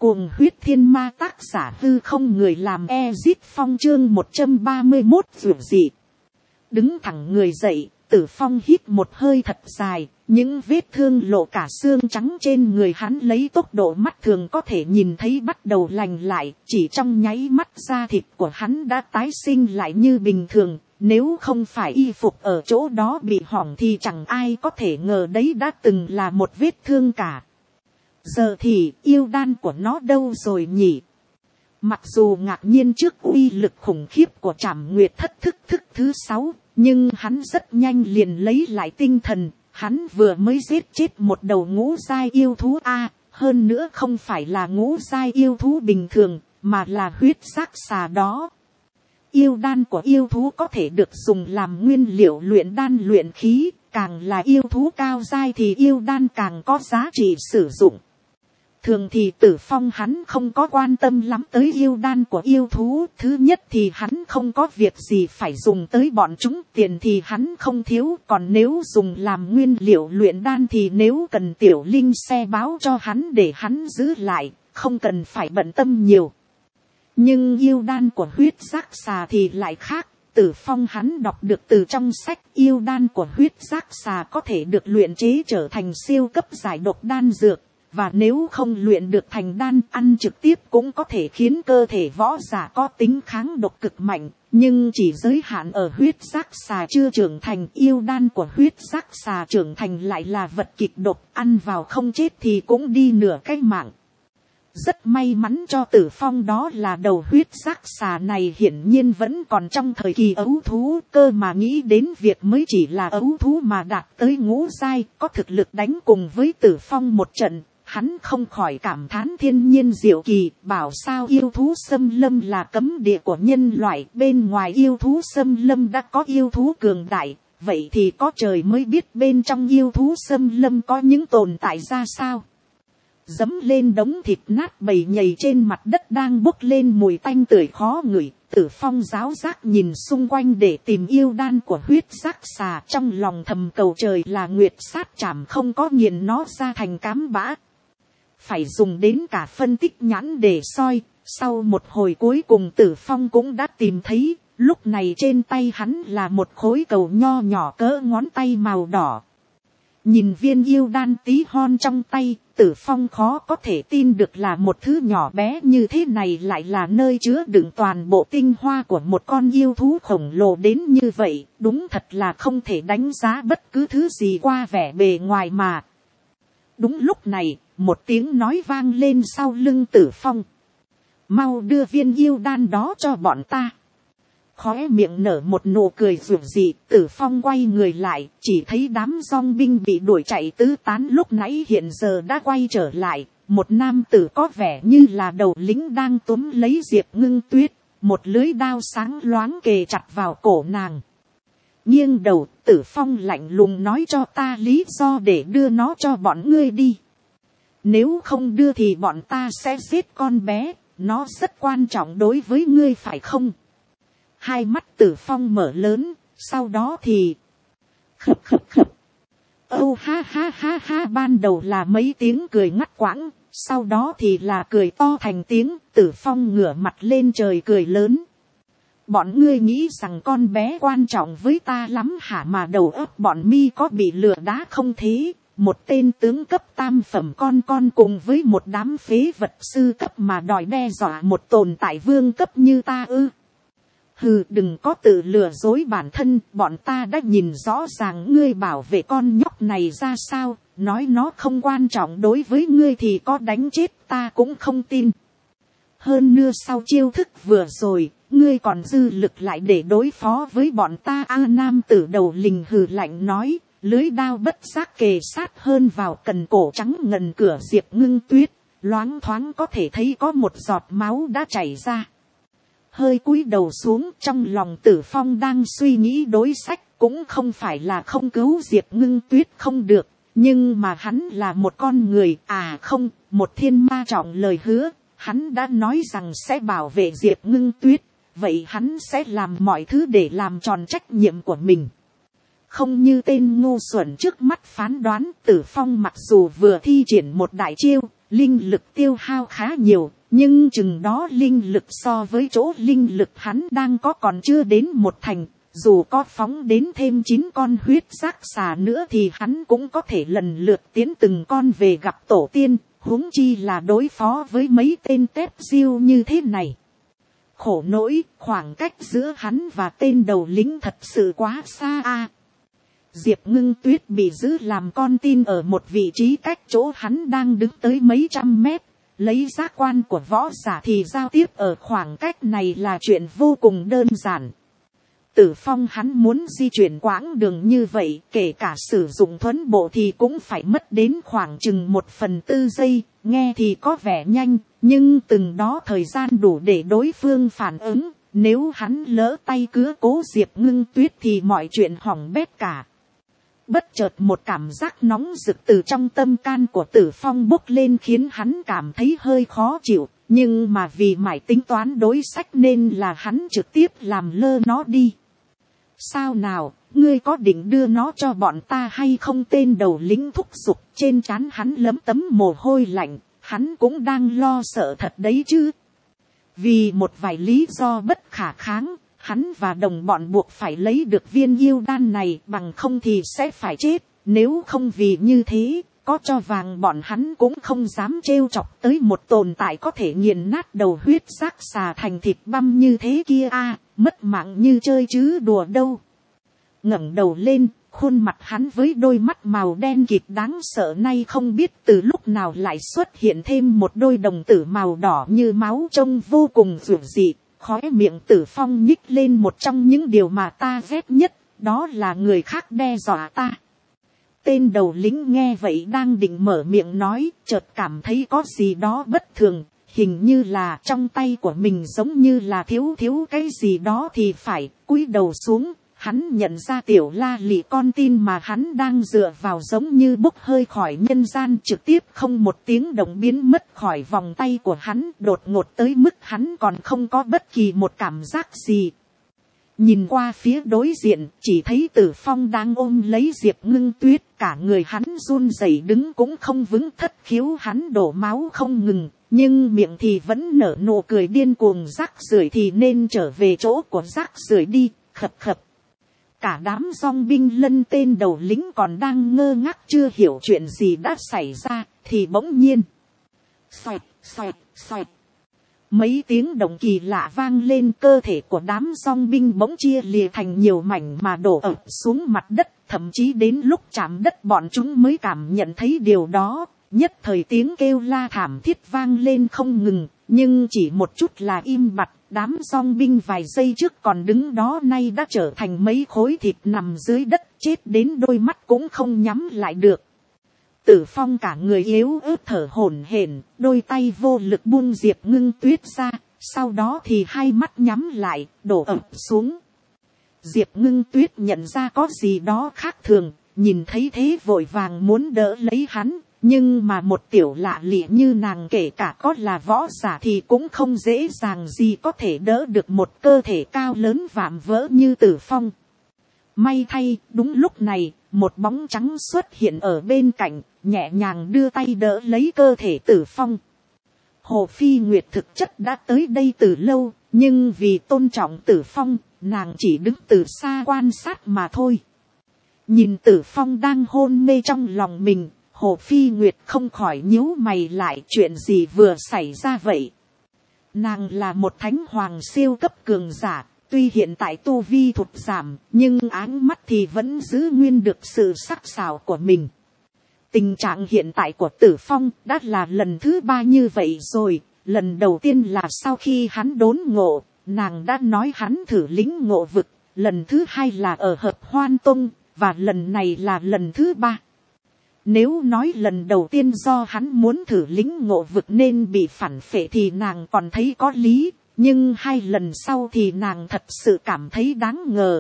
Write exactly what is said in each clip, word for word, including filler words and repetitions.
Cuồng huyết thiên ma, tác giả Hư Không Người, làm Ezit Phong, chương một trăm ba mươi mốt dường dị. Đứng thẳng người dậy, Tử Phong hít một hơi thật dài, những vết thương lộ cả xương trắng trên người hắn lấy tốc độ mắt thường có thể nhìn thấy bắt đầu lành lại, chỉ trong nháy mắt da thịt của hắn đã tái sinh lại như bình thường. Nếu không phải y phục ở chỗ đó bị hỏng thì chẳng ai có thể ngờ đấy đã từng là một vết thương cả. Giờ thì yêu đan của nó đâu rồi nhỉ? Mặc dù ngạc nhiên trước uy lực khủng khiếp của Trảm Nguyệt Thất thức thức thứ sáu, nhưng hắn rất nhanh liền lấy lại tinh thần. Hắn vừa mới giết chết một đầu ngũ giai yêu thú A, hơn nữa không phải là ngũ giai yêu thú bình thường, mà là huyết sắc xà đó. Yêu đan của yêu thú có thể được dùng làm nguyên liệu luyện đan luyện khí, càng là yêu thú cao giai thì yêu đan càng có giá trị sử dụng. Thường thì Tử Phong hắn không có quan tâm lắm tới yêu đan của yêu thú. Thứ nhất thì hắn không có việc gì phải dùng tới bọn chúng, tiền thì hắn không thiếu. Còn nếu dùng làm nguyên liệu luyện đan thì nếu cần Tiểu Linh xe báo cho hắn để hắn giữ lại, không cần phải bận tâm nhiều. Nhưng yêu đan của huyết giác xà thì lại khác. Tử Phong hắn đọc được từ trong sách, yêu đan của huyết giác xà có thể được luyện chế trở thành siêu cấp giải độc đan dược. Và nếu không luyện được thành đan, ăn trực tiếp cũng có thể khiến cơ thể võ giả có tính kháng độc cực mạnh. Nhưng chỉ giới hạn ở huyết giác xà chưa trưởng thành. Yêu đan của huyết giác xà trưởng thành lại là vật kịch độc, ăn vào không chết thì cũng đi nửa cái mạng. Rất may mắn cho Tử Phong đó là đầu huyết giác xà này hiển nhiên vẫn còn trong thời kỳ ấu thú, cơ mà nghĩ đến việc mới chỉ là ấu thú mà đạt tới ngũ giai, có thực lực đánh cùng với Tử Phong một trận. Hắn không khỏi cảm thán thiên nhiên diệu kỳ, bảo sao yêu thú xâm lâm là cấm địa của nhân loại, bên ngoài yêu thú xâm lâm đã có yêu thú cường đại, vậy thì có trời mới biết bên trong yêu thú xâm lâm có những tồn tại ra sao. Dẫm lên đống thịt nát bầy nhầy trên mặt đất đang bốc lên mùi tanh tưởi khó ngửi, Tử Phong giáo giác nhìn xung quanh để tìm yêu đan của huyết giác xà, trong lòng thầm cầu trời là Nguyệt Sát Trảm không có nghiền nó ra thành cám bã. Phải dùng đến cả phân tích nhãn để soi, sau một hồi cuối cùng Tử Phong cũng đã tìm thấy, lúc này trên tay hắn là một khối cầu nho nhỏ cỡ ngón tay màu đỏ. Nhìn viên yêu đan tí hon trong tay, Tử Phong khó có thể tin được là một thứ nhỏ bé như thế này lại là nơi chứa đựng toàn bộ tinh hoa của một con yêu thú khổng lồ đến như vậy, đúng thật là không thể đánh giá bất cứ thứ gì qua vẻ bề ngoài mà. Đúng lúc này, một tiếng nói vang lên sau lưng Tử Phong. Mau đưa viên yêu đan đó cho bọn ta. Khóe miệng nở một nụ cười rực rỡ, Tử Phong quay người lại, chỉ thấy đám dong binh bị đuổi chạy tứ tán lúc nãy hiện giờ đã quay trở lại. Một nam tử có vẻ như là đầu lính đang túm lấy Diệp Ngưng Tuyết, một lưới đao sáng loáng kề chặt vào cổ nàng. Nghiêng đầu, Tử Phong lạnh lùng nói cho ta lý do để đưa nó cho bọn ngươi đi. Nếu không đưa thì bọn ta sẽ giết con bé, nó rất quan trọng đối với ngươi phải không? Hai mắt Tử Phong mở lớn, sau đó thì... Khập khập khập. Âu ha ha ha ha, ban đầu là mấy tiếng cười ngắt quãng, sau đó thì là cười to thành tiếng. Tử Phong ngửa mặt lên trời cười lớn. Bọn ngươi nghĩ rằng con bé quan trọng với ta lắm hả, mà đầu óc bọn mi có bị lừa đá không thế? Một tên tướng cấp tam phẩm con con cùng với một đám phế vật sư cấp mà đòi đe dọa một tồn tại vương cấp như ta ư? Hừ, đừng có tự lừa dối bản thân, bọn ta đã nhìn rõ ràng ngươi bảo vệ con nhóc này ra sao, nói nó không quan trọng đối với ngươi thì có đánh chết ta cũng không tin. Hơn nữa sau chiêu thức vừa rồi, ngươi còn dư lực lại để đối phó với bọn ta. A nam tử đầu lình hừ lạnh nói, lưới đao bất giác kề sát hơn vào cần cổ trắng ngần cửa Diệp Ngưng Tuyết, loáng thoáng có thể thấy có một giọt máu đã chảy ra. Hơi cúi đầu xuống, trong lòng Tử Phong đang suy nghĩ đối sách, cũng không phải là không cứu Diệp Ngưng Tuyết không được, nhưng mà hắn là một con người, à không, một thiên ma trọng lời hứa, hắn đã nói rằng sẽ bảo vệ Diệp Ngưng Tuyết, vậy hắn sẽ làm mọi thứ để làm tròn trách nhiệm của mình. Không như tên ngu xuẩn trước mắt phán đoán, Tử Phong mặc dù vừa thi triển một đại chiêu, linh lực tiêu hao khá nhiều, nhưng chừng đó linh lực so với chỗ linh lực hắn đang có còn chưa đến một thành, dù có phóng đến thêm chín con huyết giác xà nữa thì hắn cũng có thể lần lượt tiến từng con về gặp tổ tiên, huống chi là đối phó với mấy tên tép diêu như thế này. Khổ nỗi, khoảng cách giữa hắn và tên đầu lính thật sự quá xa a. Diệp Ngưng Tuyết bị giữ làm con tin ở một vị trí cách chỗ hắn đang đứng tới mấy trăm mét. Lấy giác quan của võ giả thì giao tiếp ở khoảng cách này là chuyện vô cùng đơn giản. Tử Phong hắn muốn di chuyển quãng đường như vậy, kể cả sử dụng thuấn bộ thì cũng phải mất đến khoảng chừng một phần tư giây, nghe thì có vẻ nhanh, nhưng từng đó thời gian đủ để đối phương phản ứng, nếu hắn lỡ tay cứa cố Diệp Ngưng Tuyết thì mọi chuyện hỏng bét cả. Bất chợt một cảm giác nóng rực từ trong tâm can của Tử Phong bốc lên khiến hắn cảm thấy hơi khó chịu, nhưng mà vì mải tính toán đối sách nên là hắn trực tiếp làm lơ nó đi. Sao nào, ngươi có định đưa nó cho bọn ta hay không? Tên đầu lính thúc giục, trên trán hắn lấm tấm mồ hôi lạnh, hắn cũng đang lo sợ thật đấy chứ. Vì một vài lý do bất khả kháng, hắn và đồng bọn buộc phải lấy được viên yêu đan này, bằng không thì sẽ phải chết. Nếu không vì như thế, có cho vàng bọn hắn cũng không dám trêu chọc tới một tồn tại có thể nghiền nát đầu huyết giác xà thành thịt băm như thế kia a, mất mạng như chơi chứ đùa đâu. Ngẩng đầu lên, khuôn mặt hắn với đôi mắt màu đen kịt đáng sợ nay không biết từ lúc nào lại xuất hiện thêm một đôi đồng tử màu đỏ như máu trông vô cùng dữ dị. Khóe miệng Tử Phong nhích lên một trong những điều mà ta ghét nhất, đó là người khác đe dọa ta. Tên đầu lính nghe vậy đang định mở miệng nói, chợt cảm thấy có gì đó bất thường, hình như là trong tay của mình giống như là thiếu thiếu cái gì đó thì phải, cúi đầu xuống, hắn nhận ra Tiểu La Lị con tin mà hắn đang dựa vào giống như bốc hơi khỏi nhân gian, trực tiếp không một tiếng động biến mất khỏi vòng tay của hắn, đột ngột tới mức hắn còn không có bất kỳ một cảm giác gì. Nhìn qua phía đối diện, chỉ thấy Tử Phong đang ôm lấy Diệp Ngưng Tuyết, cả người hắn run rẩy đứng cũng không vững, thất khiếu hắn đổ máu không ngừng, nhưng miệng thì vẫn nở nụ cười điên cuồng. Rác rưởi thì nên trở về chỗ của rác rưởi đi, khập khập. Cả đám dong binh lân tên đầu lính còn đang ngơ ngác chưa hiểu chuyện gì đã xảy ra, thì bỗng nhiên. Xoẹt, xoẹt, xoẹt. Mấy tiếng động kỳ lạ vang lên, cơ thể của đám dong binh bỗng chia lìa thành nhiều mảnh mà đổ ập xuống mặt đất, thậm chí đến lúc chạm đất bọn chúng mới cảm nhận thấy điều đó. Nhất thời tiếng kêu la thảm thiết vang lên không ngừng, nhưng chỉ một chút là im bặt, đám dong binh vài giây trước còn đứng đó nay đã trở thành mấy khối thịt nằm dưới đất, chết đến đôi mắt cũng không nhắm lại được. Tử Phong cả người yếu ớt thở hổn hển, đôi tay vô lực buông Diệp Ngưng Tuyết ra, sau đó thì hai mắt nhắm lại, đổ ập xuống. Diệp Ngưng Tuyết nhận ra có gì đó khác thường, nhìn thấy thế vội vàng muốn đỡ lấy hắn, nhưng mà một tiểu lạ lị như nàng kể cả có là võ giả thì cũng không dễ dàng gì có thể đỡ được một cơ thể cao lớn vạm vỡ như Tử Phong. May thay, đúng lúc này, một bóng trắng xuất hiện ở bên cạnh, nhẹ nhàng đưa tay đỡ lấy cơ thể Tử Phong. Hồ Phi Nguyệt thực chất đã tới đây từ lâu, nhưng vì tôn trọng Tử Phong, nàng chỉ đứng từ xa quan sát mà thôi. Nhìn Tử Phong đang hôn mê trong lòng mình, Hồ Phi Nguyệt không khỏi nhíu mày lại, chuyện gì vừa xảy ra vậy. Nàng là một thánh hoàng siêu cấp cường giả, tuy hiện tại tu vi thụt giảm, nhưng áng mắt thì vẫn giữ nguyên được sự sắc sảo của mình. Tình trạng hiện tại của Tử Phong đã là lần thứ ba như vậy rồi. Lần đầu tiên là sau khi hắn đốn ngộ, nàng đã nói hắn thử lĩnh ngộ vực. Lần thứ hai là ở Hợp Hoan Tông, và lần này là lần thứ ba. Nếu nói lần đầu tiên do hắn muốn thử lĩnh ngộ vực nên bị phản phệ thì nàng còn thấy có lý. Nhưng hai lần sau thì nàng thật sự cảm thấy đáng ngờ.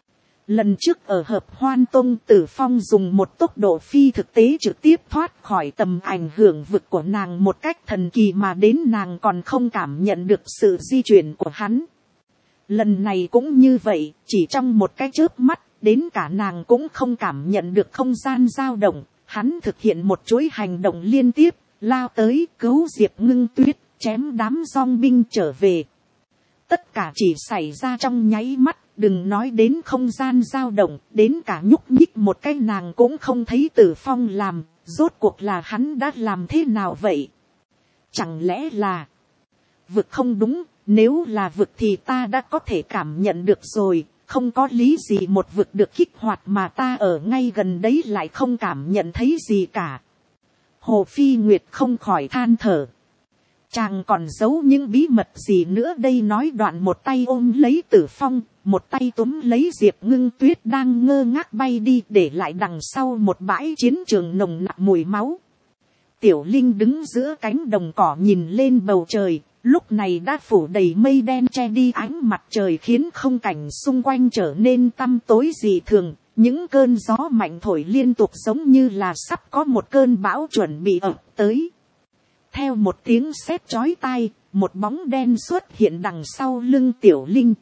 Lần trước ở Hợp Hoan Tông, Tử Phong dùng một tốc độ phi thực tế trực tiếp thoát khỏi tầm ảnh hưởng vực của nàng một cách thần kỳ mà đến nàng còn không cảm nhận được sự di chuyển của hắn. Lần này cũng như vậy, chỉ trong một cái chớp mắt, đến cả nàng cũng không cảm nhận được không gian dao động. Hắn thực hiện một chuỗi hành động liên tiếp, lao tới cứu Diệp Ngưng Tuyết, chém đám dong binh trở về. Tất cả chỉ xảy ra trong nháy mắt, đừng nói đến không gian dao động, đến cả nhúc nhích một cái nàng cũng không thấy Tử Phong làm, rốt cuộc là hắn đã làm thế nào vậy? Chẳng lẽ là vực không đúng, nếu là vực thì ta đã có thể cảm nhận được rồi, không có lý gì một vực được kích hoạt mà ta ở ngay gần đấy lại không cảm nhận thấy gì cả. Hồ Phi Nguyệt không khỏi than thở. Chàng còn giấu những bí mật gì nữa đây, nói đoạn một tay ôm lấy Tử Phong, một tay túm lấy Diệp Ngưng Tuyết đang ngơ ngác bay đi, để lại đằng sau một bãi chiến trường nồng nặc mùi máu. Tiểu Linh đứng giữa cánh đồng cỏ nhìn lên bầu trời, lúc này đã phủ đầy mây đen che đi ánh mặt trời, khiến không cảnh xung quanh trở nên tăm tối dị thường. Những cơn gió mạnh thổi liên tục giống như là sắp có một cơn bão chuẩn bị ập tới. Theo một tiếng sét chói tai, một bóng đen xuất hiện đằng sau lưng Tiểu Linh.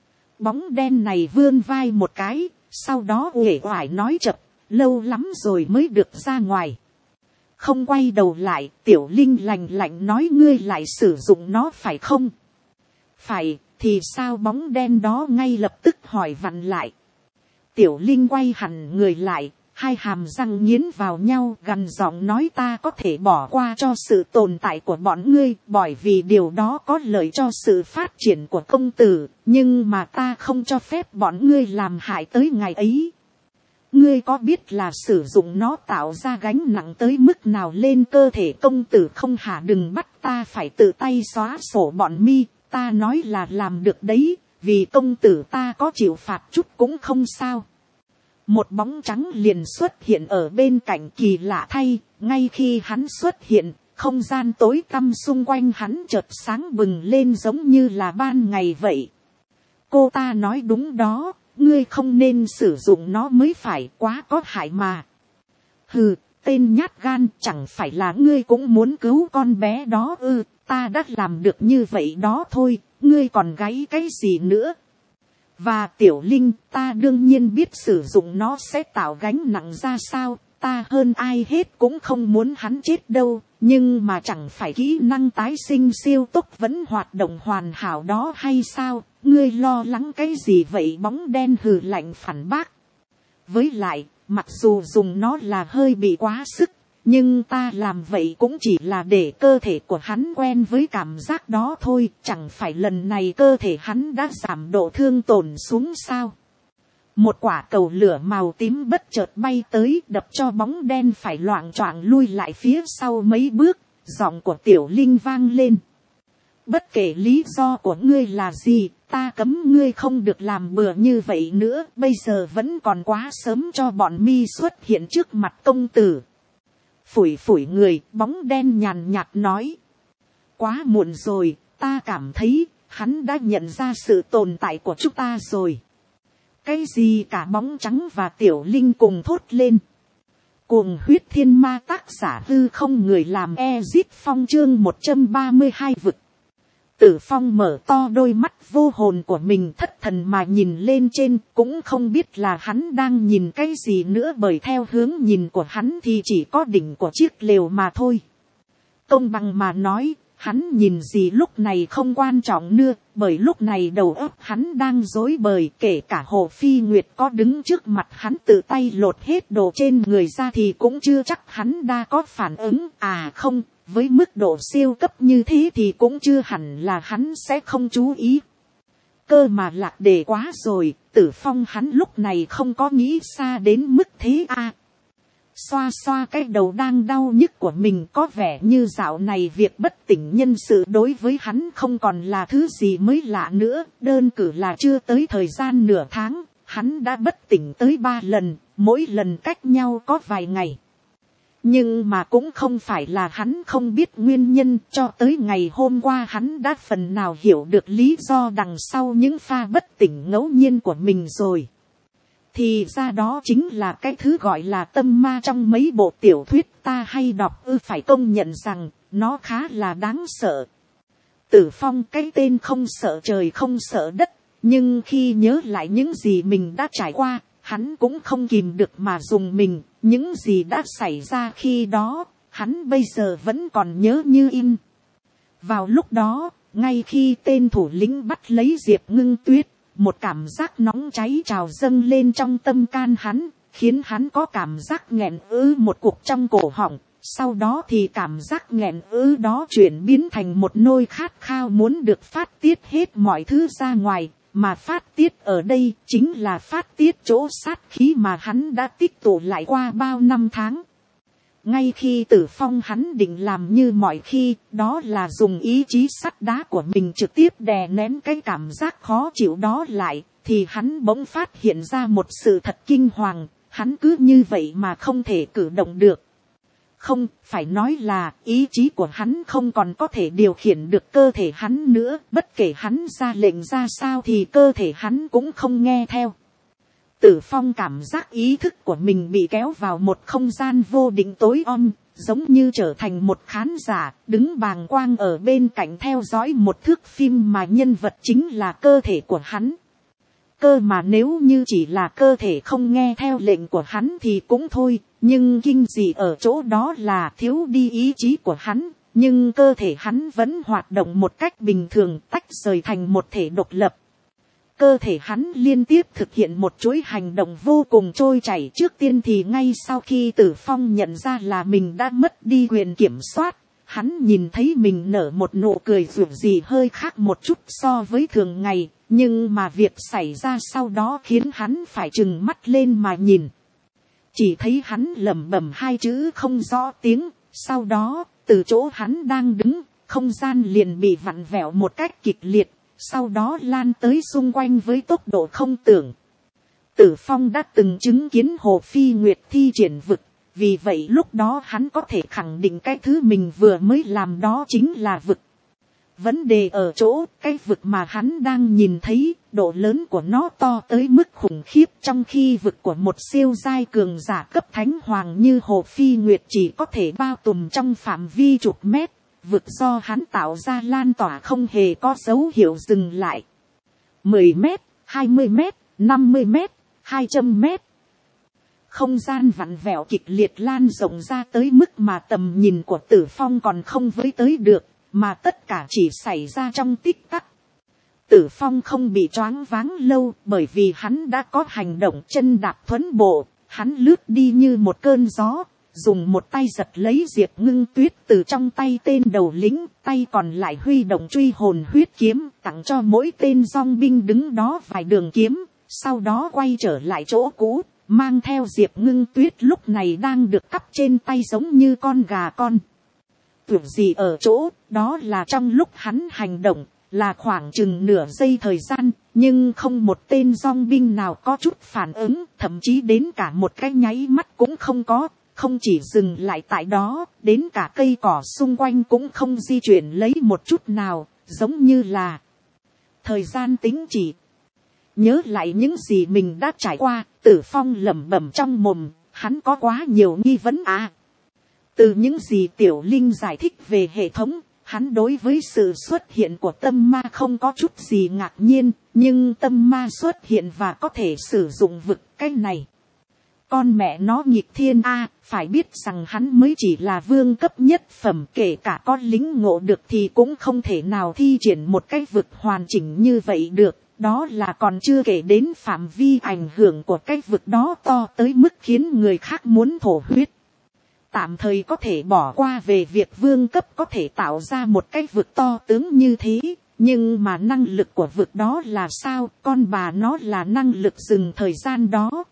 Bóng đen này vươn vai một cái, sau đó uể oải nói chậm, lâu lắm rồi mới được ra ngoài. Không quay đầu lại, Tiểu Linh lạnh lạnh nói, ngươi lại sử dụng nó phải không? Phải, thì sao? Bóng đen đó ngay lập tức hỏi vặn lại. Tiểu Linh quay hẳn người lại, hai hàm răng nghiến vào nhau, gằn giọng nói, ta có thể bỏ qua cho sự tồn tại của bọn ngươi, bởi vì điều đó có lợi cho sự phát triển của công tử, nhưng mà ta không cho phép bọn ngươi làm hại tới ngày ấy. Ngươi có biết là sử dụng nó tạo ra gánh nặng tới mức nào lên cơ thể công tử không hả? Đừng bắt ta phải tự tay xóa sổ bọn mi, ta nói là làm được đấy, vì công tử ta có chịu phạt chút cũng không sao. Một bóng trắng liền xuất hiện ở bên cạnh, kỳ lạ thay, ngay khi hắn xuất hiện, không gian tối tăm xung quanh hắn chợt sáng bừng lên giống như là ban ngày vậy. Cô ta nói đúng đó, ngươi không nên sử dụng nó mới phải, quá có hại mà. Hừ, tên nhát gan, chẳng phải là ngươi cũng muốn cứu con bé đó ư? Ta đã làm được như vậy đó thôi, ngươi còn gáy cái gì nữa? Và Tiểu Linh, ta đương nhiên biết sử dụng nó sẽ tạo gánh nặng ra sao, ta hơn ai hết cũng không muốn hắn chết đâu, nhưng mà chẳng phải kỹ năng tái sinh siêu tốc vẫn hoạt động hoàn hảo đó hay sao? Ngươi lo lắng cái gì vậy? Bóng đen hừ lạnh phản bác. Với lại, mặc dù dùng nó là hơi bị quá sức, nhưng ta làm vậy cũng chỉ là để cơ thể của hắn quen với cảm giác đó thôi, chẳng phải lần này cơ thể hắn đã giảm độ thương tổn xuống sao? Một quả cầu lửa màu tím bất chợt bay tới, đập cho bóng đen phải loạng choạng lui lại phía sau mấy bước, giọng của Tiểu Linh vang lên. Bất kể lý do của ngươi là gì, ta cấm ngươi không được làm bừa như vậy nữa, bây giờ vẫn còn quá sớm cho bọn mi xuất hiện trước mặt công tử. Phủi phủi người, bóng đen nhàn nhạt nói. Quá muộn rồi, ta cảm thấy, hắn đã nhận ra sự tồn tại của chúng ta rồi. Cái gì? Cả bóng trắng và Tiểu Linh cùng thốt lên. Cuồng huyết thiên ma, tác giả hư không, người làm Ezit Phong, chương một trăm ba mươi hai vực. Tử Phong mở to đôi mắt vô hồn của mình, thất thần mà nhìn lên trên, cũng không biết là hắn đang nhìn cái gì nữa, bởi theo hướng nhìn của hắn thì chỉ có đỉnh của chiếc lều mà thôi. Công bằng mà nói, hắn nhìn gì lúc này không quan trọng nữa, bởi lúc này đầu óc hắn đang rối bời, kể cả Hồ Phi Nguyệt có đứng trước mặt hắn tự tay lột hết đồ trên người ra thì cũng chưa chắc hắn đã có phản ứng. À không, với mức độ siêu cấp như thế thì cũng chưa hẳn là hắn sẽ không chú ý. Cơ mà lạc đề quá rồi, Tử Phong hắn lúc này không có nghĩ xa đến mức thế à. Xoa xoa cái đầu đang đau nhức của mình, có vẻ như dạo này việc bất tỉnh nhân sự đối với hắn không còn là thứ gì mới lạ nữa. Đơn cử là chưa tới thời gian nửa tháng, hắn đã bất tỉnh tới ba lần, mỗi lần cách nhau có vài ngày. Nhưng mà cũng không phải là hắn không biết nguyên nhân, cho tới ngày hôm qua hắn đã phần nào hiểu được lý do đằng sau những pha bất tỉnh ngẫu nhiên của mình rồi. Thì ra đó chính là cái thứ gọi là tâm ma trong mấy bộ tiểu thuyết ta hay đọc ư. Phải công nhận rằng nó khá là đáng sợ. Tử Phong cái tên không sợ trời không sợ đất, nhưng khi nhớ lại những gì mình đã trải qua, hắn cũng không kìm được mà dùng mình. Những gì đã xảy ra khi đó, hắn bây giờ vẫn còn nhớ như in. Vào lúc đó, ngay khi tên thủ lĩnh bắt lấy Diệp Ngưng Tuyết, một cảm giác nóng cháy trào dâng lên trong tâm can hắn, khiến hắn có cảm giác nghẹn ứ một cục trong cổ họng. Sau đó thì cảm giác nghẹn ứ đó chuyển biến thành một nỗi khát khao muốn được phát tiết hết mọi thứ ra ngoài. Mà phát tiết ở đây chính là phát tiết chỗ sát khí mà hắn đã tích tụ lại qua bao năm tháng. Ngay khi Tử Phong hắn định làm như mọi khi, đó là dùng ý chí sắt đá của mình trực tiếp đè nén cái cảm giác khó chịu đó lại, thì hắn bỗng phát hiện ra một sự thật kinh hoàng, hắn cứ như vậy mà không thể cử động được. Không, phải nói là ý chí của hắn không còn có thể điều khiển được cơ thể hắn nữa, bất kể hắn ra lệnh ra sao thì cơ thể hắn cũng không nghe theo. Tử Phong cảm giác ý thức của mình bị kéo vào một không gian vô định tối om, giống như trở thành một khán giả, đứng bàng quang ở bên cạnh theo dõi một thước phim mà nhân vật chính là cơ thể của hắn. Cơ mà nếu như chỉ là cơ thể không nghe theo lệnh của hắn thì cũng thôi, nhưng kinh dị ở chỗ đó là thiếu đi ý chí của hắn, nhưng cơ thể hắn vẫn hoạt động một cách bình thường, tách rời thành một thể độc lập. Cơ thể hắn liên tiếp thực hiện một chuỗi hành động vô cùng trôi chảy. Trước tiên thì ngay sau khi Tử Phong nhận ra là mình đã mất đi quyền kiểm soát, hắn nhìn thấy mình nở một nụ cười dù gì hơi khác một chút so với thường ngày, nhưng mà việc xảy ra sau đó khiến hắn phải trừng mắt lên mà nhìn. Chỉ thấy hắn lẩm bẩm hai chữ không rõ tiếng, sau đó từ chỗ hắn đang đứng, không gian liền bị vặn vẹo một cách kịch liệt, sau đó lan tới xung quanh với tốc độ không tưởng. Tử Phong đã từng chứng kiến Hồ Phi Nguyệt thi triển vực, vì vậy lúc đó hắn có thể khẳng định cái thứ mình vừa mới làm đó chính là vực. Vấn đề ở chỗ cái vực mà hắn đang nhìn thấy, độ lớn của nó to tới mức khủng khiếp, trong khi vực của một siêu giai cường giả cấp thánh hoàng như Hồ Phi Nguyệt chỉ có thể bao trùm trong phạm vi chục mét. Vực do hắn tạo ra lan tỏa không hề có dấu hiệu dừng lại. mười mét, hai mươi mét, năm mươi mét, hai trăm mét. Không gian vặn vẹo kịch liệt lan rộng ra tới mức mà tầm nhìn của Tử Phong còn không với tới được, mà tất cả chỉ xảy ra trong tích tắc. Tử Phong không bị choáng váng lâu, bởi vì hắn đã có hành động chân đạp thuấn bộ, hắn lướt đi như một cơn gió, dùng một tay giật lấy Diệp Ngưng Tuyết từ trong tay tên đầu lĩnh, tay còn lại huy động truy hồn huyết kiếm, tặng cho mỗi tên dong binh đứng đó vài đường kiếm, sau đó quay trở lại chỗ cũ, mang theo Diệp Ngưng Tuyết lúc này đang được cắp trên tay giống như con gà con. Tưởng gì ở chỗ, đó là trong lúc hắn hành động, là khoảng chừng nửa giây thời gian, nhưng không một tên dong binh nào có chút phản ứng, thậm chí đến cả một cái nháy mắt cũng không có. Không chỉ dừng lại tại đó, đến cả cây cỏ xung quanh cũng không di chuyển lấy một chút nào, giống như là thời gian tính chỉ. Nhớ lại những gì mình đã trải qua, Tử Phong lẩm bẩm trong mồm, hắn có quá nhiều nghi vấn à. Từ những gì Tiểu Linh giải thích về hệ thống, hắn đối với sự xuất hiện của tâm ma không có chút gì ngạc nhiên, nhưng tâm ma xuất hiện và có thể sử dụng vực cái này. Con mẹ nó nghịch thiên a, phải biết rằng hắn mới chỉ là vương cấp nhất phẩm, kể cả con lính ngộ được thì cũng không thể nào thi triển một cái vực hoàn chỉnh như vậy được. Đó là còn chưa kể đến phạm vi ảnh hưởng của cái vực đó to tới mức khiến người khác muốn thổ huyết. Tạm thời có thể bỏ qua về việc vương cấp có thể tạo ra một cái vực to tướng như thế. Nhưng mà năng lực của vực đó là sao? Con bà nó là năng lực dừng thời gian đó.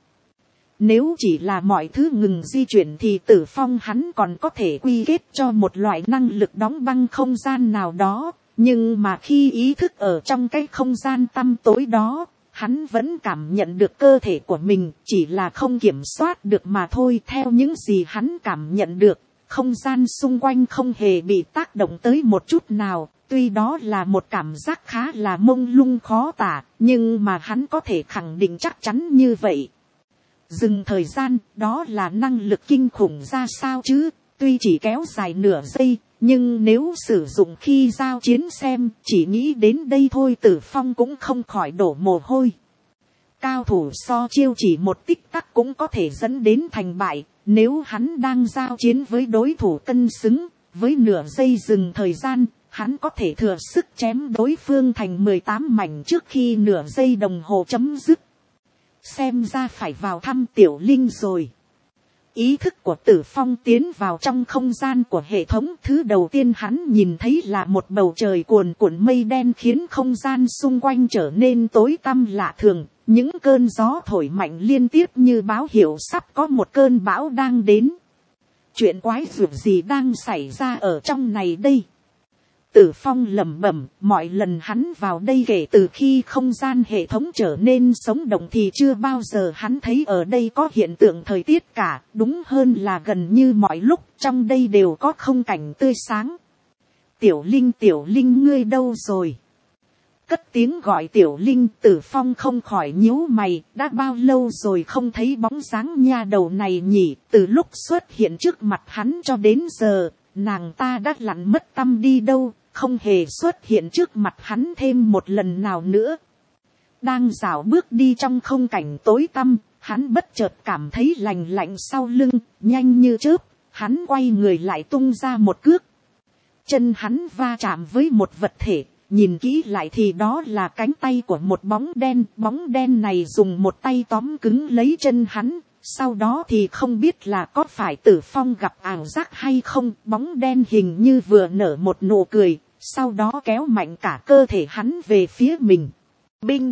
Nếu chỉ là mọi thứ ngừng di chuyển thì Tử Phong hắn còn có thể quy kết cho một loại năng lực đóng băng không gian nào đó. Nhưng mà khi ý thức ở trong cái không gian tăm tối đó, hắn vẫn cảm nhận được cơ thể của mình, chỉ là không kiểm soát được mà thôi. Theo những gì hắn cảm nhận được, không gian xung quanh không hề bị tác động tới một chút nào. Tuy đó là một cảm giác khá là mông lung khó tả, nhưng mà hắn có thể khẳng định chắc chắn như vậy. Dừng thời gian, đó là năng lực kinh khủng ra sao chứ, tuy chỉ kéo dài nửa giây, nhưng nếu sử dụng khi giao chiến xem, chỉ nghĩ đến đây thôi Tử Phong cũng không khỏi đổ mồ hôi. Cao thủ so chiêu chỉ một tích tắc cũng có thể dẫn đến thành bại, Nếu hắn đang giao chiến với đối thủ cân xứng, với nửa giây dừng thời gian, hắn có thể thừa sức chém đối phương thành mười tám mảnh trước khi nửa giây đồng hồ chấm dứt. Xem ra phải vào thăm Tiểu Linh rồi. Ý thức của Tử Phong tiến vào trong không gian của hệ thống. Thứ đầu tiên hắn nhìn thấy là một bầu trời cuồn cuộn mây đen khiến không gian xung quanh trở nên tối tăm lạ thường. Những cơn gió thổi mạnh liên tiếp như báo hiệu sắp có một cơn bão đang đến. Chuyện quái dường gì đang xảy ra ở trong này đây? Tử Phong lẩm bẩm, mọi lần hắn vào đây kể từ khi không gian hệ thống trở nên sống động thì chưa bao giờ hắn thấy ở đây có hiện tượng thời tiết cả, đúng hơn là gần như mọi lúc trong đây đều có không cảnh tươi sáng. Tiểu Linh, Tiểu Linh ngươi đâu rồi? Cất tiếng gọi Tiểu Linh, Tử Phong không khỏi nhíu mày, đã bao lâu rồi không thấy bóng dáng nha đầu này nhỉ? Từ lúc xuất hiện trước mặt hắn cho đến giờ, nàng ta đã lặn mất tăm đi đâu, không hề xuất hiện trước mặt hắn thêm một lần nào nữa. Đang dạo bước đi trong không cảnh tối tăm, hắn bất chợt cảm thấy lành lạnh sau lưng, nhanh như chớp, hắn quay người lại tung ra một cước. Chân hắn va chạm với một vật thể, nhìn kỹ lại thì đó là cánh tay của một bóng đen. Bóng đen này dùng một tay tóm cứng lấy chân hắn. Sau đó thì không biết là có phải Tử Phong gặp ảo giác hay không. Bóng đen hình như vừa nở một nụ cười. Sau đó kéo mạnh cả cơ thể hắn về phía mình. Binh!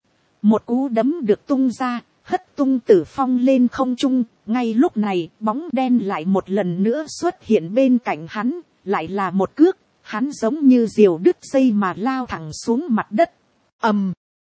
Một cú đấm được tung ra, hất tung Tử Phong lên không trung. Ngay lúc này bóng đen lại một lần nữa xuất hiện bên cạnh hắn. Lại là một cước. Hắn giống như diều đứt dây mà lao thẳng xuống mặt đất. Ầm!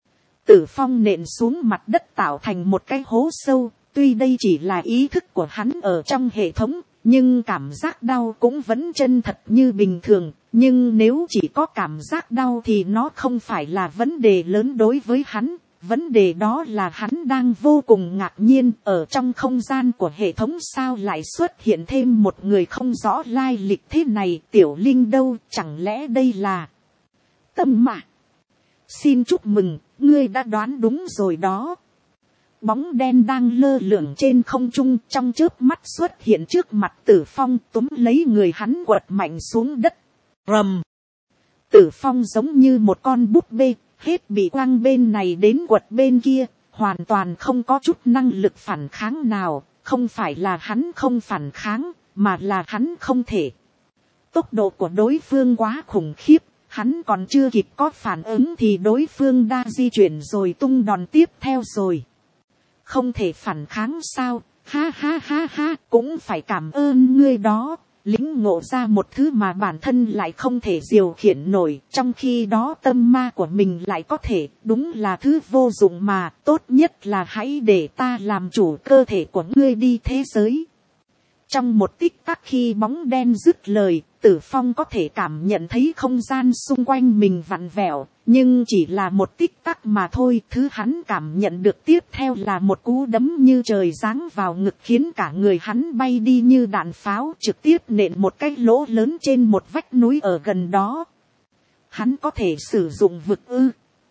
Tử Phong nện xuống mặt đất tạo thành một cái hố sâu. Tuy đây chỉ là ý thức của hắn ở trong hệ thống, nhưng cảm giác đau cũng vẫn chân thật như bình thường. Nhưng nếu chỉ có cảm giác đau thì nó không phải là vấn đề lớn đối với hắn. Vấn đề đó là hắn đang vô cùng ngạc nhiên, ở trong không gian của hệ thống sao lại xuất hiện thêm một người không rõ lai lịch thế này. Tiểu Linh đâu, chẳng lẽ đây là Tâm Mạ? Xin chúc mừng, ngươi đã đoán đúng rồi đó. Bóng đen đang lơ lửng trên không trung, trong chớp mắt xuất hiện trước mặt Tử Phong, túm lấy người hắn quật mạnh xuống đất. Rầm! Tử Phong giống như một con búp bê, hết bị quăng bên này đến quật bên kia, hoàn toàn không có chút năng lực phản kháng nào. Không phải là hắn không phản kháng, mà là hắn không thể. Tốc độ của đối phương quá khủng khiếp, hắn còn chưa kịp có phản ứng thì đối phương đã di chuyển rồi tung đòn tiếp theo rồi. Không thể phản kháng sao? Ha ha ha ha, cũng phải cảm ơn ngươi đó. Lĩnh ngộ ra một thứ mà bản thân lại không thể điều khiển nổi, trong khi đó tâm ma của mình lại có thể. Đúng là thứ vô dụng mà, tốt nhất là hãy để ta làm chủ cơ thể của ngươi đi thế giới. Trong một tích tắc khi bóng đen dứt lời, Tử Phong có thể cảm nhận thấy không gian xung quanh mình vặn vẹo, nhưng chỉ là một tích tắc mà thôi. Thứ hắn cảm nhận được tiếp theo là một cú đấm như trời giáng vào ngực, khiến cả người hắn bay đi như đạn pháo, trực tiếp nện một cái lỗ lớn trên một vách núi ở gần đó. Hắn có thể sử dụng vực ư?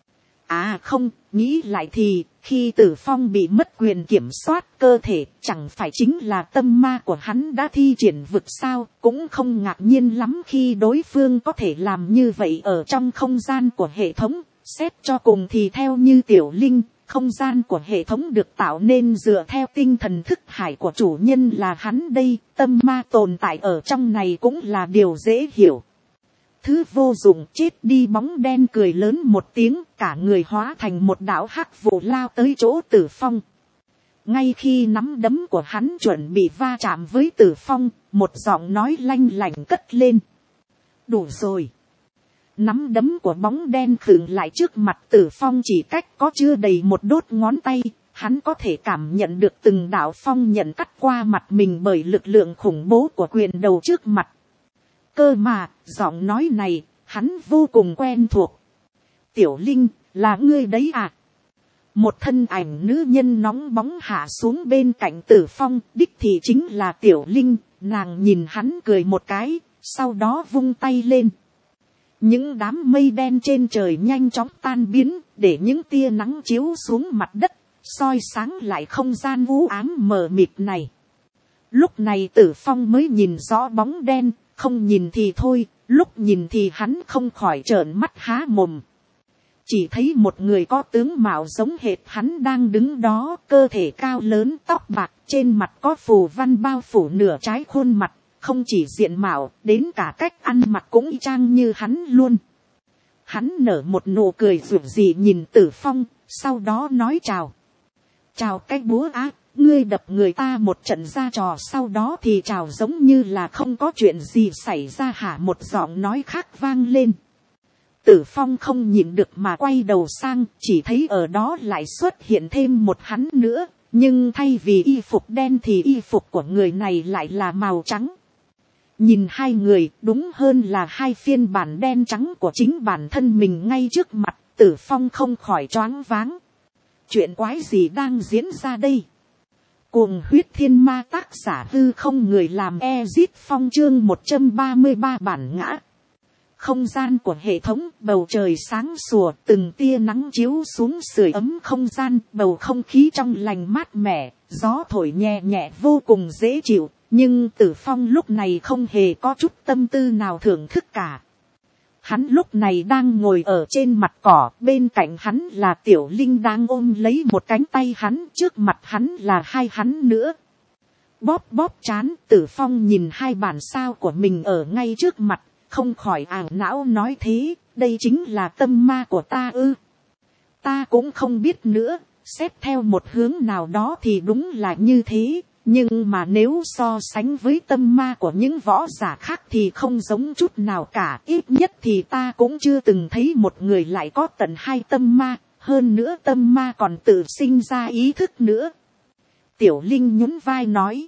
À không, nghĩ lại thì, khi Tử Phong bị mất quyền kiểm soát cơ thể, chẳng phải chính là tâm ma của hắn đã thi triển vực sao? Cũng không ngạc nhiên lắm khi đối phương có thể làm như vậy ở trong không gian của hệ thống. Xét cho cùng thì theo như Tiểu Linh, không gian của hệ thống được tạo nên dựa theo tinh thần thức hải của chủ nhân là hắn đây. Tâm ma tồn tại ở trong này cũng là điều dễ hiểu. Thứ vô dụng, chết đi! Bóng đen cười lớn một tiếng, cả người hóa thành một đạo hắc vụ lao tới chỗ Tử Phong. Ngay khi nắm đấm của hắn chuẩn bị va chạm với Tử Phong, một giọng nói lanh lảnh cất lên. Đủ rồi. Nắm đấm của bóng đen khựng lại trước mặt Tử Phong chỉ cách có chưa đầy một đốt ngón tay. Hắn có thể cảm nhận được từng đạo phong nhận cắt qua mặt mình bởi lực lượng khủng bố của quyền đầu trước mặt. Cơ mà, giọng nói này, hắn vô cùng quen thuộc. Tiểu Linh, là ngươi đấy à? Một thân ảnh nữ nhân nóng bóng hạ xuống bên cạnh Tử Phong, đích thì chính là Tiểu Linh. Nàng nhìn hắn cười một cái, sau đó vung tay lên. Những đám mây đen trên trời nhanh chóng tan biến, để những tia nắng chiếu xuống mặt đất, soi sáng lại không gian u ám mờ mịt này. Lúc này Tử Phong mới nhìn rõ bóng đen, không nhìn thì thôi, lúc nhìn thì hắn không khỏi trợn mắt há mồm. Chỉ thấy một người có tướng mạo giống hệt hắn đang đứng đó, cơ thể cao lớn, tóc bạc, trên mặt có phù văn bao phủ nửa trái khuôn mặt, không chỉ diện mạo, đến cả cách ăn mặc cũng y chang như hắn luôn. Hắn nở một nụ cười rủ rỉ nhìn Tử Phong, sau đó nói chào. Chào cái búa ác, ngươi đập người ta một trận ra trò, sau đó thì chào giống như là không có chuyện gì xảy ra hả? Một giọng nói khác vang lên. Tử Phong không nhịn được mà quay đầu sang, chỉ thấy ở đó lại xuất hiện thêm một hắn nữa, nhưng thay vì y phục đen thì y phục của người này lại là màu trắng. Nhìn hai người, đúng hơn là hai phiên bản đen trắng của chính bản thân mình ngay trước mặt, Tử Phong không khỏi choáng váng. Chuyện quái gì đang diễn ra đây? Cuồng huyết thiên ma, tác giả hư không, người làm Ezit Phong, chương một trăm ba mươi ba bản ngã. Không gian của hệ thống, bầu trời sáng sủa, từng tia nắng chiếu xuống sưởi ấm không gian, bầu không khí trong lành mát mẻ, gió thổi nhẹ nhẹ vô cùng dễ chịu, nhưng Tử Phong lúc này không hề có chút tâm tư nào thưởng thức cả. Hắn lúc này đang ngồi ở trên mặt cỏ, bên cạnh hắn là Tiểu Linh đang ôm lấy một cánh tay hắn, trước mặt hắn là hai hắn nữa. Bóp bóp trán, Tử Phong nhìn hai bản sao của mình ở ngay trước mặt, không khỏi ảo não nói thế, đây chính là tâm ma của ta ư? Ta cũng không biết nữa, xét theo một hướng nào đó thì đúng là như thế. Nhưng mà nếu so sánh với tâm ma của những võ giả khác thì không giống chút nào cả. Ít nhất thì ta cũng chưa từng thấy một người lại có tận hai tâm ma. Hơn nữa tâm ma còn tự sinh ra ý thức nữa. Tiểu Linh nhún vai nói.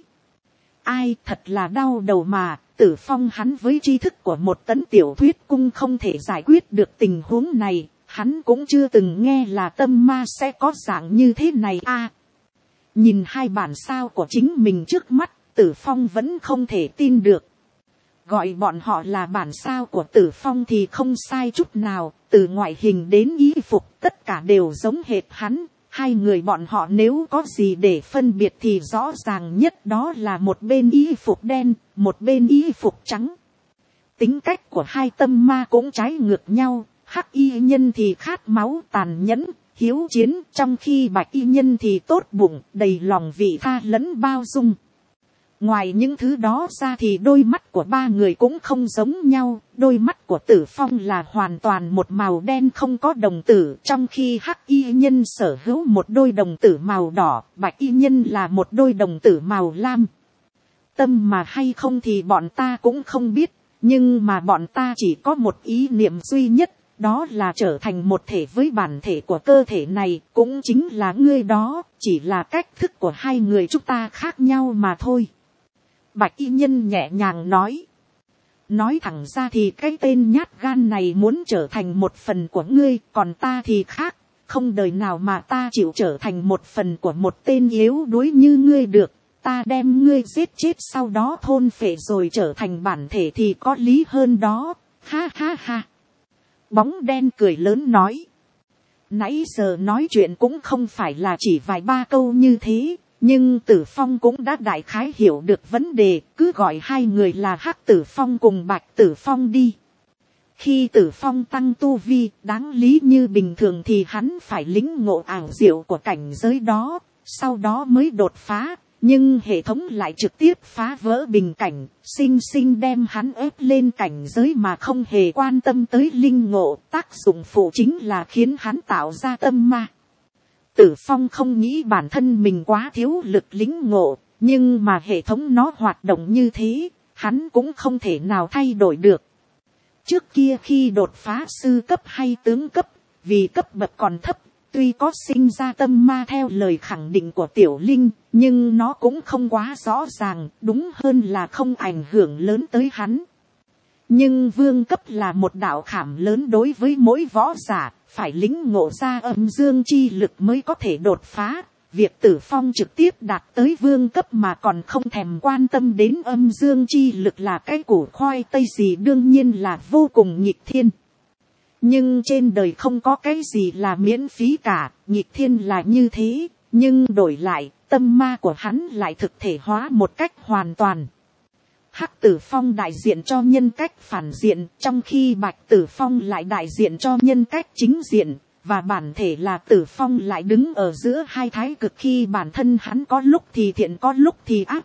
Ai, thật là đau đầu mà. Tử Phong hắn với tri thức của một tấn tiểu thuyết cung không thể giải quyết được tình huống này. Hắn cũng chưa từng nghe là tâm ma sẽ có dạng như thế này a. Nhìn hai bản sao của chính mình trước mắt, Tử Phong vẫn không thể tin được. Gọi bọn họ là bản sao của Tử Phong thì không sai chút nào, từ ngoại hình đến y phục tất cả đều giống hệt hắn. Hai người bọn họ nếu có gì để phân biệt thì rõ ràng nhất đó là một bên y phục đen, một bên y phục trắng. Tính cách của hai tâm ma cũng trái ngược nhau, hắc y nhân thì khát máu tàn nhẫn, hiếu chiến, trong khi bạch y nhân thì tốt bụng, đầy lòng vị tha lẫn bao dung. Ngoài những thứ đó ra thì đôi mắt của ba người cũng không giống nhau. Đôi mắt của Tử Phong là hoàn toàn một màu đen không có đồng tử, trong khi hắc y nhân sở hữu một đôi đồng tử màu đỏ, bạch y nhân là một đôi đồng tử màu lam. Tâm mà hay không thì bọn ta cũng không biết, nhưng mà bọn ta chỉ có một ý niệm duy nhất. Đó là trở thành một thể với bản thể của cơ thể này, cũng chính là ngươi đó, chỉ là cách thức của hai người chúng ta khác nhau mà thôi. Bạch y nhân nhẹ nhàng nói. Nói thẳng ra thì cái tên nhát gan này muốn trở thành một phần của ngươi, còn ta thì khác, không đời nào mà ta chịu trở thành một phần của một tên yếu đuối như ngươi được. Ta đem ngươi giết chết sau đó thôn phệ rồi trở thành bản thể thì có lý hơn đó, ha ha ha. Bóng đen cười lớn nói. Nãy giờ nói chuyện cũng không phải là chỉ vài ba câu như thế. Nhưng Tử Phong cũng đã đại khái hiểu được vấn đề. Cứ gọi hai người là Hắc Tử Phong cùng Bạch Tử Phong đi. Khi Tử Phong tăng tu vi, đáng lý như bình thường thì hắn phải lĩnh ngộ ảo diệu của cảnh giới đó. Sau đó mới đột phá. Nhưng hệ thống lại trực tiếp phá vỡ bình cảnh, sinh sinh đem hắn ép lên cảnh giới mà không hề quan tâm tới linh ngộ. Tác dụng phụ chính là khiến hắn tạo ra tâm ma. Tử Phong không nghĩ bản thân mình quá thiếu lực lĩnh ngộ, nhưng mà hệ thống nó hoạt động như thế, hắn cũng không thể nào thay đổi được. Trước kia khi đột phá sư cấp hay tướng cấp, vì cấp bậc còn thấp, tuy có sinh ra tâm ma theo lời khẳng định của Tiểu Linh, nhưng nó cũng không quá rõ ràng, đúng hơn là không ảnh hưởng lớn tới hắn. Nhưng vương cấp là một đạo khảm lớn đối với mỗi võ giả, phải lĩnh ngộ ra âm dương chi lực mới có thể đột phá. Việc Tử Phong trực tiếp đạt tới vương cấp mà còn không thèm quan tâm đến âm dương chi lực là cái củ khoai tây gì đương nhiên là vô cùng nghịch thiên. Nhưng trên đời không có cái gì là miễn phí cả, nghịch thiên là như thế, nhưng đổi lại, tâm ma của hắn lại thực thể hóa một cách hoàn toàn. Hắc Tử Phong đại diện cho nhân cách phản diện, trong khi Bạch Tử Phong lại đại diện cho nhân cách chính diện, và bản thể là Tử Phong lại đứng ở giữa hai thái cực, khi bản thân hắn có lúc thì thiện có lúc thì ác.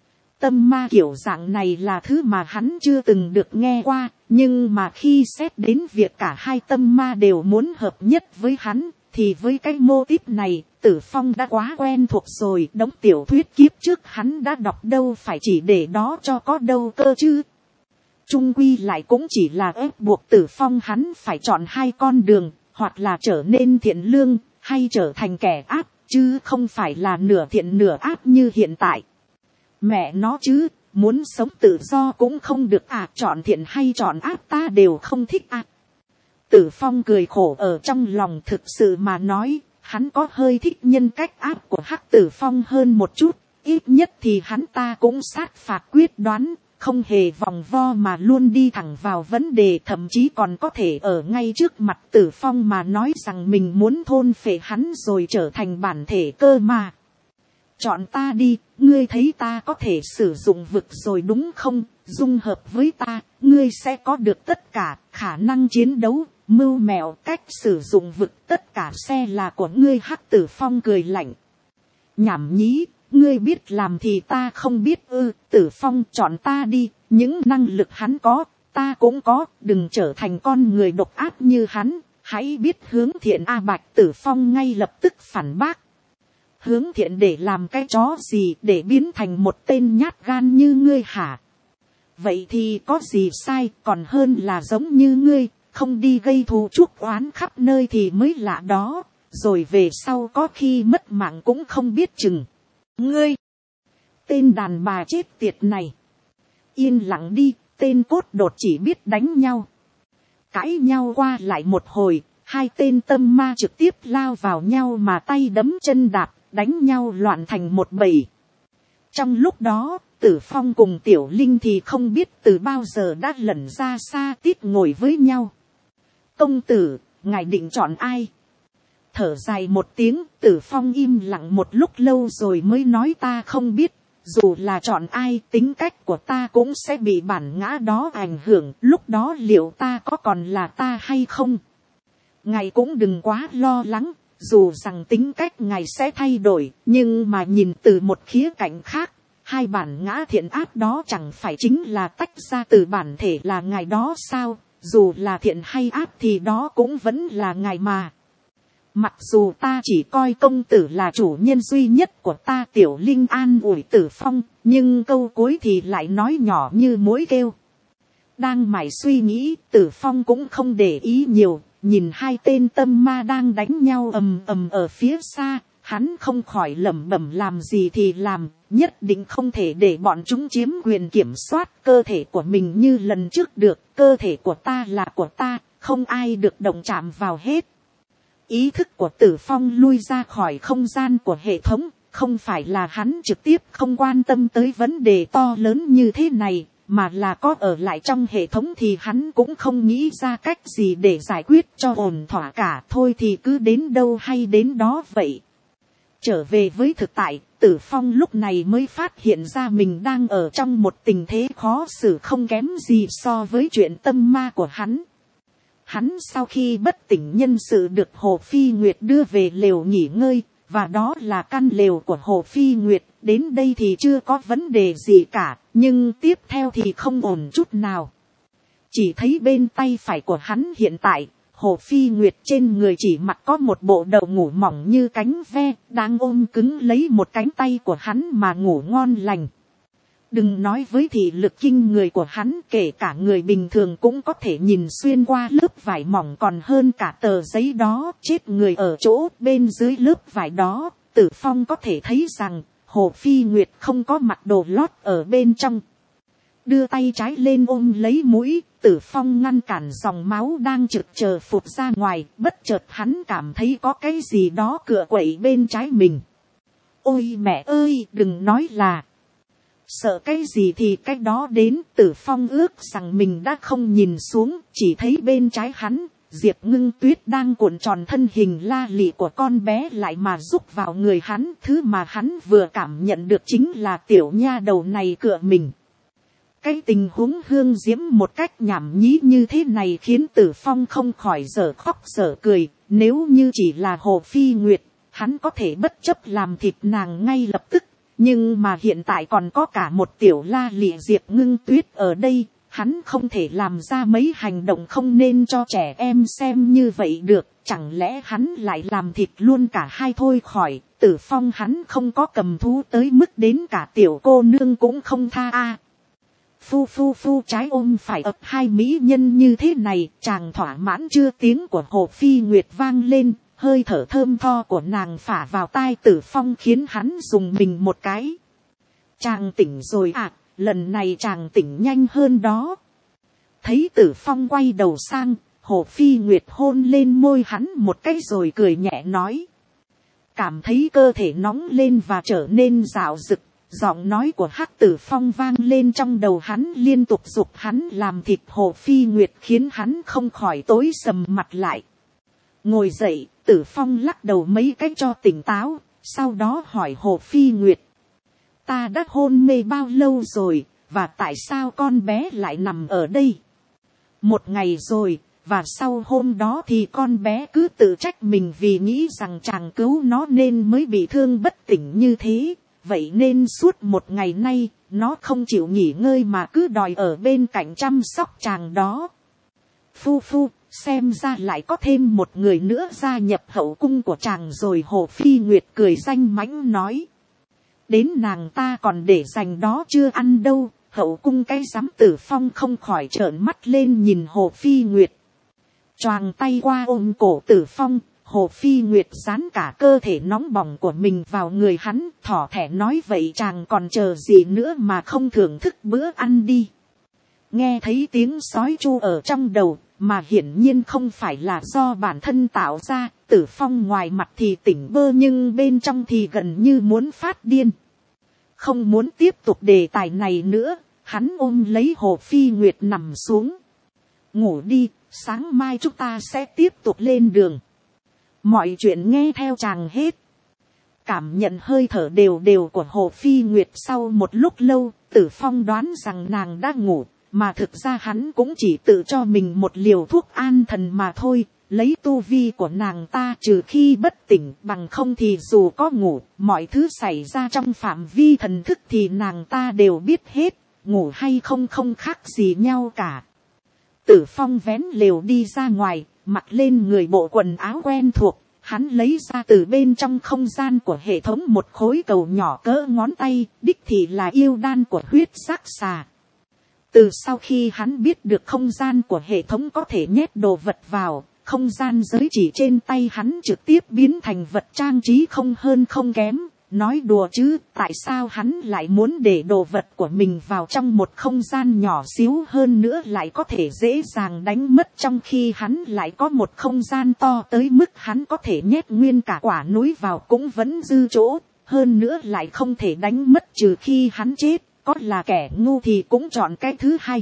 Tâm ma kiểu dạng này là thứ mà hắn chưa từng được nghe qua, nhưng mà khi xét đến việc cả hai tâm ma đều muốn hợp nhất với hắn, thì với cái mô típ này, Tử Phong đã quá quen thuộc rồi. Đống tiểu thuyết kiếp trước hắn đã đọc đâu phải chỉ để đó cho có đâu cơ chứ. Chung quy lại cũng chỉ là ép buộc Tử Phong hắn phải chọn hai con đường, hoặc là trở nên thiện lương, hay trở thành kẻ ác, chứ không phải là nửa thiện nửa ác như hiện tại. Mẹ nó chứ, muốn sống tự do cũng không được à, chọn thiện hay chọn ác ta đều không thích à. Tử Phong cười khổ ở trong lòng, thực sự mà nói, hắn có hơi thích nhân cách ác của Hắc Tử Phong hơn một chút, ít nhất thì hắn ta cũng sát phạt quyết đoán, không hề vòng vo mà luôn đi thẳng vào vấn đề, thậm chí còn có thể ở ngay trước mặt Tử Phong mà nói rằng mình muốn thôn phệ hắn rồi trở thành bản thể cơ mà. Chọn ta đi, ngươi thấy ta có thể sử dụng vực rồi đúng không, dung hợp với ta, ngươi sẽ có được tất cả, khả năng chiến đấu, mưu mẹo, cách sử dụng vực, tất cả sẽ là của ngươi. Hắc Tử Phong cười lạnh. Nhảm nhí, ngươi biết làm thì ta không biết ư. Tử Phong, chọn ta đi, những năng lực hắn có, ta cũng có, đừng trở thành con người độc ác như hắn, hãy biết hướng thiện a. Bạch Tử Phong ngay lập tức phản bác. Hướng thiện để làm cái chó gì, để biến thành một tên nhát gan như ngươi hả? Vậy thì có gì sai, còn hơn là giống như ngươi, không đi gây thù chuốc oán khắp nơi thì mới lạ đó, rồi về sau có khi mất mạng cũng không biết chừng. Ngươi, tên đàn bà chết tiệt này, yên lặng đi, tên cốt đột chỉ biết đánh nhau. Cãi nhau qua lại một hồi, hai tên tâm ma trực tiếp lao vào nhau mà tay đấm chân đạp, đánh nhau loạn thành một bầy. Trong lúc đó, Tử Phong cùng Tiểu Linh thì không biết từ bao giờ đã lẩn ra xa tít ngồi với nhau. Công tử, ngài định chọn ai? Thở dài một tiếng, Tử Phong im lặng một lúc lâu rồi mới nói, ta không biết, dù là chọn ai, tính cách của ta cũng sẽ bị bản ngã đó ảnh hưởng, lúc đó liệu ta có còn là ta hay không? Ngài cũng đừng quá lo lắng, dù rằng tính cách ngài sẽ thay đổi, nhưng mà nhìn từ một khía cạnh khác, hai bản ngã thiện ác đó chẳng phải chính là tách ra từ bản thể là ngài đó sao? Dù là thiện hay ác thì đó cũng vẫn là ngài mà. Mặc dù ta chỉ coi công tử là chủ nhân duy nhất của ta. Tiểu Linh an ủi Tử Phong, nhưng câu cuối thì lại nói nhỏ như mối kêu. Đang mải suy nghĩ, Tử Phong cũng không để ý nhiều, nhìn hai tên tâm ma đang đánh nhau ầm ầm ở phía xa, hắn không khỏi lẩm bẩm, làm gì thì làm, nhất định không thể để bọn chúng chiếm quyền kiểm soát cơ thể của mình như lần trước được. Cơ thể của ta là của ta, không ai được động chạm vào hết. Ý thức của Tử Phong lui ra khỏi không gian của hệ thống, không phải là hắn trực tiếp không quan tâm tới vấn đề to lớn như thế này, mà là có ở lại trong hệ thống thì hắn cũng không nghĩ ra cách gì để giải quyết cho ổn thỏa cả. Thôi thì cứ đến đâu hay đến đó vậy. Trở về với thực tại, Tử Phong lúc này mới phát hiện ra mình đang ở trong một tình thế khó xử không kém gì so với chuyện tâm ma của hắn. Hắn sau khi bất tỉnh nhân sự được Hồ Phi Nguyệt đưa về lều nghỉ ngơi, và đó là căn lều của Hồ Phi Nguyệt, đến đây thì chưa có vấn đề gì cả, nhưng tiếp theo thì không ổn chút nào. Chỉ thấy bên tay phải của hắn hiện tại, Hồ Phi Nguyệt trên người chỉ mặc có một bộ đầu ngủ mỏng như cánh ve, đang ôm cứng lấy một cánh tay của hắn mà ngủ ngon lành. Đừng nói với thị lực kinh người của hắn, kể cả người bình thường cũng có thể nhìn xuyên qua lớp vải mỏng còn hơn cả tờ giấy đó. Chết người ở chỗ bên dưới lớp vải đó, Tử Phong có thể thấy rằng Hồ Phi Nguyệt không có mặc đồ lót ở bên trong. Đưa tay trái lên ôm lấy mũi, Tử Phong ngăn cản dòng máu đang trực chờ phụt ra ngoài, bất chợt hắn cảm thấy có cái gì đó cựa quậy bên trái mình. Ôi mẹ ơi, đừng nói là sợ cái gì thì cái đó đến. Tử Phong ước rằng mình đã không nhìn xuống, chỉ thấy bên trái hắn, Diệp Ngưng Tuyết đang cuộn tròn thân hình la lị của con bé lại mà rúc vào người hắn. Thứ mà hắn vừa cảm nhận được chính là tiểu nha đầu này cựa mình. Cái tình huống hương diễm một cách nhảm nhí như thế này khiến Tử Phong không khỏi dở khóc dở cười. Nếu như chỉ là Hồ Phi Nguyệt, hắn có thể bất chấp làm thịt nàng ngay lập tức. Nhưng mà hiện tại còn có cả một tiểu la lị Diệp Ngưng Tuyết ở đây. Hắn không thể làm ra mấy hành động không nên cho trẻ em xem như vậy được. Chẳng lẽ hắn lại làm thịt luôn cả hai thôi khỏi. Tử Phong hắn không có cầm thú tới mức đến cả tiểu cô nương cũng không tha a. Phu phu phu trái ôm phải ập hai mỹ nhân như thế này. Chàng thỏa mãn chưa, tiếng của Hồ Phi Nguyệt vang lên. Hơi thở thơm tho của nàng phả vào tai Tử Phong khiến hắn dùng mình một cái. Chàng tỉnh rồi à, lần này chàng tỉnh nhanh hơn đó. Thấy Tử Phong quay đầu sang, Hồ Phi Nguyệt hôn lên môi hắn một cái rồi cười nhẹ nói. Cảm thấy cơ thể nóng lên và trở nên rạo rực, giọng nói của Hắc Tử Phong vang lên trong đầu hắn, liên tục giục hắn làm thịt Hồ Phi Nguyệt khiến hắn không khỏi tối sầm mặt lại. Ngồi dậy, Tử Phong lắc đầu mấy cái cho tỉnh táo, sau đó hỏi Hồ Phi Nguyệt. Ta đã hôn mê bao lâu rồi, và tại sao con bé lại nằm ở đây? Một ngày rồi, và sau hôm đó thì con bé cứ tự trách mình vì nghĩ rằng chàng cứu nó nên mới bị thương bất tỉnh như thế. Vậy nên suốt một ngày nay, nó không chịu nghỉ ngơi mà cứ đòi ở bên cạnh chăm sóc chàng đó. Phu phu, xem ra lại có thêm một người nữa gia nhập hậu cung của chàng rồi. Hồ Phi Nguyệt cười danh mãnh nói. Đến nàng ta còn để dành đó chưa ăn đâu. Hậu cung cái rắm. Tử Phong không khỏi trợn mắt lên nhìn Hồ Phi Nguyệt. Choàng tay qua ôm cổ Tử Phong. Hồ Phi Nguyệt dán cả cơ thể nóng bỏng của mình vào người hắn. Thỏ thẻ nói vậy chàng còn chờ gì nữa mà không thưởng thức bữa ăn đi. Nghe thấy tiếng sói chu ở trong đầu, mà hiển nhiên không phải là do bản thân tạo ra. Tử Phong ngoài mặt thì tỉnh bơ nhưng bên trong thì gần như muốn phát điên. Không muốn tiếp tục đề tài này nữa, hắn ôm lấy Hồ Phi Nguyệt nằm xuống. Ngủ đi, sáng mai chúng ta sẽ tiếp tục lên đường. Mọi chuyện nghe theo chàng hết. Cảm nhận hơi thở đều đều của Hồ Phi Nguyệt sau một lúc lâu, Tử Phong đoán rằng nàng đã ngủ. Mà thực ra hắn cũng chỉ tự cho mình một liều thuốc an thần mà thôi. Lấy tu vi của nàng ta, trừ khi bất tỉnh, bằng không thì dù có ngủ, mọi thứ xảy ra trong phạm vi thần thức thì nàng ta đều biết hết. Ngủ hay không không khác gì nhau cả. Tử Phong vén lều đi ra ngoài, mặc lên người bộ quần áo quen thuộc. Hắn lấy ra từ bên trong không gian của hệ thống một khối cầu nhỏ cỡ ngón tay, đích thị là yêu đan của huyết sắc xà. Từ sau khi hắn biết được không gian của hệ thống có thể nhét đồ vật vào, không gian giới chỉ trên tay hắn trực tiếp biến thành vật trang trí không hơn không kém. Nói đùa chứ, tại sao hắn lại muốn để đồ vật của mình vào trong một không gian nhỏ xíu hơn nữa lại có thể dễ dàng đánh mất, trong khi hắn lại có một không gian to tới mức hắn có thể nhét nguyên cả quả núi vào cũng vẫn dư chỗ, hơn nữa lại không thể đánh mất trừ khi hắn chết. Có là kẻ ngu thì cũng chọn cái thứ hai.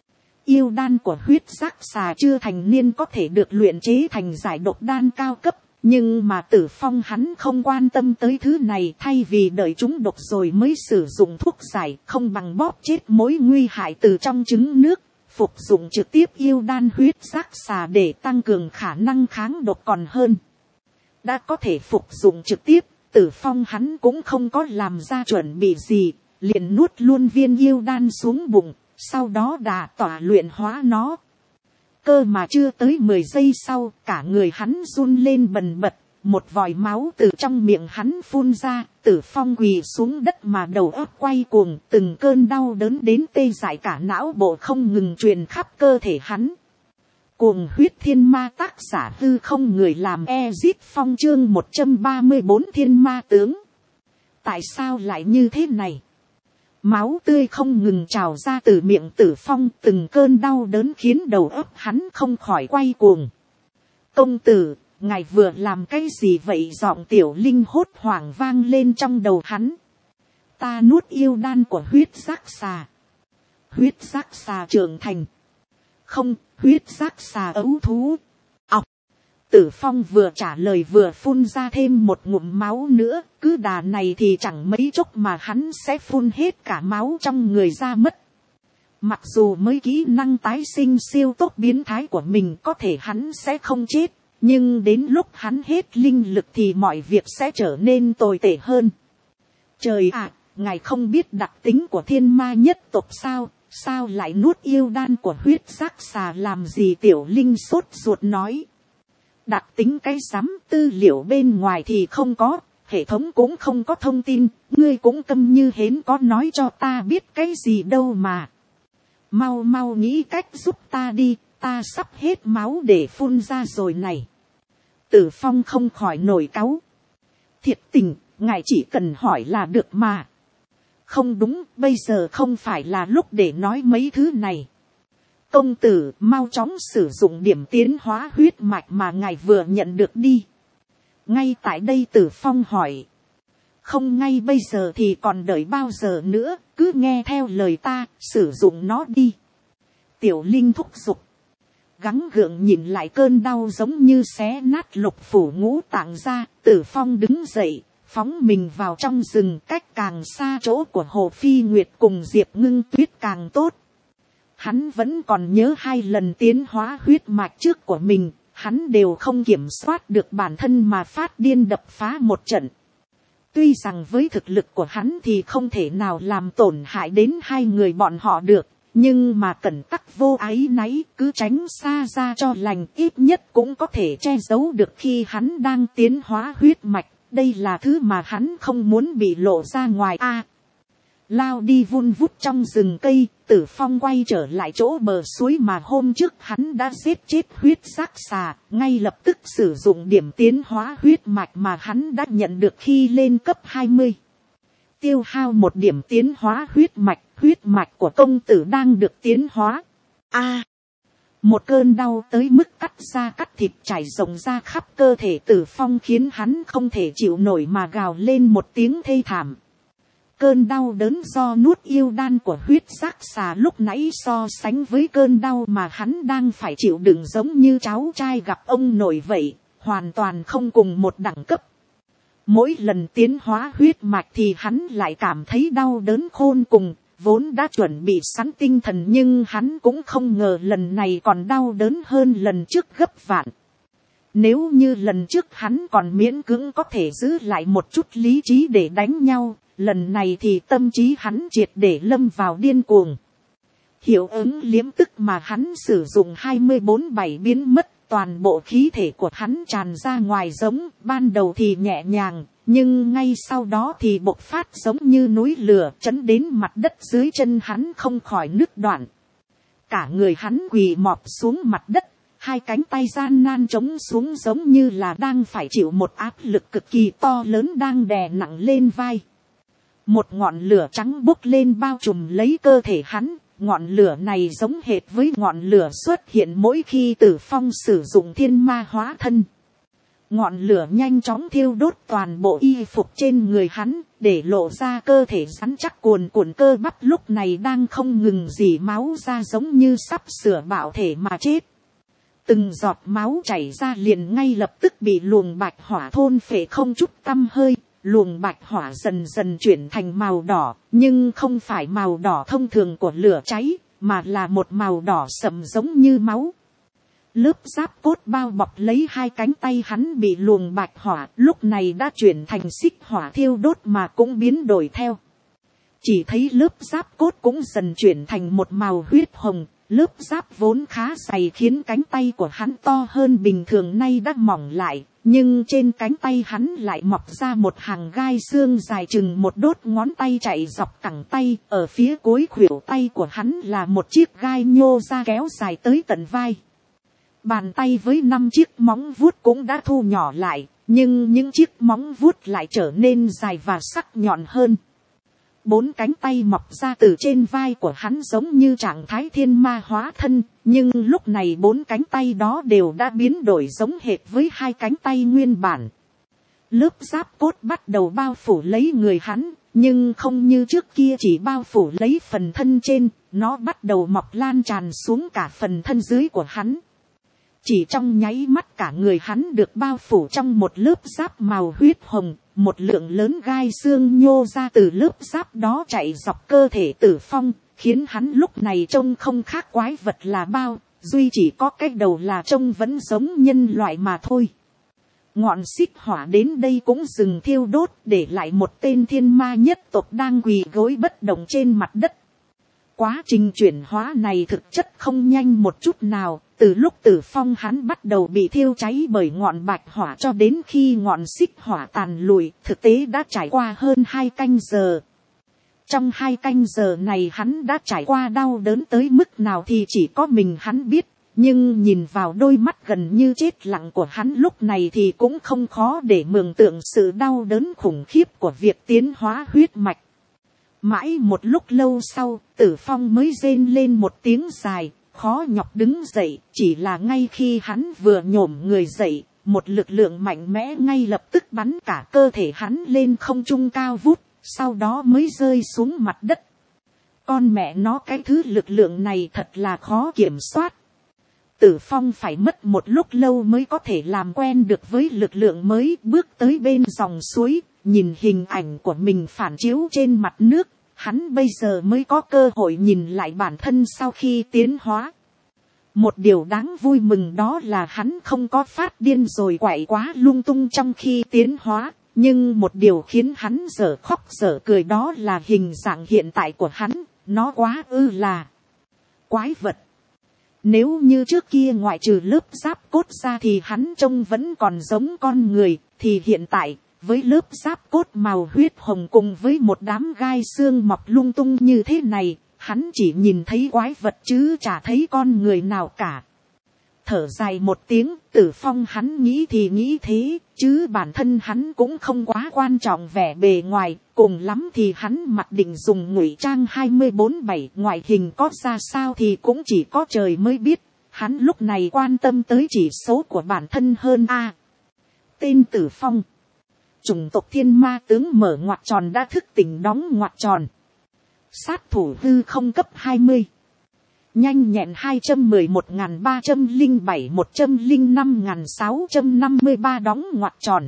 Yêu đan của huyết sắc xà chưa thành niên có thể được luyện chế thành giải độc đan cao cấp. Nhưng mà Tử Phong hắn không quan tâm tới thứ này, thay vì đợi chúng độc rồi mới sử dụng thuốc giải, không bằng bóp chết mối nguy hại từ trong trứng nước. Phục dụng trực tiếp yêu đan huyết sắc xà để tăng cường khả năng kháng độc còn hơn. Đã có thể phục dụng trực tiếp, Tử Phong hắn cũng không có làm ra chuẩn bị gì. Liền nuốt luôn viên yêu đan xuống bụng, sau đó đà tỏa luyện hóa nó. Cơ mà chưa tới mười giây sau, cả người hắn run lên bần bật, một vòi máu từ trong miệng hắn phun ra. Tử Phong quỳ xuống đất mà đầu óc quay cuồng, từng cơn đau đớn đến tê dại cả não bộ không ngừng truyền khắp cơ thể hắn. Cuồng huyết thiên ma, tác giả Hư Không, người làm Ezit Phong, chương một trăm ba mươi bốn thiên ma tướng. Tại sao lại như thế này? Máu tươi không ngừng trào ra từ miệng Tử Phong, từng cơn đau đớn khiến đầu óc hắn không khỏi quay cuồng. Công tử, ngài vừa làm cái gì vậy? Giọng Tiểu Linh hốt hoảng vang lên trong đầu hắn. Ta nuốt yêu đan của huyết sắc xà. Huyết sắc xà trưởng thành. Không, huyết sắc xà ấu thú. Tử Phong vừa trả lời vừa phun ra thêm một ngụm máu nữa, cứ đà này thì chẳng mấy chốc mà hắn sẽ phun hết cả máu trong người ra mất. Mặc dù mới kỹ năng tái sinh siêu tốc biến thái của mình có thể hắn sẽ không chết, nhưng đến lúc hắn hết linh lực thì mọi việc sẽ trở nên tồi tệ hơn. Trời ạ, ngài không biết đặc tính của thiên ma nhất tộc sao, sao lại nuốt yêu đan của huyết giác xà làm gì? Tiểu Linh sốt ruột nói. Đặc tính cái rắm, tư liệu bên ngoài thì không có, hệ thống cũng không có thông tin, ngươi cũng câm như hến có nói cho ta biết cái gì đâu mà. Mau mau nghĩ cách giúp ta đi, ta sắp hết máu để phun ra rồi này. Tử Phong không khỏi nổi cáu. Thiệt tình, ngài chỉ cần hỏi là được mà. Không đúng, bây giờ không phải là lúc để nói mấy thứ này. Công tử, mau chóng sử dụng điểm tiến hóa huyết mạch mà ngài vừa nhận được đi. Ngay tại đây Tử Phong hỏi. Không ngay bây giờ thì còn đợi bao giờ nữa, cứ nghe theo lời ta, sử dụng nó đi. Tiểu Linh thúc giục. Gắng gượng nhìn lại cơn đau giống như xé nát lục phủ ngũ tạng ra, Tử Phong đứng dậy, phóng mình vào trong rừng, cách càng xa chỗ của Hồ Phi Nguyệt cùng Diệp Ngưng Tuyết càng tốt. Hắn vẫn còn nhớ hai lần tiến hóa huyết mạch trước của mình, hắn đều không kiểm soát được bản thân mà phát điên đập phá một trận. Tuy rằng với thực lực của hắn thì không thể nào làm tổn hại đến hai người bọn họ được, nhưng mà cẩn tắc vô áy náy, cứ tránh xa ra cho lành, ít nhất cũng có thể che giấu được khi hắn đang tiến hóa huyết mạch. Đây là thứ mà hắn không muốn bị lộ ra ngoài a. Lao đi vun vút trong rừng cây, Tử Phong quay trở lại chỗ bờ suối mà hôm trước hắn đã giết chết huyết giác xà, ngay lập tức sử dụng điểm tiến hóa huyết mạch mà hắn đã nhận được khi lên cấp hai mươi. Tiêu hao một điểm tiến hóa huyết mạch, huyết mạch của công tử đang được tiến hóa. A. Một cơn đau tới mức cắt da cắt thịt chảy rộng ra khắp cơ thể Tử Phong khiến hắn không thể chịu nổi mà gào lên một tiếng thê thảm. Cơn đau đớn do nuốt yêu đan của huyết giác xà lúc nãy so sánh với cơn đau mà hắn đang phải chịu đựng giống như cháu trai gặp ông nội vậy, hoàn toàn không cùng một đẳng cấp. Mỗi lần tiến hóa huyết mạch thì hắn lại cảm thấy đau đớn khôn cùng, vốn đã chuẩn bị sẵn tinh thần nhưng hắn cũng không ngờ lần này còn đau đớn hơn lần trước gấp vạn. Nếu như lần trước hắn còn miễn cưỡng có thể giữ lại một chút lý trí để đánh nhau, lần này thì tâm trí hắn triệt để lâm vào điên cuồng. Hiệu ứng liếm tức mà hắn sử dụng hai mươi bốn bảy biến mất, toàn bộ khí thể của hắn tràn ra ngoài giống, ban đầu thì nhẹ nhàng, nhưng ngay sau đó thì bộc phát giống như núi lửa chấn đến mặt đất dưới chân hắn không khỏi nứt đoạn. Cả người hắn quỳ mọp xuống mặt đất, hai cánh tay gian nan chống xuống giống như là đang phải chịu một áp lực cực kỳ to lớn đang đè nặng lên vai. Một ngọn lửa trắng bốc lên bao trùm lấy cơ thể hắn, ngọn lửa này giống hệt với ngọn lửa xuất hiện mỗi khi Tử Phong sử dụng thiên ma hóa thân. Ngọn lửa nhanh chóng thiêu đốt toàn bộ y phục trên người hắn, để lộ ra cơ thể rắn chắc cuồn cuộn cơ bắp lúc này đang không ngừng rỉ máu ra giống như sắp sửa bạo thể mà chết. Từng giọt máu chảy ra liền ngay lập tức bị luồng bạch hỏa thôn phệ không chút tăm hơi. Luồng bạch hỏa dần dần chuyển thành màu đỏ, nhưng không phải màu đỏ thông thường của lửa cháy, mà là một màu đỏ sậm giống như máu. Lớp giáp cốt bao bọc lấy hai cánh tay hắn bị luồng bạch hỏa lúc này đã chuyển thành xích hỏa thiêu đốt mà cũng biến đổi theo. Chỉ thấy lớp giáp cốt cũng dần chuyển thành một màu huyết hồng, lớp giáp vốn khá dày khiến cánh tay của hắn to hơn bình thường nay đã mỏng lại. Nhưng trên cánh tay hắn lại mọc ra một hàng gai xương dài chừng một đốt ngón tay chạy dọc cẳng tay. Ở phía cuối khuỷu tay của hắn là một chiếc gai nhô ra kéo dài tới tận vai. Bàn tay với năm chiếc móng vuốt cũng đã thu nhỏ lại, nhưng những chiếc móng vuốt lại trở nên dài và sắc nhọn hơn. Bốn cánh tay mọc ra từ trên vai của hắn giống như trạng thái thiên ma hóa thân, nhưng lúc này bốn cánh tay đó đều đã biến đổi giống hệt với hai cánh tay nguyên bản. Lớp giáp cốt bắt đầu bao phủ lấy người hắn, nhưng không như trước kia chỉ bao phủ lấy phần thân trên, nó bắt đầu mọc lan tràn xuống cả phần thân dưới của hắn. chỉ trong nháy mắt cả người hắn được bao phủ trong một lớp giáp màu huyết hồng, một lượng lớn gai xương nhô ra từ lớp giáp đó chạy dọc cơ thể Tử Phong, khiến hắn lúc này trông không khác quái vật là bao, duy chỉ có cái đầu là trông vẫn giống nhân loại mà thôi. Ngọn xích hỏa đến đây cũng dừng thiêu đốt, để lại một tên thiên ma nhất tộc đang quỳ gối bất động trên mặt đất. Quá trình chuyển hóa này thực chất không nhanh một chút nào, từ lúc Tử Phong hắn bắt đầu bị thiêu cháy bởi ngọn bạch hỏa cho đến khi ngọn xích hỏa tàn lụi, thực tế đã trải qua hơn hai canh giờ. Trong hai canh giờ này hắn đã trải qua đau đớn tới mức nào thì chỉ có mình hắn biết, nhưng nhìn vào đôi mắt gần như chết lặng của hắn lúc này thì cũng không khó để mường tượng sự đau đớn khủng khiếp của việc tiến hóa huyết mạch. Mãi một lúc lâu sau, Tử Phong mới rên lên một tiếng dài, khó nhọc đứng dậy, chỉ là ngay khi hắn vừa nhổm người dậy, một lực lượng mạnh mẽ ngay lập tức bắn cả cơ thể hắn lên không trung cao vút, sau đó mới rơi xuống mặt đất. Con mẹ nó, cái thứ lực lượng này thật là khó kiểm soát. Tử Phong phải mất một lúc lâu mới có thể làm quen được với lực lượng mới, bước tới bên dòng suối, nhìn hình ảnh của mình phản chiếu trên mặt nước, hắn bây giờ mới có cơ hội nhìn lại bản thân sau khi tiến hóa. Một điều đáng vui mừng đó là hắn không có phát điên rồi quậy quá lung tung trong khi tiến hóa, nhưng một điều khiến hắn dở khóc dở cười đó là hình dạng hiện tại của hắn, nó quá ư là quái vật. Nếu như trước kia ngoại trừ lớp giáp cốt ra thì hắn trông vẫn còn giống con người, thì hiện tại, với lớp giáp cốt màu huyết hồng cùng với một đám gai xương mọc lung tung như thế này, hắn chỉ nhìn thấy quái vật chứ chả thấy con người nào cả. Thở dài một tiếng, Tử Phong hắn nghĩ thì nghĩ thế, chứ bản thân hắn cũng không quá quan trọng vẻ bề ngoài, cùng lắm thì hắn mặc định dùng ngụy trang hai mươi bốn bảy, ngoại hình có ra sao thì cũng chỉ có trời mới biết, hắn lúc này quan tâm tới chỉ số của bản thân hơn a. À, tên Tử Phong, chủng tộc thiên ma tướng mở ngoặc tròn đã thức tỉnh đóng ngoặc tròn, sát thủ hư không cấp hai mươi, nhanh nhẹn hai trăm mười một nghìn ba trăm lẻ bảy một trăm lẻ năm nghìn sáu trăm năm mươi ba đóng ngoặc tròn,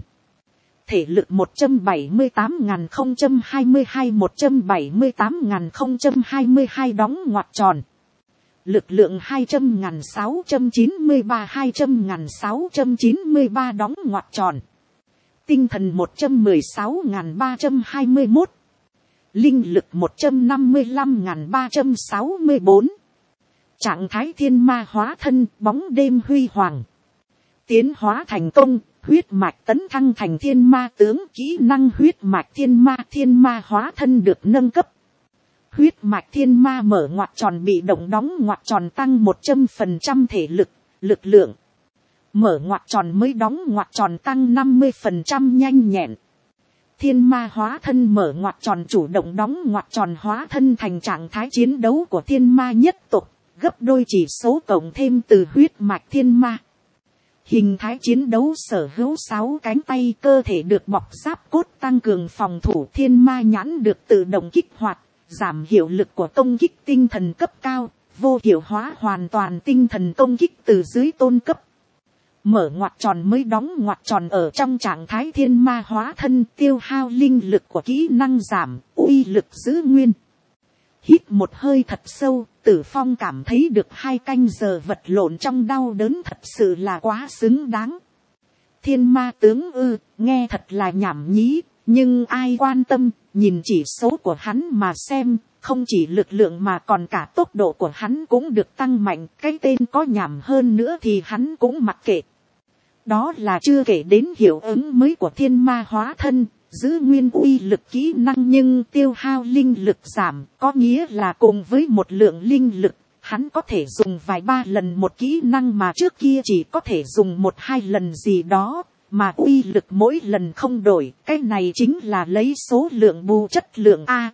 thể lực một trăm bảy mươi tám nghìn không trăm hai mươi hai một trăm bảy mươi tám nghìn không trăm hai mươi hai đóng ngoặc tròn, lực lượng hai trăm nghìn sáu trăm chín mươi ba hai trăm nghìn sáu trăm chín mươi ba đóng ngoặc tròn, tinh thần một trăm mười sáu nghìn ba trăm hai mươi mốt, linh lực một trăm năm mươi lăm nghìn ba trăm sáu mươi bốn, trạng thái thiên ma hóa thân bóng đêm huy hoàng, tiến hóa thành công, huyết mạch tấn thăng thành thiên ma tướng, kỹ năng huyết mạch thiên ma, thiên ma hóa thân được nâng cấp, huyết mạch thiên ma mở ngoặc tròn bị động đóng ngoặc tròn tăng một trăm phần trăm thể lực, lực lượng, mở ngoặc tròn mới đóng ngoặc tròn tăng năm mươi phần trăm nhanh nhẹn, thiên ma hóa thân mở ngoặc tròn chủ động đóng ngoặc tròn hóa thân thành trạng thái chiến đấu của thiên ma nhất tộc, gấp đôi chỉ số cộng thêm từ huyết mạch thiên ma. Hình thái chiến đấu sở hữu sáu cánh tay, cơ thể được bọc giáp cốt tăng cường phòng thủ, thiên ma nhãn được tự động kích hoạt, giảm hiệu lực của công kích tinh thần cấp cao, vô hiệu hóa hoàn toàn tinh thần công kích từ dưới tôn cấp. Mở ngoặc tròn mới đóng ngoặc tròn ở trong trạng thái thiên ma hóa thân, tiêu hao linh lực của kỹ năng giảm, uy lực giữ nguyên. Hít một hơi thật sâu, Tử Phong cảm thấy được hai canh giờ vật lộn trong đau đớn thật sự là quá xứng đáng. Thiên ma tướng ư, nghe thật là nhảm nhí, nhưng ai quan tâm, nhìn chỉ số của hắn mà xem, không chỉ lực lượng mà còn cả tốc độ của hắn cũng được tăng mạnh, cái tên có nhảm hơn nữa thì hắn cũng mặc kệ. Đó là chưa kể đến hiệu ứng mới của thiên ma hóa thân, giữ nguyên uy lực kỹ năng nhưng tiêu hao linh lực giảm, có nghĩa là cùng với một lượng linh lực, hắn có thể dùng vài ba lần một kỹ năng mà trước kia chỉ có thể dùng một hai lần gì đó, mà uy lực mỗi lần không đổi, cái này chính là lấy số lượng bù chất lượng A.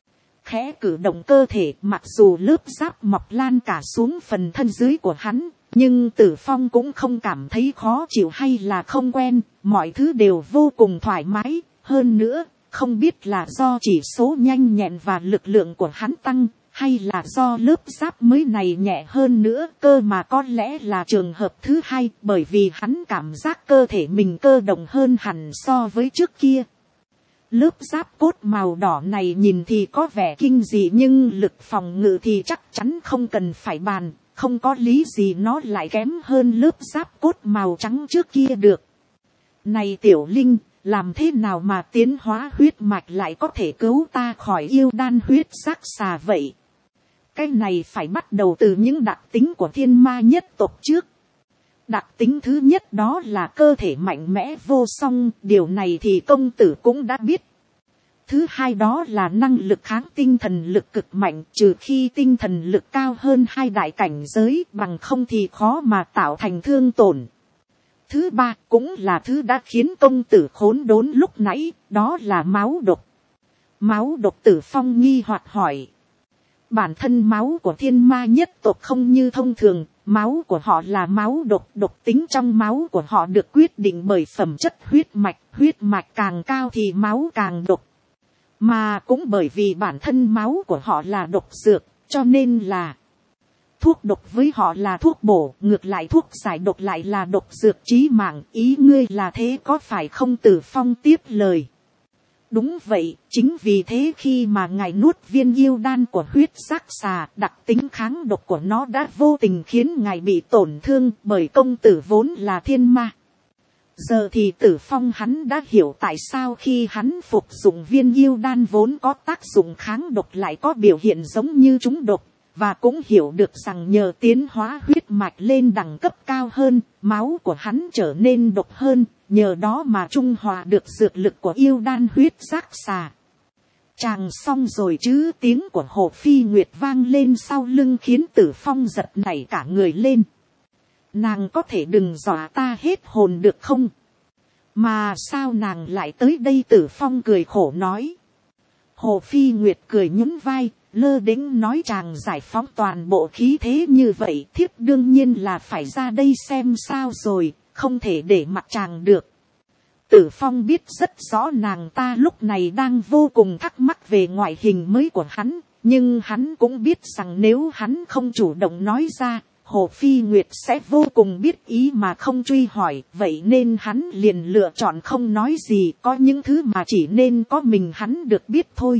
Khẽ cử động cơ thể, mặc dù lớp giáp mọc lan cả xuống phần thân dưới của hắn, nhưng Tử Phong cũng không cảm thấy khó chịu hay là không quen, mọi thứ đều vô cùng thoải mái. Hơn nữa, không biết là do chỉ số nhanh nhẹn và lực lượng của hắn tăng, hay là do lớp giáp mới này nhẹ hơn nữa, cơ mà có lẽ là trường hợp thứ hai, bởi vì hắn cảm giác cơ thể mình cơ động hơn hẳn so với trước kia. Lớp giáp cốt màu đỏ này nhìn thì có vẻ kinh dị, nhưng lực phòng ngự thì chắc chắn không cần phải bàn, không có lý gì nó lại kém hơn lớp giáp cốt màu trắng trước kia được. Này Tiểu Linh, làm thế nào mà tiến hóa huyết mạch lại có thể cứu ta khỏi yêu đan huyết sắc xà vậy? Cái này phải bắt đầu từ những đặc tính của thiên ma nhất tộc trước. Đặc tính thứ nhất đó là cơ thể mạnh mẽ vô song, điều này thì công tử cũng đã biết. Thứ hai đó là năng lực kháng tinh thần lực cực mạnh, trừ khi tinh thần lực cao hơn hai đại cảnh giới, bằng không thì khó mà tạo thành thương tổn. Thứ ba cũng là thứ đã khiến công tử khốn đốn lúc nãy, đó là máu độc. Máu độc Tử Phong nghi hoặc hỏi. Bản thân máu của thiên ma nhất tộc không như thông thường, máu của họ là máu độc, độc tính trong máu của họ được quyết định bởi phẩm chất huyết mạch, huyết mạch càng cao thì máu càng độc. Mà cũng bởi vì bản thân máu của họ là độc dược, cho nên là thuốc độc với họ là thuốc bổ, ngược lại thuốc giải độc lại là độc dược chí mạng. Ý ngươi là thế có phải không? Tử Phong tiếp lời. Đúng vậy, chính vì thế khi mà ngài nuốt viên yêu đan của huyết sắc xà, đặc tính kháng độc của nó đã vô tình khiến ngài bị tổn thương, bởi công tử vốn là thiên ma. Giờ thì Tử Phong hắn đã hiểu tại sao khi hắn phục dụng viên yêu đan vốn có tác dụng kháng độc lại có biểu hiện giống như trúng độc, và cũng hiểu được rằng nhờ tiến hóa huyết mạch lên đẳng cấp cao hơn, máu của hắn trở nên độc hơn, nhờ đó mà trung hòa được dược lực của yêu đan huyết sắc xà. Chàng xong rồi chứ? Tiếng của Hồ Phi Nguyệt vang lên sau lưng khiến Tử Phong giật nảy cả người lên. Nàng có thể đừng dọa ta hết hồn được không? Mà sao nàng lại tới đây? Tử Phong cười khổ nói. Hồ Phi Nguyệt cười nhún vai, lơ đễnh nói, chàng giải phóng toàn bộ khí thế như vậy, thiếp đương nhiên là phải ra đây xem sao rồi, không thể để mặc chàng được. Tử Phong biết rất rõ nàng ta lúc này đang vô cùng thắc mắc về ngoại hình mới của hắn, nhưng hắn cũng biết rằng nếu hắn không chủ động nói ra, Hồ Phi Nguyệt sẽ vô cùng biết ý mà không truy hỏi, vậy nên hắn liền lựa chọn không nói gì, có những thứ mà chỉ nên có mình hắn được biết thôi.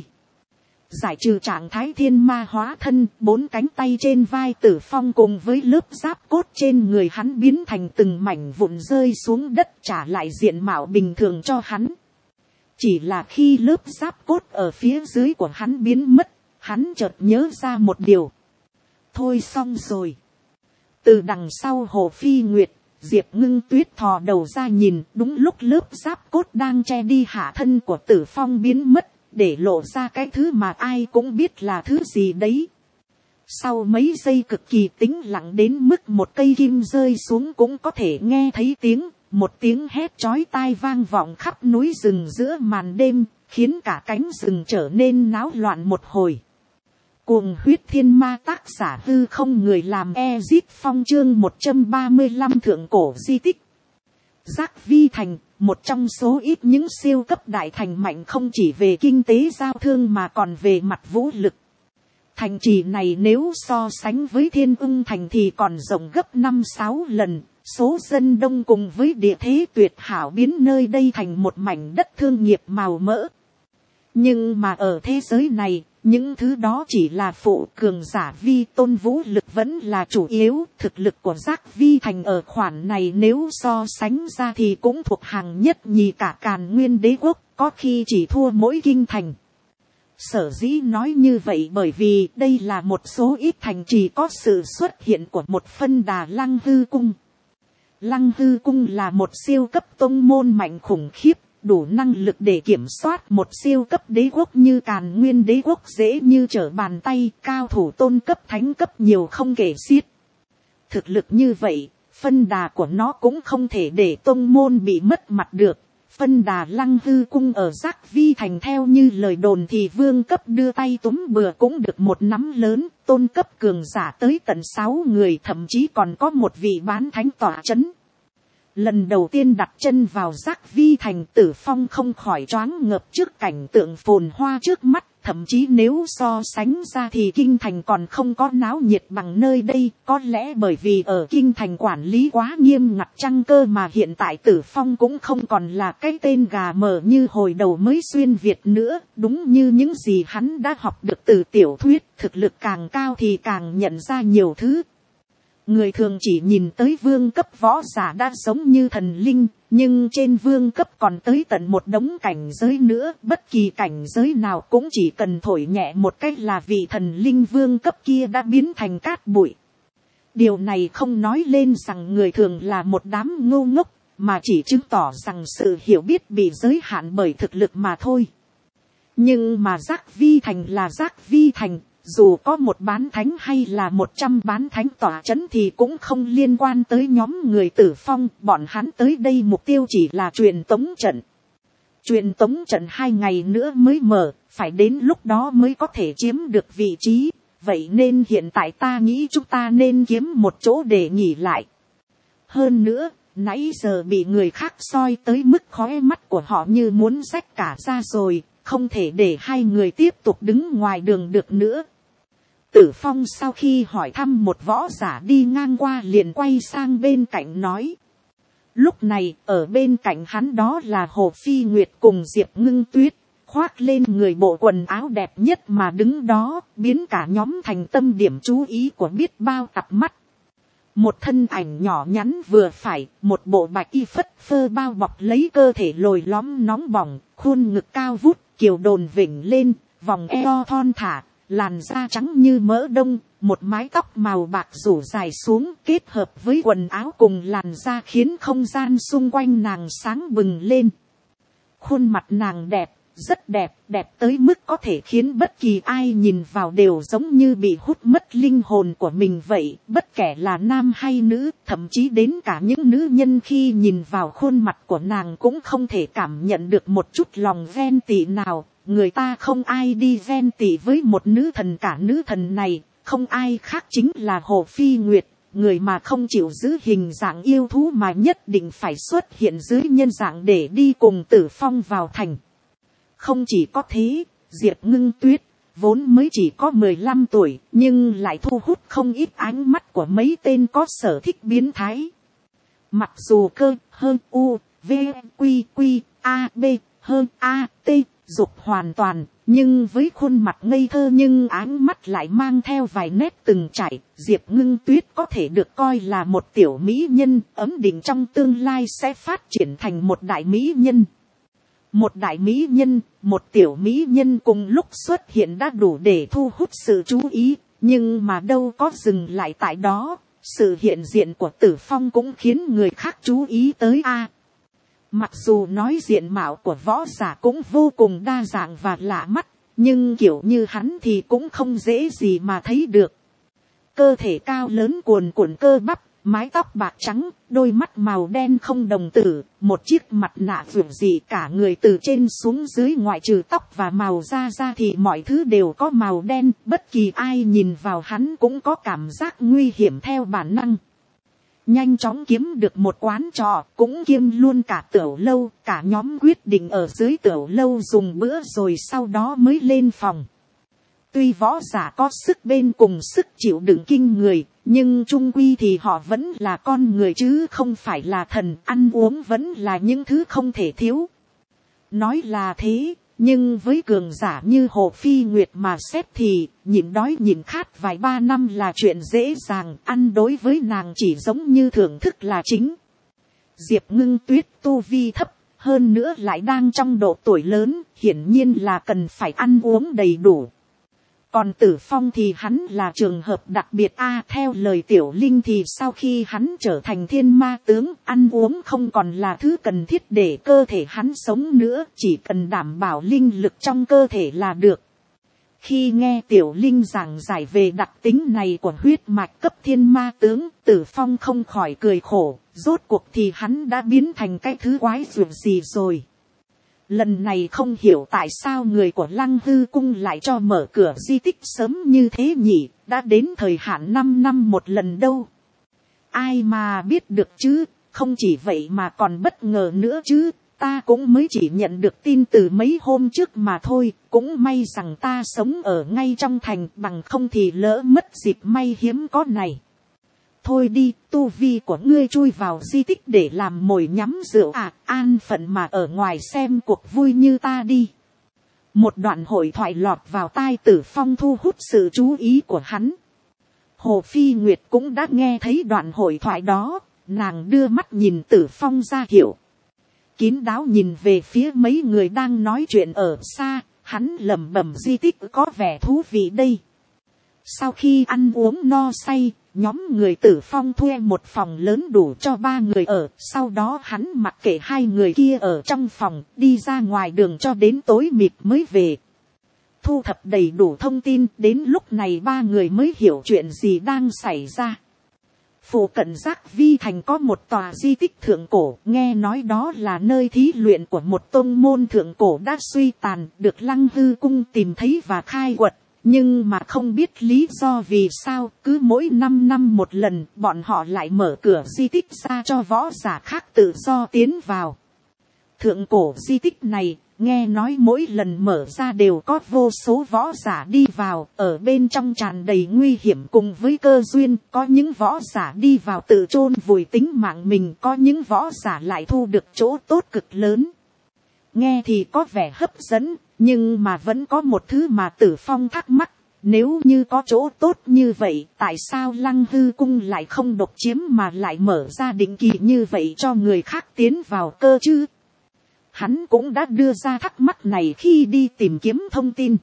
Giải trừ trạng thái thiên ma hóa thân, bốn cánh tay trên vai Tử Phong cùng với lớp giáp cốt trên người hắn biến thành từng mảnh vụn rơi xuống đất, trả lại diện mạo bình thường cho hắn. Chỉ là khi lớp giáp cốt ở phía dưới của hắn biến mất, hắn chợt nhớ ra một điều. Thôi xong rồi. Từ đằng sau Hồ Phi Nguyệt, Diệp Ngưng Tuyết thò đầu ra nhìn, đúng lúc lớp giáp cốt đang che đi hạ thân của Tử Phong biến mất, để lộ ra cái thứ mà ai cũng biết là thứ gì đấy. Sau mấy giây cực kỳ tĩnh lặng đến mức một cây kim rơi xuống cũng có thể nghe thấy tiếng, một tiếng hét chói tai vang vọng khắp núi rừng giữa màn đêm, khiến cả cánh rừng trở nên náo loạn một hồi. Cuồng huyết thiên ma, tác giả Hư Không, người làm Ezit Phong, chương một trăm ba mươi lăm thượng cổ di tích. Giác Vi Thành, một trong số ít những siêu cấp đại thành mạnh không chỉ về kinh tế giao thương mà còn về mặt vũ lực. Thành trì này nếu so sánh với Thiên Ưng Thành thì còn rộng gấp năm sáu lần, số dân đông cùng với địa thế tuyệt hảo biến nơi đây thành một mảnh đất thương nghiệp màu mỡ. Nhưng mà ở thế giới này, những thứ đó chỉ là phụ, cường giả vi tôn vũ lực vẫn là chủ yếu. Thực lực của Giác Vi Thành ở khoản này nếu so sánh ra thì cũng thuộc hàng nhất nhì cả Càn Nguyên Đế quốc, có khi chỉ thua mỗi kinh thành. Sở dĩ nói như vậy bởi vì đây là một số ít thành trì có sự xuất hiện của một phân đà Lăng Hư Cung. Lăng Hư Cung là một siêu cấp tôn môn mạnh khủng khiếp, đủ năng lực để kiểm soát một siêu cấp đế quốc như Càn Nguyên Đế quốc dễ như trở bàn tay, cao thủ tôn cấp thánh cấp nhiều không kể xiết. Thực lực như vậy, phân đà của nó cũng không thể để tôn môn bị mất mặt được. Phân đà Lăng Hư Cung ở Giác Vi Thành theo như lời đồn thì vương cấp đưa tay túm bừa cũng được một nắm lớn, tôn cấp cường giả tới tận sáu người, thậm chí còn có một vị bán thánh tỏa chấn. Lần đầu tiên đặt chân vào Giác Vi Thành, Tử Phong không khỏi choáng ngợp trước cảnh tượng phồn hoa trước mắt, thậm chí nếu so sánh ra thì kinh thành còn không có náo nhiệt bằng nơi đây, có lẽ bởi vì ở kinh thành quản lý quá nghiêm ngặt chăng cơ mà hiện tại Tử Phong cũng không còn là cái tên gà mờ như hồi đầu mới xuyên Việt nữa, đúng như những gì hắn đã học được từ tiểu thuyết, thực lực càng cao thì càng nhận ra nhiều thứ. Người thường chỉ nhìn tới vương cấp võ giả đã giống như thần linh, nhưng trên vương cấp còn tới tận một đống cảnh giới nữa, bất kỳ cảnh giới nào cũng chỉ cần thổi nhẹ một cách là vị thần linh vương cấp kia đã biến thành cát bụi. Điều này không nói lên rằng người thường là một đám ngu ngốc, mà chỉ chứng tỏ rằng sự hiểu biết bị giới hạn bởi thực lực mà thôi. Nhưng mà Giác Vi Thành là Giác Vi Thành, dù có một bán thánh hay là một trăm bán thánh tỏa chấn thì cũng không liên quan tới nhóm người Tử Phong, bọn hắn tới đây mục tiêu chỉ là truyền tống trận. Truyền tống trận hai ngày nữa mới mở, phải đến lúc đó mới có thể chiếm được vị trí, vậy nên hiện tại ta nghĩ chúng ta nên kiếm một chỗ để nghỉ lại. Hơn nữa, nãy giờ bị người khác soi tới mức khóe mắt của họ như muốn rách cả ra rồi, không thể để hai người tiếp tục đứng ngoài đường được nữa. Tử Phong sau khi hỏi thăm một võ giả đi ngang qua liền quay sang bên cạnh nói. Lúc này ở bên cạnh hắn đó là Hồ Phi Nguyệt cùng Diệp Ngưng Tuyết, khoác lên người bộ quần áo đẹp nhất mà đứng đó, biến cả nhóm thành tâm điểm chú ý của biết bao cặp mắt. Một thân ảnh nhỏ nhắn vừa phải, một bộ bạch y phất phơ bao bọc lấy cơ thể lồi lõm nóng bỏng, khuôn ngực cao vút, kiều đồn vểnh lên, vòng eo thon thả, làn da trắng như mỡ đông, một mái tóc màu bạc rủ dài xuống kết hợp với quần áo cùng làn da khiến không gian xung quanh nàng sáng bừng lên. Khuôn mặt nàng đẹp, rất đẹp, đẹp tới mức có thể khiến bất kỳ ai nhìn vào đều giống như bị hút mất linh hồn của mình vậy, bất kể là nam hay nữ, thậm chí đến cả những nữ nhân khi nhìn vào khuôn mặt của nàng cũng không thể cảm nhận được một chút lòng ghen tị nào. Người ta không ai đi ghen tị với một nữ thần cả, nữ thần này không ai khác chính là Hồ Phi Nguyệt, người mà không chịu giữ hình dạng yêu thú mà nhất định phải xuất hiện dưới nhân dạng để đi cùng Tử Phong vào thành. Không chỉ có thế, Diệp Ngưng Tuyết vốn mới chỉ có mười lăm tuổi nhưng lại thu hút không ít ánh mắt của mấy tên có sở thích biến thái. Mặc dù cơ hơn u v q q a b hơn a t dục hoàn toàn, nhưng với khuôn mặt ngây thơ nhưng áng mắt lại mang theo vài nét từng trải, Diệp Ngưng Tuyết có thể được coi là một tiểu mỹ nhân, ấm định trong tương lai sẽ phát triển thành một đại mỹ nhân. Một đại mỹ nhân, một tiểu mỹ nhân cùng lúc xuất hiện đã đủ để thu hút sự chú ý, nhưng mà đâu có dừng lại tại đó, sự hiện diện của Tử Phong cũng khiến người khác chú ý tới a. Mặc dù nói diện mạo của võ giả cũng vô cùng đa dạng và lạ mắt, nhưng kiểu như hắn thì cũng không dễ gì mà thấy được. Cơ thể cao lớn cuồn cuộn cơ bắp, mái tóc bạc trắng, đôi mắt màu đen không đồng tử, một chiếc mặt nạ vượt dị, cả người từ trên xuống dưới ngoại trừ tóc và màu da ra thì mọi thứ đều có màu đen, bất kỳ ai nhìn vào hắn cũng có cảm giác nguy hiểm theo bản năng. Nhanh chóng kiếm được một quán trọ, cũng kiêm luôn cả tiểu lâu, cả nhóm quyết định ở dưới tiểu lâu dùng bữa rồi sau đó mới lên phòng. Tuy võ giả có sức bên cùng sức chịu đựng kinh người, nhưng chung quy thì họ vẫn là con người chứ không phải là thần, ăn uống vẫn là những thứ không thể thiếu. Nói là thế, nhưng với cường giả như Hồ Phi Nguyệt mà xét thì, nhịn đói nhịn khát vài ba năm là chuyện dễ dàng, ăn đối với nàng chỉ giống như thưởng thức là chính. Diệp Ngưng Tuyết tu vi thấp, hơn nữa lại đang trong độ tuổi lớn, hiển nhiên là cần phải ăn uống đầy đủ. Còn Tử Phong thì hắn là trường hợp đặc biệt a, theo lời Tiểu Linh thì sau khi hắn trở thành thiên ma tướng, ăn uống không còn là thứ cần thiết để cơ thể hắn sống nữa, chỉ cần đảm bảo linh lực trong cơ thể là được. Khi nghe Tiểu Linh giảng giải về đặc tính này của huyết mạch cấp thiên ma tướng, Tử Phong không khỏi cười khổ, rốt cuộc thì hắn đã biến thành cái thứ quái dường gì rồi. Lần này không hiểu tại sao người của Lăng Hư Cung lại cho mở cửa di tích sớm như thế nhỉ, đã đến thời hạn năm năm một lần đâu. Ai mà biết được chứ, không chỉ vậy mà còn bất ngờ nữa chứ, ta cũng mới chỉ nhận được tin từ mấy hôm trước mà thôi, cũng may rằng ta sống ở ngay trong thành, bằng không thì lỡ mất dịp may hiếm có này. Thôi đi, tu vi của ngươi chui vào di tích để làm mồi nhắm rượu à, an phận mà ở ngoài xem cuộc vui như ta đi. Một đoạn hội thoại lọt vào tai Tử Phong thu hút sự chú ý của hắn. Hồ Phi Nguyệt cũng đã nghe thấy đoạn hội thoại đó, nàng đưa mắt nhìn Tử Phong ra hiệu. Kín đáo nhìn về phía mấy người đang nói chuyện ở xa, hắn lẩm bẩm di tích có vẻ thú vị đây. Sau khi ăn uống no say, nhóm người Tử Phong thuê một phòng lớn đủ cho ba người ở, sau đó hắn mặc kệ hai người kia ở trong phòng, đi ra ngoài đường cho đến tối mịt mới về. Thu thập đầy đủ thông tin, đến lúc này ba người mới hiểu chuyện gì đang xảy ra. Phụ cận Giác Vi Thành có một tòa di tích thượng cổ, nghe nói đó là nơi thí luyện của một tông môn thượng cổ đã suy tàn, được Lăng Hư Cung tìm thấy và khai quật. Nhưng mà không biết lý do vì sao, cứ mỗi năm năm một lần, bọn họ lại mở cửa di tích ra cho võ giả khác tự do tiến vào. Thượng cổ di tích này, nghe nói mỗi lần mở ra đều có vô số võ giả đi vào, ở bên trong tràn đầy nguy hiểm cùng với cơ duyên, có những võ giả đi vào tự chôn vùi tính mạng mình, có những võ giả lại thu được chỗ tốt cực lớn. Nghe thì có vẻ hấp dẫn, nhưng mà vẫn có một thứ mà Tử Phong thắc mắc, nếu như có chỗ tốt như vậy, tại sao Lăng Hư Cung lại không độc chiếm mà lại mở ra định kỳ như vậy cho người khác tiến vào cơ chứ? Hắn cũng đã đưa ra thắc mắc này khi đi tìm kiếm thông tin.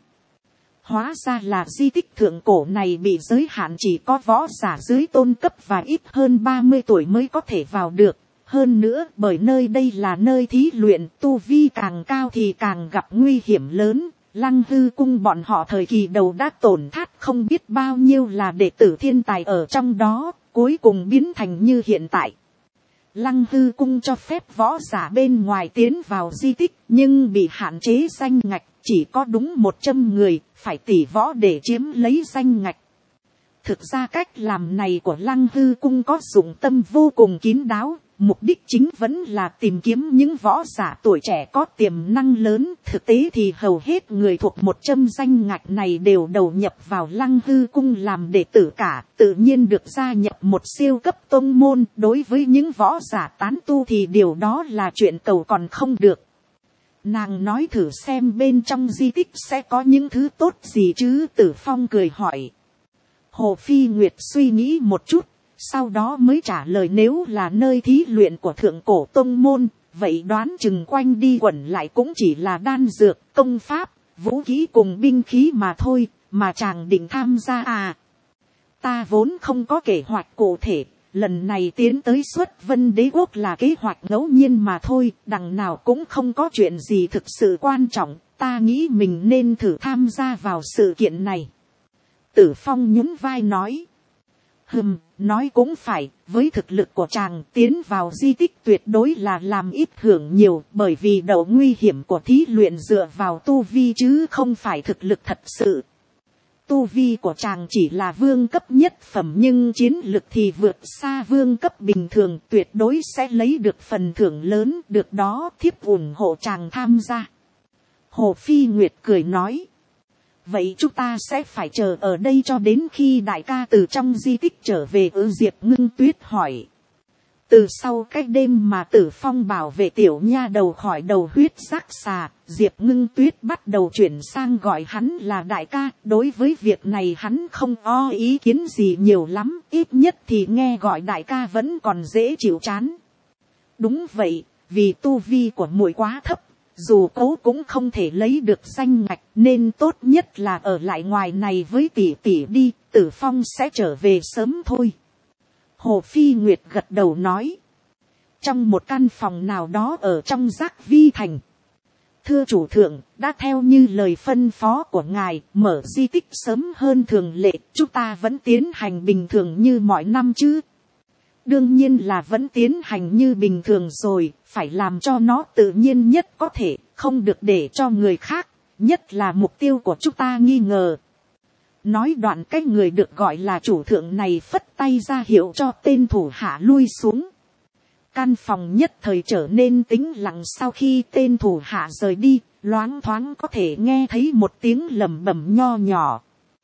Hóa ra là di tích thượng cổ này bị giới hạn chỉ có võ giả dưới tôn cấp và ít hơn ba mươi tuổi mới có thể vào được. Hơn nữa, bởi nơi đây là nơi thí luyện, tu vi càng cao thì càng gặp nguy hiểm lớn. Lăng Hư Cung bọn họ thời kỳ đầu đã tổn thất không biết bao nhiêu là đệ tử thiên tài ở trong đó, cuối cùng biến thành như hiện tại. Lăng Hư Cung cho phép võ giả bên ngoài tiến vào di tích, nhưng bị hạn chế danh ngạch, chỉ có đúng một trăm người, phải tỷ võ để chiếm lấy danh ngạch. Thực ra cách làm này của Lăng Hư Cung có dụng tâm vô cùng kín đáo, mục đích chính vẫn là tìm kiếm những võ giả tuổi trẻ có tiềm năng lớn. Thực tế thì hầu hết người thuộc một trăm danh ngạch này đều đầu nhập vào Lăng Hư Cung làm đệ tử cả, tự nhiên được gia nhập một siêu cấp tông môn. Đối với những võ giả tán tu thì điều đó là chuyện cầu còn không được. Nàng nói thử xem bên trong di tích sẽ có những thứ tốt gì chứ? Tử Phong cười hỏi. Hồ Phi Nguyệt suy nghĩ một chút, sau đó mới trả lời, nếu là nơi thí luyện của thượng cổ tông môn, vậy đoán chừng quanh đi quẩn lại cũng chỉ là đan dược, công pháp, vũ khí cùng binh khí mà thôi, mà chàng định tham gia à? Ta vốn không có kế hoạch cụ thể, lần này tiến tới Xuất Vân Đế Quốc là kế hoạch ngẫu nhiên mà thôi, đằng nào cũng không có chuyện gì thực sự quan trọng, ta nghĩ mình nên thử tham gia vào sự kiện này. Tử Phong nhún vai nói. Hừm, nói cũng phải, với thực lực của chàng tiến vào di tích tuyệt đối là làm ít hưởng nhiều, bởi vì độ nguy hiểm của thí luyện dựa vào tu vi chứ không phải thực lực thật sự. Tu vi của chàng chỉ là vương cấp nhất phẩm, nhưng chiến lực thì vượt xa vương cấp bình thường, tuyệt đối sẽ lấy được phần thưởng lớn, được đó thiếp ủng hộ chàng tham gia. Hồ Phi Nguyệt cười nói. Vậy chúng ta sẽ phải chờ ở đây cho đến khi đại ca từ trong di tích trở về ư? Diệp Ngưng Tuyết hỏi. Từ sau cái đêm mà Tử Phong bảo vệ tiểu nha đầu khỏi đầu huyết giác xà, Diệp Ngưng Tuyết bắt đầu chuyển sang gọi hắn là đại ca. Đối với việc này hắn không có ý kiến gì nhiều lắm, ít nhất thì nghe gọi đại ca vẫn còn dễ chịu chán. Đúng vậy, vì tu vi của muội quá thấp, dù cố cũng không thể lấy được danh ngạch, nên tốt nhất là ở lại ngoài này với tỷ tỷ đi, Tử Phong sẽ trở về sớm thôi. Hồ Phi Nguyệt gật đầu nói. Trong một căn phòng nào đó ở trong Giác Vi Thành. Thưa chủ thượng, đã theo như lời phân phó của ngài, mở di tích sớm hơn thường lệ, chúng ta vẫn tiến hành bình thường như mọi năm chứ? Đương nhiên là vẫn tiến hành như bình thường rồi, phải làm cho nó tự nhiên nhất có thể, không được để cho người khác, nhất là mục tiêu của chúng ta nghi ngờ. Nói đoạn cái người được gọi là chủ thượng này phất tay ra hiệu cho tên thủ hạ lui xuống. Căn phòng nhất thời trở nên tĩnh lặng sau khi tên thủ hạ rời đi, loáng thoáng có thể nghe thấy một tiếng lẩm bẩm nho nhỏ.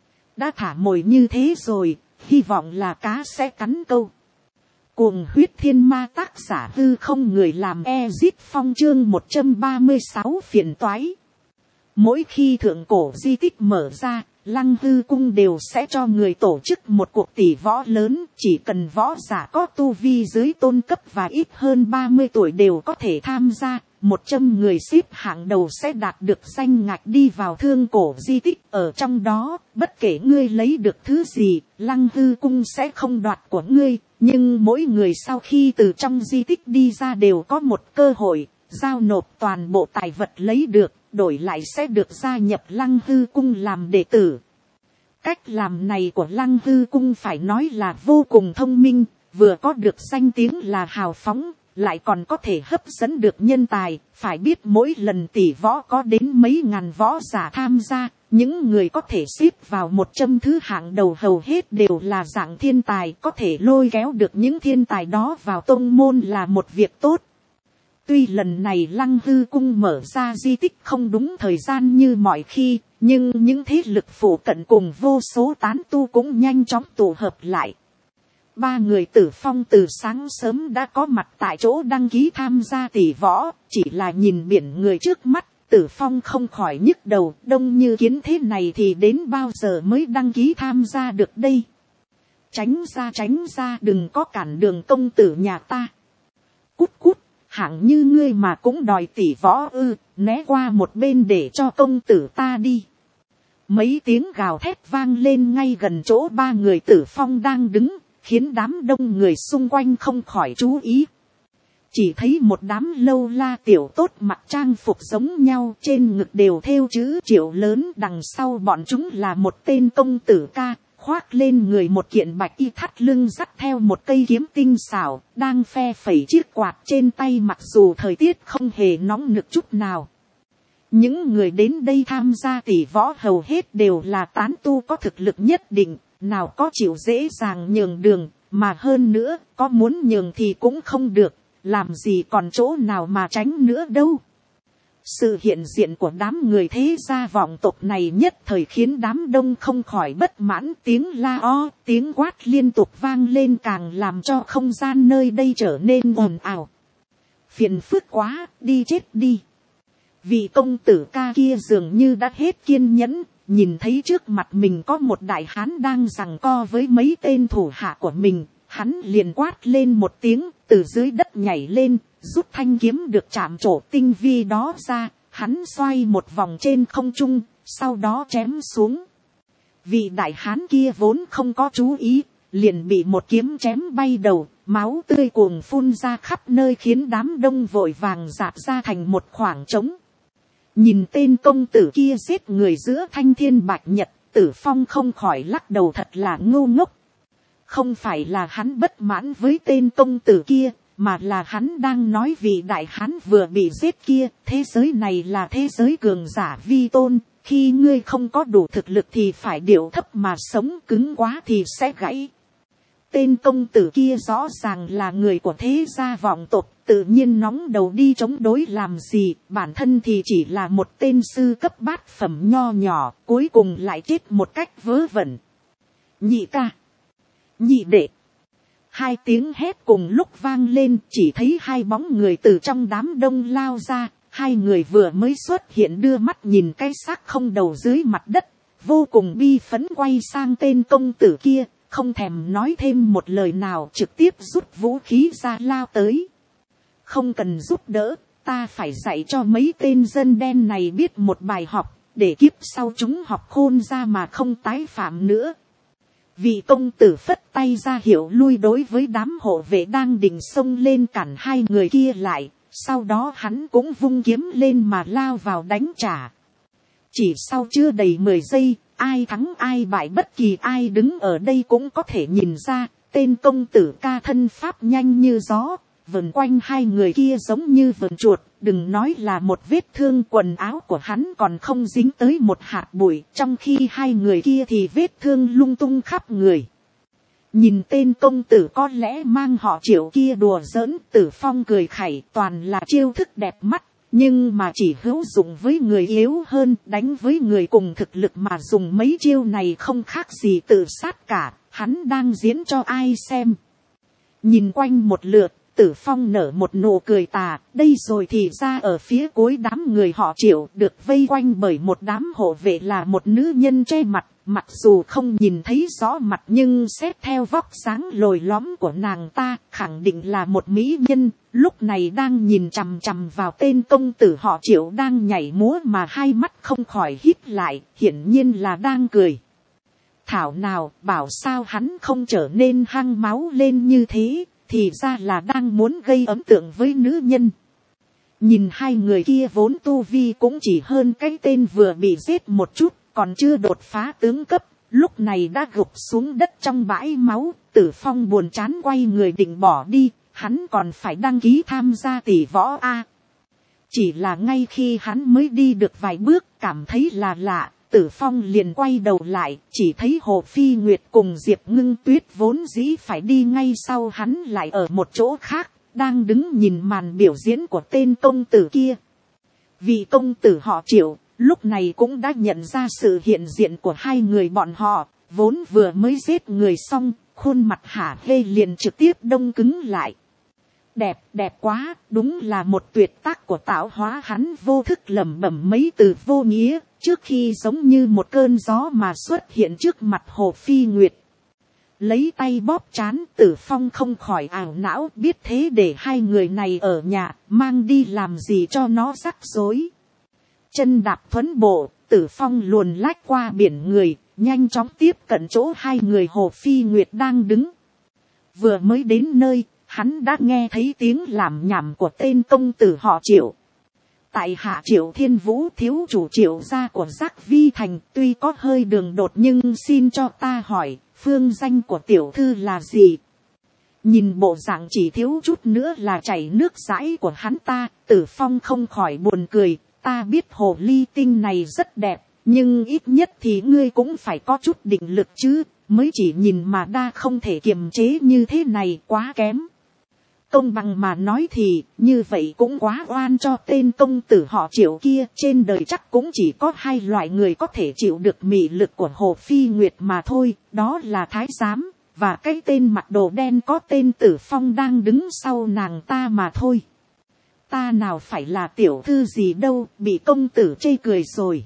Đã thả mồi như thế rồi, hy vọng là cá sẽ cắn câu. Cuồng huyết thiên ma, tác giả hư không, người làm Ezit Phong, chương một trăm ba mươi sáu phiền toái. Mỗi khi thượng cổ di tích mở ra, Lăng Hư cung đều sẽ cho người tổ chức một cuộc tỷ võ lớn, chỉ cần võ giả có tu vi dưới tôn cấp và ít hơn ba mươi tuổi đều có thể tham gia. Một trăm người xếp hạng đầu sẽ đạt được danh ngạch đi vào thương cổ di tích. Ở trong đó, bất kể ngươi lấy được thứ gì, Lăng Hư cung sẽ không đoạt của ngươi. Nhưng mỗi người sau khi từ trong di tích đi ra đều có một cơ hội, giao nộp toàn bộ tài vật lấy được, đổi lại sẽ được gia nhập Lăng Hư cung làm đệ tử. Cách làm này của Lăng Hư cung phải nói là vô cùng thông minh, vừa có được danh tiếng là hào phóng, lại còn có thể hấp dẫn được nhân tài. Phải biết mỗi lần tỷ võ có đến mấy ngàn võ giả tham gia, những người có thể xếp vào một trăm thứ hạng đầu hầu hết đều là dạng thiên tài, có thể lôi kéo được những thiên tài đó vào tông môn là một việc tốt. Tuy lần này Lăng Hư cung mở ra di tích không đúng thời gian như mọi khi, nhưng những thế lực phụ cận cùng vô số tán tu cũng nhanh chóng tụ hợp lại. Ba người Tử Phong từ sáng sớm đã có mặt tại chỗ đăng ký tham gia tỷ võ, chỉ là nhìn biển người trước mắt, Tử Phong không khỏi nhức đầu, đông như kiến thế này thì đến bao giờ mới đăng ký tham gia được đây. Tránh ra tránh ra, đừng có cản đường công tử nhà ta. Cút cút, hạng như ngươi mà cũng đòi tỷ võ ư, né qua một bên để cho công tử ta đi. Mấy tiếng gào thét vang lên ngay gần chỗ ba người Tử Phong đang đứng, khiến đám đông người xung quanh không khỏi chú ý. Chỉ thấy một đám lâu la tiểu tốt mặc trang phục giống nhau, trên ngực đều thêu chữ Triệu lớn, đằng sau bọn chúng là một tên công tử ca, khoác lên người một kiện bạch y, thắt lưng dắt theo một cây kiếm tinh xảo, đang phe phẩy chiếc quạt trên tay mặc dù thời tiết không hề nóng nực chút nào. Những người đến đây tham gia tỷ võ hầu hết đều là tán tu có thực lực nhất định, nào có chịu dễ dàng nhường đường, mà hơn nữa, có muốn nhường thì cũng không được, làm gì còn chỗ nào mà tránh nữa đâu. Sự hiện diện của đám người thế gia vọng tộc này nhất thời khiến đám đông không khỏi bất mãn, tiếng la o, tiếng quát liên tục vang lên càng làm cho không gian nơi đây trở nên ồn ào. Phiền phức quá, đi chết đi. Vị công tử ca kia dường như đã hết kiên nhẫn, nhìn thấy trước mặt mình có một đại hán đang giằng co với mấy tên thủ hạ của mình, hắn liền quát lên một tiếng, từ dưới đất nhảy lên, rút thanh kiếm được chạm trổ tinh vi đó ra, hắn xoay một vòng trên không trung, sau đó chém xuống. Vị đại hán kia vốn không có chú ý, liền bị một kiếm chém bay đầu, máu tươi cuồng phun ra khắp nơi khiến đám đông vội vàng dạt ra thành một khoảng trống. Nhìn tên công tử kia giết người giữa thanh thiên bạch nhật, Tử Phong không khỏi lắc đầu, thật là ngu ngốc. Không phải là hắn bất mãn với tên công tử kia, mà là hắn đang nói vị đại hán vừa bị giết kia, thế giới này là thế giới cường giả vi tôn, khi ngươi không có đủ thực lực thì phải điệu thấp mà sống, cứng quá thì sẽ gãy. Tên công tử kia rõ ràng là người của thế gia vọng tộc, tự nhiên nóng đầu đi chống đối làm gì, bản thân thì chỉ là một tên sư cấp bát phẩm nho nhỏ, cuối cùng lại chết một cách vớ vẩn. Nhị ca, nhị đệ, hai tiếng hét cùng lúc vang lên, chỉ thấy hai bóng người từ trong đám đông lao ra, hai người vừa mới xuất hiện đưa mắt nhìn cái xác không đầu dưới mặt đất, vô cùng bi phấn quay sang tên công tử kia, không thèm nói thêm một lời nào, trực tiếp rút vũ khí ra lao tới. Không cần giúp đỡ, ta phải dạy cho mấy tên dân đen này biết một bài học, để kiếp sau chúng học khôn ra mà không tái phạm nữa. Vị công tử phất tay ra hiệu lui đối với đám hộ vệ đang định xông lên cản hai người kia lại, sau đó hắn cũng vung kiếm lên mà lao vào đánh trả. Chỉ sau chưa đầy mười giây, ai thắng ai bại bất kỳ ai đứng ở đây cũng có thể nhìn ra, tên công tử ca thân pháp nhanh như gió, vần quanh hai người kia giống như vần chuột, đừng nói là một vết thương, quần áo của hắn còn không dính tới một hạt bụi, trong khi hai người kia thì vết thương lung tung khắp người. Nhìn tên công tử có lẽ mang họ Triệu kia đùa giỡn, Tử Phong cười khẩy, toàn là chiêu thức đẹp mắt, nhưng mà chỉ hữu dụng với người yếu hơn, đánh với người cùng thực lực mà dùng mấy chiêu này không khác gì tự sát cả, hắn đang diễn cho ai xem. Nhìn quanh một lượt, Tử Phong nở một nụ cười tà, đây rồi thì ra ở phía cuối đám người họ Triệu được vây quanh bởi một đám hộ vệ là một nữ nhân che mặt, mặc dù không nhìn thấy rõ mặt nhưng xét theo vóc dáng lồi lõm của nàng ta, khẳng định là một mỹ nhân, lúc này đang nhìn chằm chằm vào tên công tử họ Triệu đang nhảy múa mà hai mắt không khỏi híp lại, hiển nhiên là đang cười. Thảo nào, bảo sao hắn không trở nên hăng máu lên như thế, thì ra là đang muốn gây ấn tượng với nữ nhân. Nhìn hai người kia vốn tu vi cũng chỉ hơn cái tên vừa bị giết một chút, còn chưa đột phá tướng cấp, lúc này đã gục xuống đất trong bãi máu. Tử Phong buồn chán quay người định bỏ đi, hắn còn phải đăng ký tham gia tỷ võ a. Chỉ là ngay khi hắn mới đi được vài bước, cảm thấy là lạ, Tử Phong liền quay đầu lại, chỉ thấy Hồ Phi Nguyệt cùng Diệp Ngưng Tuyết vốn dĩ phải đi ngay sau hắn lại ở một chỗ khác, đang đứng nhìn màn biểu diễn của tên công tử kia. Vị công tử họ Triệu lúc này cũng đã nhận ra sự hiện diện của hai người bọn họ, vốn vừa mới giết người xong, khuôn mặt hả hê liền trực tiếp đông cứng lại. Đẹp, đẹp quá, đúng là một tuyệt tác của tạo hóa. Hắn vô thức lẩm bẩm mấy từ vô nghĩa, trước khi giống như một cơn gió mà xuất hiện trước mặt Hồ Phi Nguyệt. Lấy tay bóp trán, Tử Phong không khỏi ảo não, biết thế để hai người này ở nhà, mang đi làm gì cho nó rắc rối. Chân đạp thuấn bộ, Tử Phong luồn lách qua biển người, nhanh chóng tiếp cận chỗ hai người Hồ Phi Nguyệt đang đứng. Vừa mới đến nơi, hắn đã nghe thấy tiếng làm nhảm của tên công tử họ Triệu. Tại hạ Triệu Thiên Vũ, thiếu chủ Triệu gia của Giác Vi Thành, tuy có hơi đường đột nhưng xin cho ta hỏi, phương danh của tiểu thư là gì? Nhìn bộ dạng chỉ thiếu chút nữa là chảy nước dãi của hắn ta, Tử Phong không khỏi buồn cười. Ta biết hồ ly tinh này rất đẹp, nhưng ít nhất thì ngươi cũng phải có chút định lực chứ, mới chỉ nhìn mà đa không thể kiềm chế như thế này, quá kém. Công bằng mà nói thì, như vậy cũng quá oan cho tên công tử họ Triệu kia. Trên đời chắc cũng chỉ có hai loại người có thể chịu được mị lực của Hồ Phi Nguyệt mà thôi, đó là thái giám, và cái tên mặc đồ đen có tên Tử Phong đang đứng sau nàng ta mà thôi. Ta nào phải là tiểu thư gì đâu, bị công tử chê cười rồi.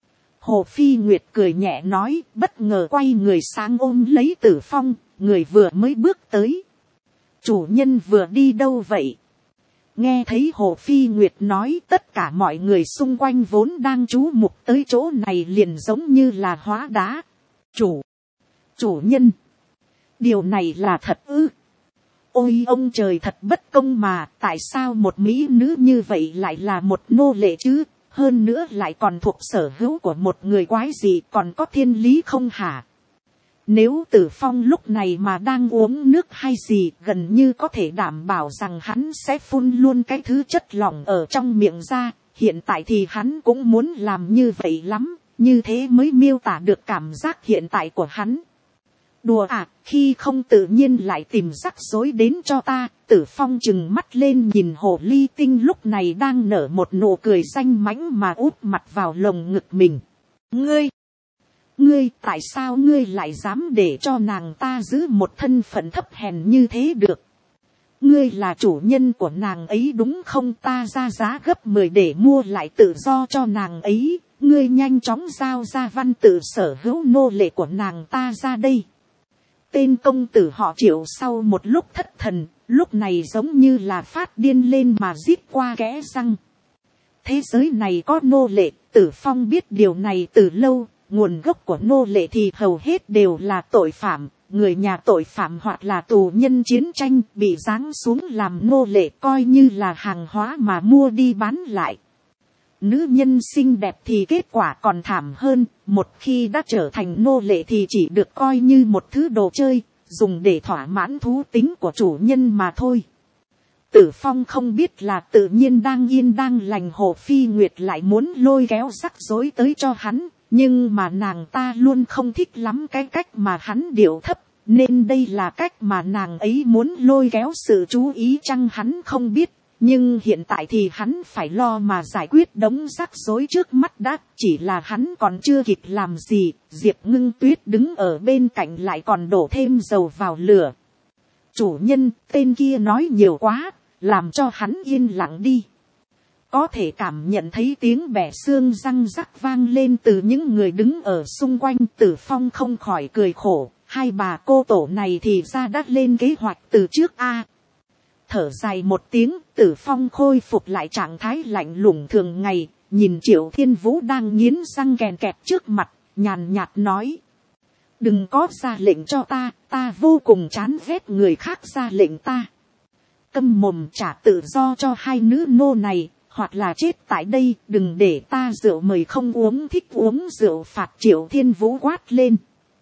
Hồ Phi Nguyệt cười nhẹ nói, bất ngờ quay người sang ôm lấy Tử Phong, người vừa mới bước tới. Chủ nhân vừa đi đâu vậy? Nghe thấy Hồ Phi Nguyệt nói, tất cả mọi người xung quanh vốn đang chú mục tới chỗ này liền giống như là hóa đá. Chủ, chủ nhân, điều này là thật ư? Ôi ông trời, thật bất công mà, tại sao một mỹ nữ như vậy lại là một nô lệ chứ? Hơn nữa lại còn thuộc sở hữu của một người quái gì, còn có thiên lý không hả? Nếu Tử Phong lúc này mà đang uống nước hay gì, gần như có thể đảm bảo rằng hắn sẽ phun luôn cái thứ chất lỏng ở trong miệng ra. Hiện tại thì hắn cũng muốn làm như vậy lắm, như thế mới miêu tả được cảm giác hiện tại của hắn. Đùa à, khi không tự nhiên lại tìm rắc rối đến cho ta. Tử Phong trừng mắt lên nhìn hồ ly tinh lúc này đang nở một nụ cười danh mãnh mà úp mặt vào lồng ngực mình. Ngươi, ngươi tại sao ngươi lại dám để cho nàng ta giữ một thân phận thấp hèn như thế được? Ngươi là chủ nhân của nàng ấy đúng không? Ta ra giá gấp mười để mua lại tự do cho nàng ấy. Ngươi nhanh chóng giao ra văn tự sở hữu nô lệ của nàng ta ra đây. Tên công tử họ Triệu sau một lúc thất thần, lúc này giống như là phát điên lên mà rít qua kẽ răng. Thế giới này có nô lệ, Tử Phong biết điều này từ lâu, nguồn gốc của nô lệ thì hầu hết đều là tội phạm, người nhà tội phạm hoặc là tù nhân chiến tranh bị giáng xuống làm nô lệ coi như là hàng hóa mà mua đi bán lại. Nữ nhân xinh đẹp thì kết quả còn thảm hơn, một khi đã trở thành nô lệ thì chỉ được coi như một thứ đồ chơi, dùng để thỏa mãn thú tính của chủ nhân mà thôi. Tử Phong không biết là tự nhiên đang yên đang lành Hồ Phi Nguyệt lại muốn lôi kéo rắc rối tới cho hắn, nhưng mà nàng ta luôn không thích lắm cái cách mà hắn điệu thấp, Nên đây là cách mà nàng ấy muốn lôi kéo sự chú ý chăng hắn không biết. Nhưng hiện tại thì hắn phải lo mà giải quyết đống rắc rối trước mắt đã. Chỉ là hắn còn chưa kịp làm gì. Diệp Ngưng Tuyết đứng ở bên cạnh lại còn đổ thêm dầu vào lửa. Chủ nhân, tên kia nói nhiều quá, làm cho hắn yên lặng đi. Có thể cảm nhận thấy tiếng bẻ xương răng rắc vang lên từ những người đứng ở xung quanh. Tử Phong không khỏi cười khổ. Hai bà cô tổ này thì ra đã lên kế hoạch từ trước a. Thở dài một tiếng, Tử Phong khôi phục lại trạng thái lạnh lùng thường ngày. Nhìn Triệu Thiên Vũ đang nghiến răng kèn kẹt trước mặt, nhàn nhạt nói. Đừng có ra lệnh cho ta, ta vô cùng chán ghét người khác ra lệnh ta. Câm mồm, trả tự do cho hai nữ nô này, hoặc là chết tại đây, đừng để ta rượu mời không uống, thích uống rượu phạt. Triệu Thiên Vũ quát lên.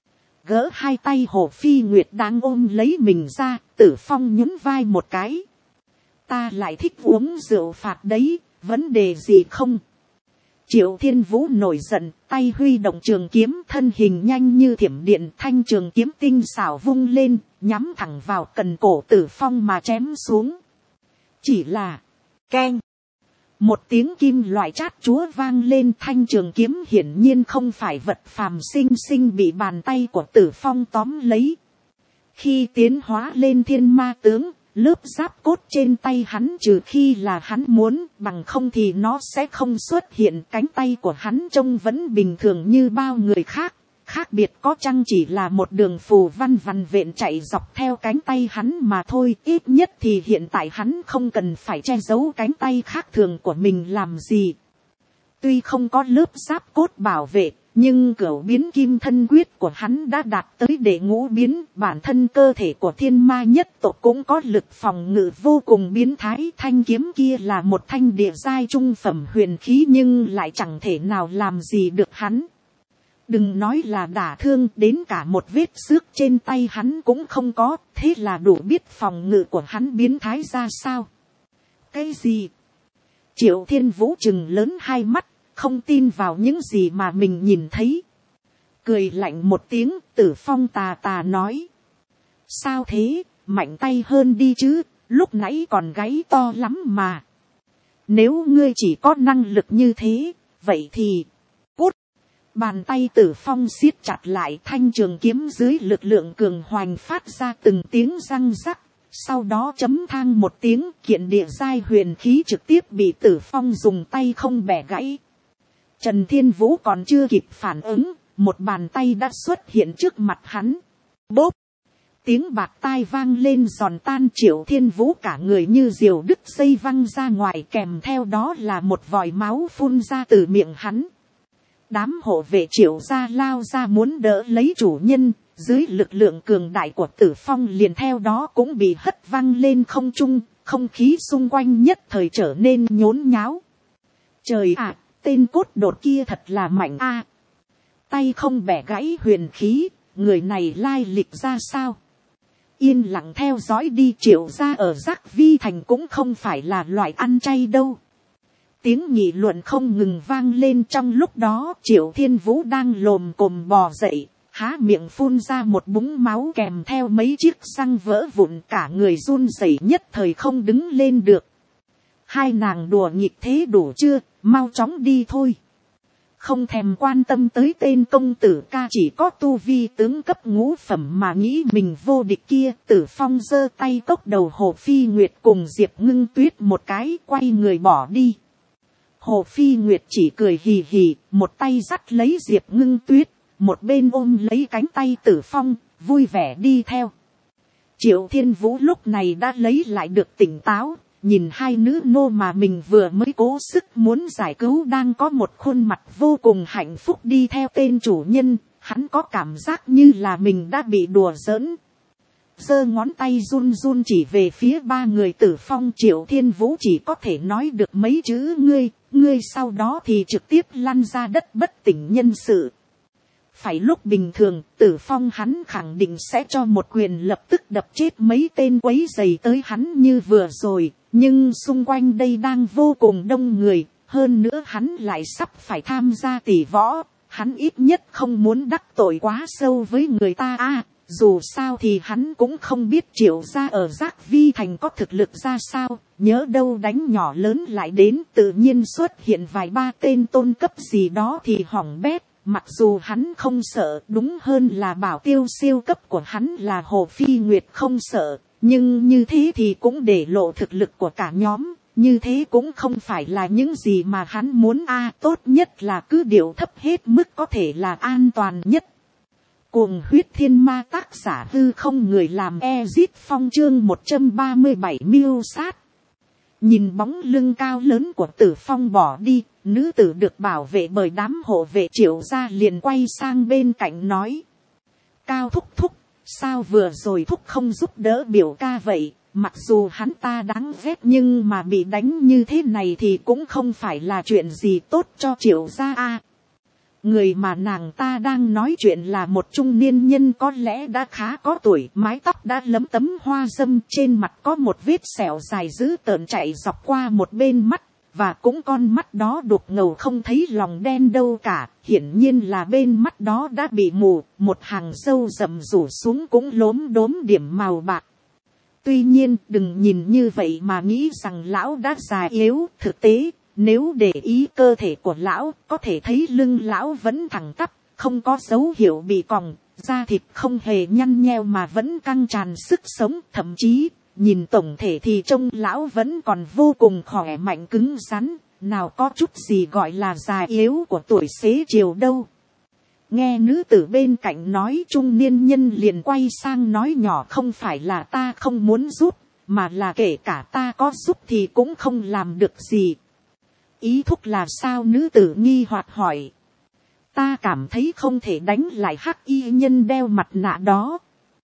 Gỡ hai tay Hồ Phi Nguyệt đang ôm lấy mình ra, Tử Phong nhún vai một cái. Ta lại thích uống rượu phạt đấy, vấn đề gì không? Triệu Thiên Vũ nổi giận, tay huy động trường kiếm, thân hình nhanh như thiểm điện, thanh trường kiếm tinh xảo vung lên, nhắm thẳng vào cần cổ Tử Phong mà chém xuống. Chỉ là, keng. Một tiếng kim loại chát chúa vang lên, thanh trường kiếm hiển nhiên không phải vật phàm, sinh sinh bị bàn tay của Tử Phong tóm lấy. Khi tiến hóa lên thiên ma tướng, lớp giáp cốt trên tay hắn trừ khi là hắn muốn, bằng không thì nó sẽ không xuất hiện. Cánh tay của hắn trông vẫn bình thường như bao người khác. Khác biệt có chăng chỉ là một đường phù văn vằn vện chạy dọc theo cánh tay hắn mà thôi. Ít nhất thì hiện tại hắn không cần phải che giấu cánh tay khác thường của mình làm gì. Tuy không có lớp giáp cốt bảo vệ, nhưng cửu biến kim thân quyết của hắn đã đạt tới đệ ngũ biến. Bản thân cơ thể của thiên ma nhất tộc cũng có lực phòng ngự vô cùng biến thái. Thanh kiếm kia là một thanh địa giai trung phẩm huyền khí, nhưng lại chẳng thể nào làm gì được hắn. Đừng nói là đả thương, đến cả một vết xước trên tay hắn cũng không có, thế là đủ biết phòng ngự của hắn biến thái ra sao. Cái gì? Triệu Thiên Vũ trừng lớn hai mắt, không tin vào những gì mà mình nhìn thấy. Cười lạnh một tiếng, Tử Phong tà tà nói. Sao thế, mạnh tay hơn đi chứ, lúc nãy còn gáy to lắm mà. Nếu ngươi chỉ có năng lực như thế, vậy thì... Bàn tay Tử Phong siết chặt lại, thanh trường kiếm dưới lực lượng cường hoành phát ra từng tiếng răng rắc. Sau đó chấm thang một tiếng, kiện địa giai huyền khí trực tiếp bị Tử Phong dùng tay không bẻ gãy. Trần Thiên Vũ còn chưa kịp phản ứng, một bàn tay đã xuất hiện trước mặt hắn. Bốp! Tiếng bạt tai vang lên giòn tan. Triệu Thiên Vũ cả người như diều đứt dây văng ra ngoài, kèm theo đó là một vòi máu phun ra từ miệng hắn. Đám hộ vệ Triệu gia lao ra muốn đỡ lấy chủ nhân, dưới lực lượng cường đại của Tử Phong liền theo đó cũng bị hất văng lên không trung, không khí xung quanh nhất thời trở nên nhốn nháo. Trời ạ, tên cốt đột kia thật là mạnh a. Tay không bẻ gãy huyền khí, người này lai lịch ra sao? Yên lặng theo dõi đi, Triệu gia ở Giác Vi Thành cũng không phải là loại ăn chay đâu. Tiếng nghị luận không ngừng vang lên. Trong lúc đó Triệu Thiên Vũ đang lồm cồm bò dậy, há miệng phun ra một búng máu kèm theo mấy chiếc răng vỡ vụn, cả người run rẩy nhất thời không đứng lên được. Hai nàng đùa nghịch thế đủ chưa, mau chóng đi thôi. Không thèm quan tâm tới tên công tử ca chỉ có tu vi tướng cấp ngũ phẩm mà nghĩ mình vô địch kia. Tử Phong giơ tay cốc đầu Hồ Phi Nguyệt cùng Diệp Ngưng Tuyết một cái, quay người bỏ đi. Hồ Phi Nguyệt chỉ cười hì hì, một tay dắt lấy Diệp Ngưng Tuyết, một bên ôm lấy cánh tay Tử Phong, vui vẻ đi theo. Triệu Thiên Vũ lúc này đã lấy lại được tỉnh táo, nhìn hai nữ nô mà mình vừa mới cố sức muốn giải cứu đang có một khuôn mặt vô cùng hạnh phúc đi theo tên chủ nhân, hắn có cảm giác như là mình đã bị đùa giỡn. Giơ ngón tay run run chỉ về phía ba người Tử Phong. Triệu Thiên Vũ chỉ có thể nói được mấy chữ ngươi, ngươi, sau đó thì trực tiếp lăn ra đất bất tỉnh nhân sự. Phải lúc bình thường, Tử Phong hắn khẳng định sẽ cho một quyền lập tức đập chết mấy tên quấy rầy tới hắn như vừa rồi, nhưng xung quanh đây đang vô cùng đông người, hơn nữa hắn lại sắp phải tham gia tỷ võ, hắn ít nhất không muốn đắc tội quá sâu với người ta a. À, Dù sao thì hắn cũng không biết Triệu gia ở Giác Vi thành có thực lực ra sao, nhớ đâu đánh nhỏ lớn lại đến tự nhiên xuất hiện vài ba tên tôn cấp gì đó thì hỏng bét. Mặc dù hắn không sợ, đúng hơn là bảo tiêu siêu cấp của hắn là Hồ Phi Nguyệt không sợ, nhưng như thế thì cũng để lộ thực lực của cả nhóm, như thế cũng không phải là những gì mà hắn muốn a à, tốt nhất là cứ điệu thấp hết mức có thể là an toàn nhất. Cuồng huyết thiên ma tác giả hư không người làm Ezit Phong chương một trăm ba mươi bảy miêu sát. Nhìn bóng lưng cao lớn của Tử Phong bỏ đi, nữ tử được bảo vệ bởi đám hộ vệ Triệu gia liền quay sang bên cạnh nói. Cao thúc thúc, sao vừa rồi thúc không giúp đỡ biểu ca vậy, mặc dù hắn ta đáng ghét nhưng mà bị đánh như thế này thì cũng không phải là chuyện gì tốt cho Triệu gia a. Người mà nàng ta đang nói chuyện là một trung niên nhân có lẽ đã khá có tuổi, mái tóc đã lấm tấm hoa râm, trên mặt có một vết sẹo dài dữ tợn chạy dọc qua một bên mắt, và cũng con mắt đó đục ngầu không thấy lòng đen đâu cả, hiển nhiên là bên mắt đó đã bị mù, một hàng râu rậm rủ xuống cũng lốm đốm điểm màu bạc. Tuy nhiên đừng nhìn như vậy mà nghĩ rằng lão đã già yếu, thực tế nếu để ý cơ thể của lão, có thể thấy lưng lão vẫn thẳng tắp, không có dấu hiệu bị còng, da thịt không hề nhăn nheo mà vẫn căng tràn sức sống, thậm chí, nhìn tổng thể thì trông lão vẫn còn vô cùng khỏe mạnh cứng rắn, nào có chút gì gọi là già yếu của tuổi xế chiều đâu. Nghe nữ tử bên cạnh nói, trung niên nhân liền quay sang nói nhỏ, không phải là ta không muốn giúp, mà là kể cả ta có giúp thì cũng không làm được gì. Ý thúc là sao? Nữ tử nghi hoặc hỏi. Ta cảm thấy không thể đánh lại hắc y nhân đeo mặt nạ đó.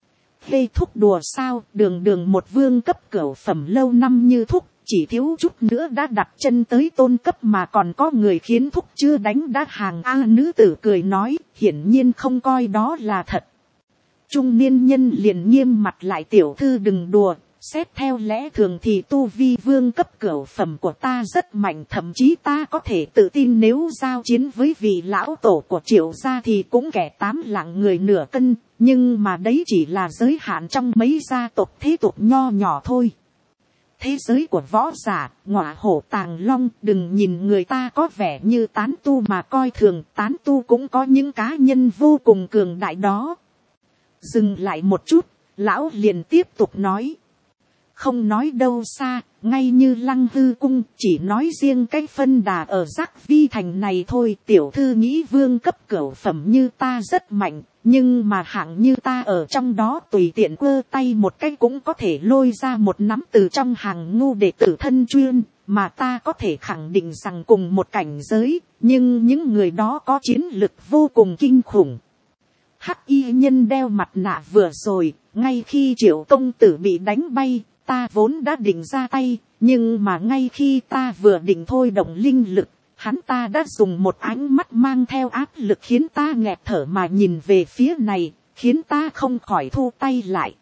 Hê thúc đùa sao, đường đường một vương cấp cửu phẩm lâu năm như thúc, chỉ thiếu chút nữa đã đặt chân tới tôn cấp mà còn có người khiến thúc chưa đánh đã hàng a. Nữ tử cười nói, hiển nhiên không coi đó là thật. Trung niên nhân liền nghiêm mặt lại, tiểu thư đừng đùa. Xét theo lẽ thường thì tu vi vương cấp cửu phẩm của ta rất mạnh, thậm chí ta có thể tự tin nếu giao chiến với vị lão tổ của Triệu gia thì cũng kẻ tám lạng người nửa cân, nhưng mà đấy chỉ là giới hạn trong mấy gia tộc thế tục nho nhỏ thôi. Thế giới của võ giả, ngọa hổ tàng long, đừng nhìn người ta có vẻ như tán tu mà coi thường, tán tu cũng có những cá nhân vô cùng cường đại đó. Dừng lại một chút, lão liền tiếp tục nói. Không nói đâu xa, ngay như Lăng Hư cung, chỉ nói riêng cái phân đà ở Giác Vi thành này thôi. Tiểu thư nghĩ vương cấp cửu phẩm như ta rất mạnh, nhưng mà hạng như ta ở trong đó tùy tiện quơ tay một cái cũng có thể lôi ra một nắm từ trong hàng ngu đệ tử thân chuyên, mà ta có thể khẳng định rằng cùng một cảnh giới, nhưng những người đó có chiến lực vô cùng kinh khủng. Hắc y nhân đeo mặt nạ vừa rồi, ngay khi Triệu công tử bị đánh bay, ta vốn đã định ra tay, nhưng mà ngay khi ta vừa định thôi động linh lực, hắn ta đã dùng một ánh mắt mang theo áp lực khiến ta nghẹt thở mà nhìn về phía này, khiến ta không khỏi thu tay lại.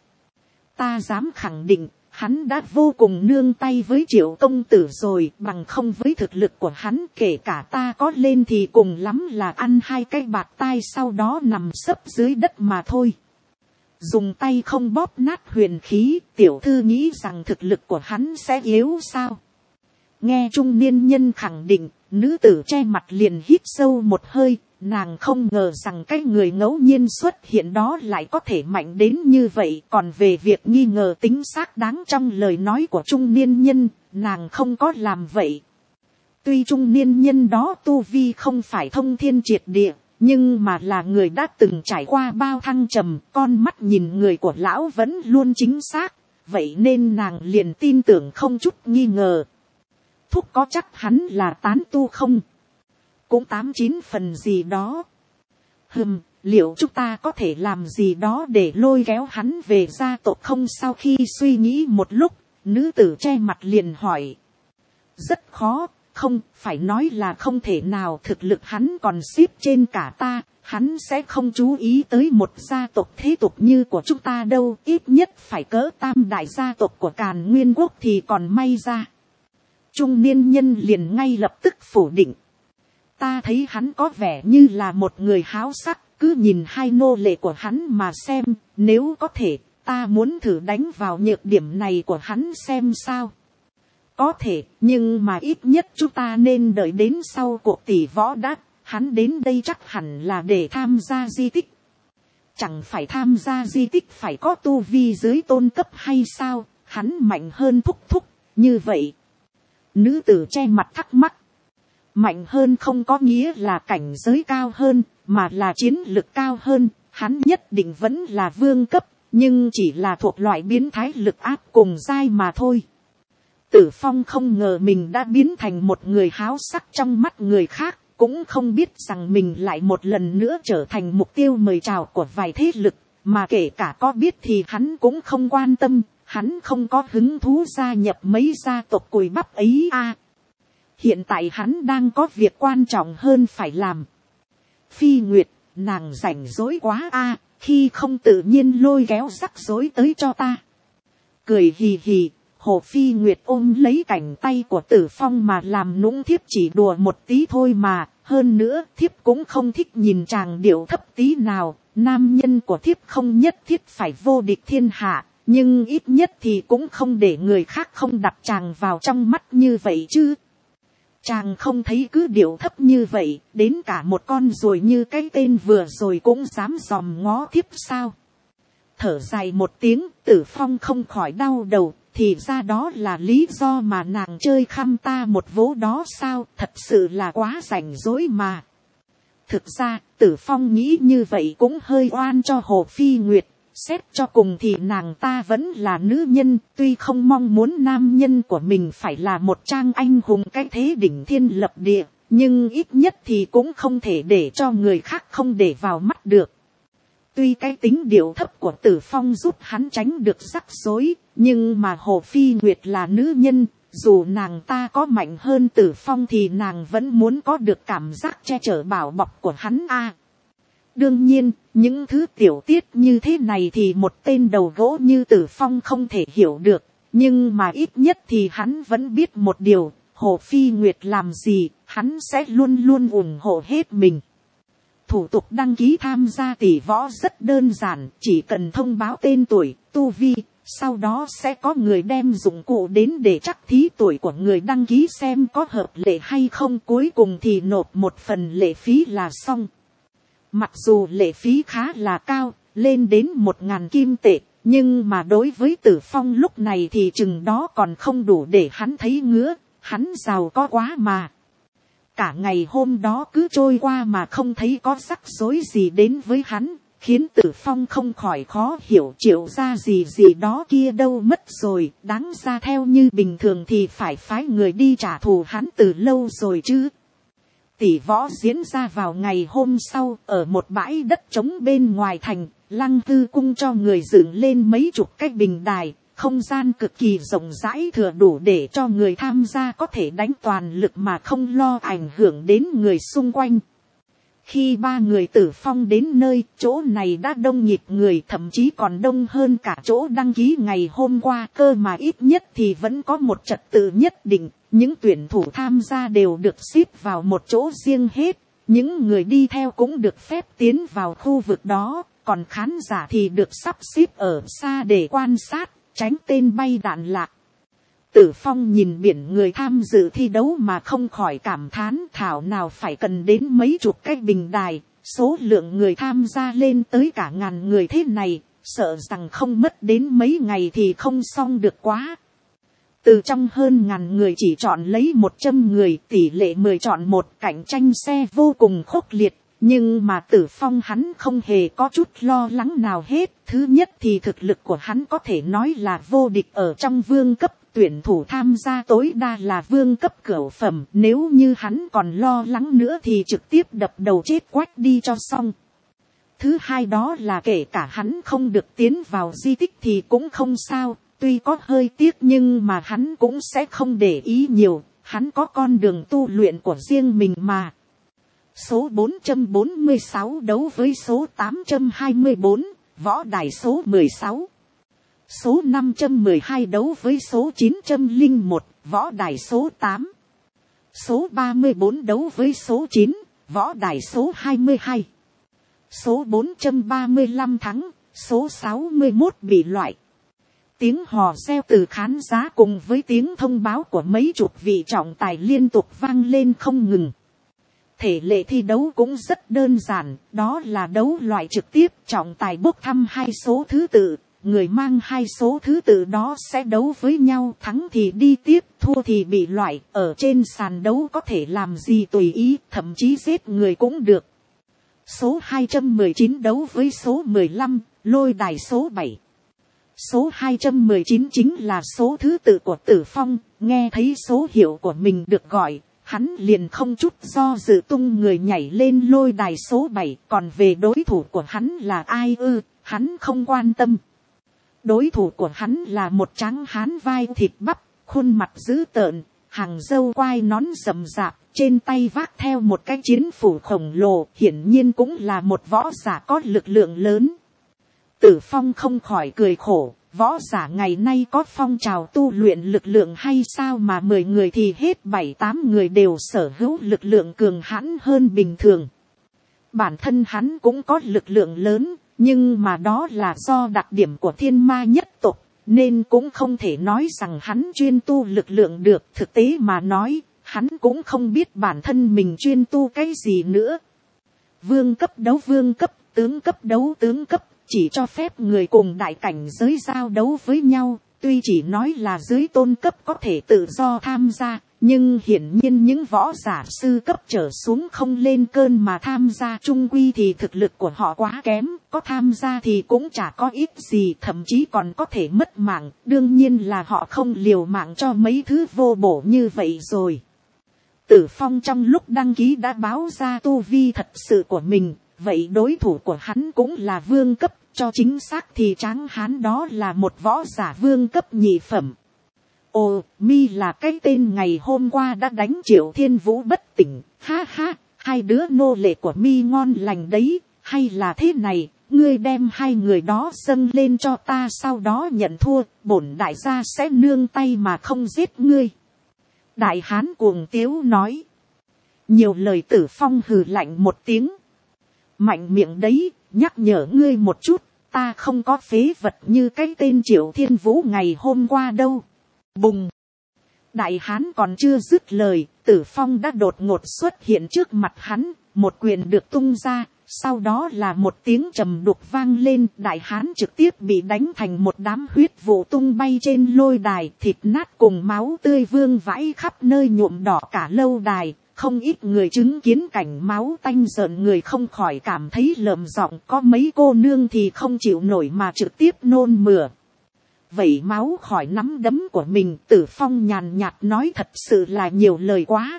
Ta dám khẳng định, hắn đã vô cùng nương tay với Triệu công tử rồi, bằng không với thực lực của hắn, kể cả ta có lên thì cùng lắm là ăn hai cái bạt tai sau đó nằm sấp dưới đất mà thôi. Dùng tay không bóp nát huyền khí, tiểu thư nghĩ rằng thực lực của hắn sẽ yếu sao? Nghe trung niên nhân khẳng định, nữ tử che mặt liền hít sâu một hơi, nàng không ngờ rằng cái người ngẫu nhiên xuất hiện đó lại có thể mạnh đến như vậy. Còn về việc nghi ngờ tính xác đáng trong lời nói của trung niên nhân, nàng không có làm vậy. Tuy trung niên nhân đó tu vi không phải thông thiên triệt địa, nhưng mà là người đã từng trải qua bao thăng trầm, con mắt nhìn người của lão vẫn luôn chính xác, vậy nên nàng liền tin tưởng không chút nghi ngờ. Thúc có chắc hắn là tán tu không? Cũng tám chín phần gì đó. Hừm, liệu chúng ta có thể làm gì đó để lôi kéo hắn về gia tộc không? Sau khi suy nghĩ một lúc, nữ tử che mặt liền hỏi. Rất khó. Không, phải nói là không thể nào, thực lực hắn còn xếp trên cả ta, hắn sẽ không chú ý tới một gia tộc thế tục như của chúng ta đâu, ít nhất phải cỡ tam đại gia tộc của Càn Nguyên Quốc thì còn may ra. Trung niên nhân liền ngay lập tức phủ định. Ta thấy hắn có vẻ như là một người háo sắc, cứ nhìn hai nô lệ của hắn mà xem, nếu có thể, ta muốn thử đánh vào nhược điểm này của hắn xem sao. Có thể, nhưng mà ít nhất chúng ta nên đợi đến sau cuộc tỷ võ đã, hắn đến đây chắc hẳn là để tham gia di tích. Chẳng phải tham gia di tích phải có tu vi dưới tôn cấp hay sao, hắn mạnh hơn thúc thúc, như vậy. Nữ tử che mặt thắc mắc. Mạnh hơn không có nghĩa là cảnh giới cao hơn, mà là chiến lực cao hơn, hắn nhất định vẫn là vương cấp, nhưng chỉ là thuộc loại biến thái lực áp cùng giai mà thôi. Tử Phong không ngờ mình đã biến thành một người háo sắc trong mắt người khác, cũng không biết rằng mình lại một lần nữa trở thành mục tiêu mời chào của vài thế lực, mà kể cả có biết thì hắn cũng không quan tâm, hắn không có hứng thú gia nhập mấy gia tộc cùi bắp ấy a. Hiện tại hắn đang có việc quan trọng hơn phải làm. Phi Nguyệt, nàng rảnh rỗi quá a, khi không tự nhiên lôi kéo rắc rối tới cho ta. Cười hì hì, Hồ Phi Nguyệt ôm lấy cánh tay của Tử Phong mà làm nũng, thiếp chỉ đùa một tí thôi mà, hơn nữa thiếp cũng không thích nhìn chàng điệu thấp tí nào, nam nhân của thiếp không nhất thiết phải vô địch thiên hạ, nhưng ít nhất thì cũng không để người khác không đặt chàng vào trong mắt như vậy chứ. Chàng không thấy cứ điệu thấp như vậy, đến cả một con ruồi như cái tên vừa rồi cũng dám dòm ngó thiếp sao. Thở dài một tiếng, Tử Phong không khỏi đau đầu, thì ra đó là lý do mà nàng chơi khăm ta một vố đó sao, thật sự là quá rảnh rỗi mà. Thực ra, Tử Phong nghĩ như vậy cũng hơi oan cho Hồ Phi Nguyệt. Xét cho cùng thì nàng ta vẫn là nữ nhân, tuy không mong muốn nam nhân của mình phải là một trang anh hùng cái thế đỉnh thiên lập địa, nhưng ít nhất thì cũng không thể để cho người khác không để vào mắt được. Tuy cái tính điệu thấp của Tử Phong giúp hắn tránh được rắc rối, nhưng mà Hồ Phi Nguyệt là nữ nhân, dù nàng ta có mạnh hơn Tử Phong thì nàng vẫn muốn có được cảm giác che chở bảo bọc của hắn a. Đương nhiên, những thứ tiểu tiết như thế này thì một tên đầu gỗ như Tử Phong không thể hiểu được, nhưng mà ít nhất thì hắn vẫn biết một điều, Hồ Phi Nguyệt làm gì, hắn sẽ luôn luôn ủng hộ hết mình. Thủ tục đăng ký tham gia tỷ võ rất đơn giản, chỉ cần thông báo tên tuổi, tu vi, sau đó sẽ có người đem dụng cụ đến để trắc thí tuổi của người đăng ký xem có hợp lệ hay không, cuối cùng thì nộp một phần lệ phí là xong. Mặc dù lệ phí khá là cao, lên đến một ngàn kim tệ, nhưng mà đối với Tử Phong lúc này thì chừng đó còn không đủ để hắn thấy ngứa, hắn giàu có quá mà. Cả ngày hôm đó cứ trôi qua mà không thấy có rắc rối gì đến với hắn, khiến Tử Phong không khỏi khó hiểu Triệu gia gì gì đó kia đâu mất rồi, đáng ra theo như bình thường thì phải phái người đi trả thù hắn từ lâu rồi chứ. Tỷ võ diễn ra vào ngày hôm sau, ở một bãi đất trống bên ngoài thành, Lăng Tư cung cho người dựng lên mấy chục cái bình đài, không gian cực kỳ rộng rãi thừa đủ để cho người tham gia có thể đánh toàn lực mà không lo ảnh hưởng đến người xung quanh. Khi ba người Tử Phong đến nơi, chỗ này đã đông nhịp người, thậm chí còn đông hơn cả chỗ đăng ký ngày hôm qua, cơ mà ít nhất thì vẫn có một trật tự nhất định. Những tuyển thủ tham gia đều được xếp vào một chỗ riêng hết, những người đi theo cũng được phép tiến vào khu vực đó, còn khán giả thì được sắp xếp ở xa để quan sát, tránh tên bay đạn lạc. Tử Phong nhìn biển người tham dự thi đấu mà không khỏi cảm thán, thảo nào phải cần đến mấy chục cái bình đài, số lượng người tham gia lên tới cả ngàn người thế này, sợ rằng không mất đến mấy ngày thì không xong được quá. Từ trong hơn ngàn người chỉ chọn lấy một trăm người, tỷ lệ mười chọn một, cạnh tranh xe vô cùng khốc liệt. Nhưng mà Tử Phong hắn không hề có chút lo lắng nào hết. Thứ nhất thì thực lực của hắn có thể nói là vô địch ở trong vương cấp. Tuyển thủ tham gia tối đa là vương cấp cửu phẩm. Nếu như hắn còn lo lắng nữa thì trực tiếp đập đầu chết quách đi cho xong. Thứ hai đó là kể cả hắn không được tiến vào di tích thì cũng không sao. Tuy có hơi tiếc nhưng mà hắn cũng sẽ không để ý nhiều, hắn có con đường tu luyện của riêng mình mà. Số bốn trăm bốn mươi sáu đấu với số tám trăm hai mươi bốn, võ đài số mười sáu. Số năm trăm mười hai đấu với số chín trăm lẻ một, võ đài số tám. Số ba mươi bốn đấu với số chín, võ đài số hai mươi hai. số bốn trăm ba mươi lăm thắng, số sáu mươi mốt bị loại. Tiếng hò reo từ khán giả cùng với tiếng thông báo của mấy chục vị trọng tài liên tục vang lên không ngừng. Thể lệ thi đấu cũng rất đơn giản, đó là đấu loại trực tiếp, trọng tài bốc thăm hai số thứ tự, người mang hai số thứ tự đó sẽ đấu với nhau, thắng thì đi tiếp, thua thì bị loại, ở trên sàn đấu có thể làm gì tùy ý, thậm chí giết người cũng được. Số hai trăm mười chín đấu với số mười lăm, lôi đài số bảy. Số hai trăm mười chín chính là số thứ tự của Tử Phong, nghe thấy số hiệu của mình được gọi, hắn liền không chút do dự tung người nhảy lên lôi đài số bảy, còn về đối thủ của hắn là ai ư, hắn không quan tâm. Đối thủ của hắn là một tráng hán vai thịt bắp, khuôn mặt dữ tợn, hàng râu quai nón rậm rạp, trên tay vác theo một cái chiến phủ khổng lồ, hiển nhiên cũng là một võ giả có lực lượng lớn. Tử Phong không khỏi cười khổ, võ giả ngày nay có phong trào tu luyện lực lượng hay sao mà mười người thì hết bảy tám người đều sở hữu lực lượng cường hãn hơn bình thường. Bản thân hắn cũng có lực lượng lớn, nhưng mà đó là do đặc điểm của thiên ma nhất tộc, nên cũng không thể nói rằng hắn chuyên tu lực lượng được. Thực tế mà nói, hắn cũng không biết bản thân mình chuyên tu cái gì nữa. Vương cấp đấu vương cấp, tướng cấp đấu tướng cấp, chỉ cho phép người cùng đại cảnh giới giao đấu với nhau, tuy chỉ nói là dưới tôn cấp có thể tự do tham gia, nhưng hiển nhiên những võ giả sư cấp trở xuống không lên cơn mà tham gia chung quy thì thực lực của họ quá kém, có tham gia thì cũng chả có ít gì, thậm chí còn có thể mất mạng, đương nhiên là họ không liều mạng cho mấy thứ vô bổ như vậy rồi. Tử Phong trong lúc đăng ký đã báo ra tu vi thật sự của mình, vậy đối thủ của hắn cũng là vương cấp, cho chính xác thì tráng hán đó là một võ giả vương cấp nhị phẩm. Ồ, mi là cái tên ngày hôm qua đã đánh Triệu Thiên Vũ bất tỉnh, ha ha, hai đứa nô lệ của mi ngon lành đấy, hay là thế này, ngươi đem hai người đó dâng lên cho ta sau đó nhận thua, bổn đại gia sẽ nương tay mà không giết ngươi. Đại hán cuồng tiếu nói. Nhiều lời Tử Phong hừ lạnh một tiếng. Mạnh miệng đấy, nhắc nhở ngươi một chút, ta không có phế vật như cái tên Triệu Thiên Vũ ngày hôm qua đâu. Bùng! Đại hán còn chưa dứt lời, Tử Phong đã đột ngột xuất hiện trước mặt hắn, một quyền được tung ra, sau đó là một tiếng trầm đục vang lên, đại hán trực tiếp bị đánh thành một đám huyết vụ tung bay trên lôi đài, thịt nát cùng máu tươi vương vãi khắp nơi nhuộm đỏ cả lâu đài. Không ít người chứng kiến cảnh máu tanh rợn người không khỏi cảm thấy lợm giọng, có mấy cô nương thì không chịu nổi mà trực tiếp nôn mửa. Vẩy máu khỏi nắm đấm của mình, Tử Phong nhàn nhạt nói thật sự là nhiều lời quá.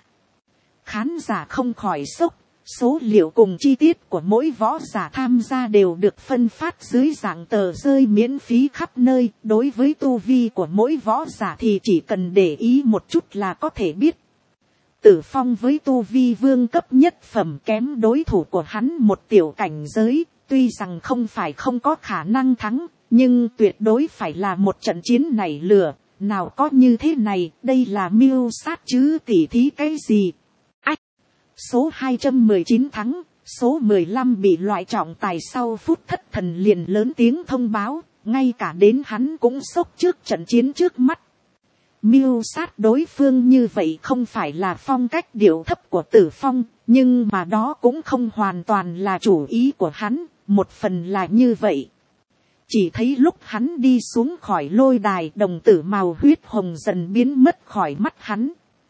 Khán giả không khỏi sốc, số liệu cùng chi tiết của mỗi võ giả tham gia đều được phân phát dưới dạng tờ rơi miễn phí khắp nơi. Đối với tu vi của mỗi võ giả thì chỉ cần để ý một chút là có thể biết. Tử Phong với tu vi vương cấp nhất phẩm kém đối thủ của hắn một tiểu cảnh giới, tuy rằng không phải không có khả năng thắng, nhưng tuyệt đối phải là một trận chiến nảy lửa, nào có như thế này, đây là mưu sát chứ tỉ thí cái gì. Ách! Số hai trăm mười chín thắng, số mười lăm bị loại trọng tài sau phút thất thần liền lớn tiếng thông báo, ngay cả đến hắn cũng sốc trước trận chiến trước mắt. Mưu sát đối phương như vậy không phải là phong cách điệu thấp của Tử Phong, nhưng mà đó cũng không hoàn toàn là chủ ý của hắn, một phần là như vậy. Chỉ thấy lúc hắn đi xuống khỏi lôi đài, đồng tử màu huyết hồng dần biến mất khỏi mắt hắn.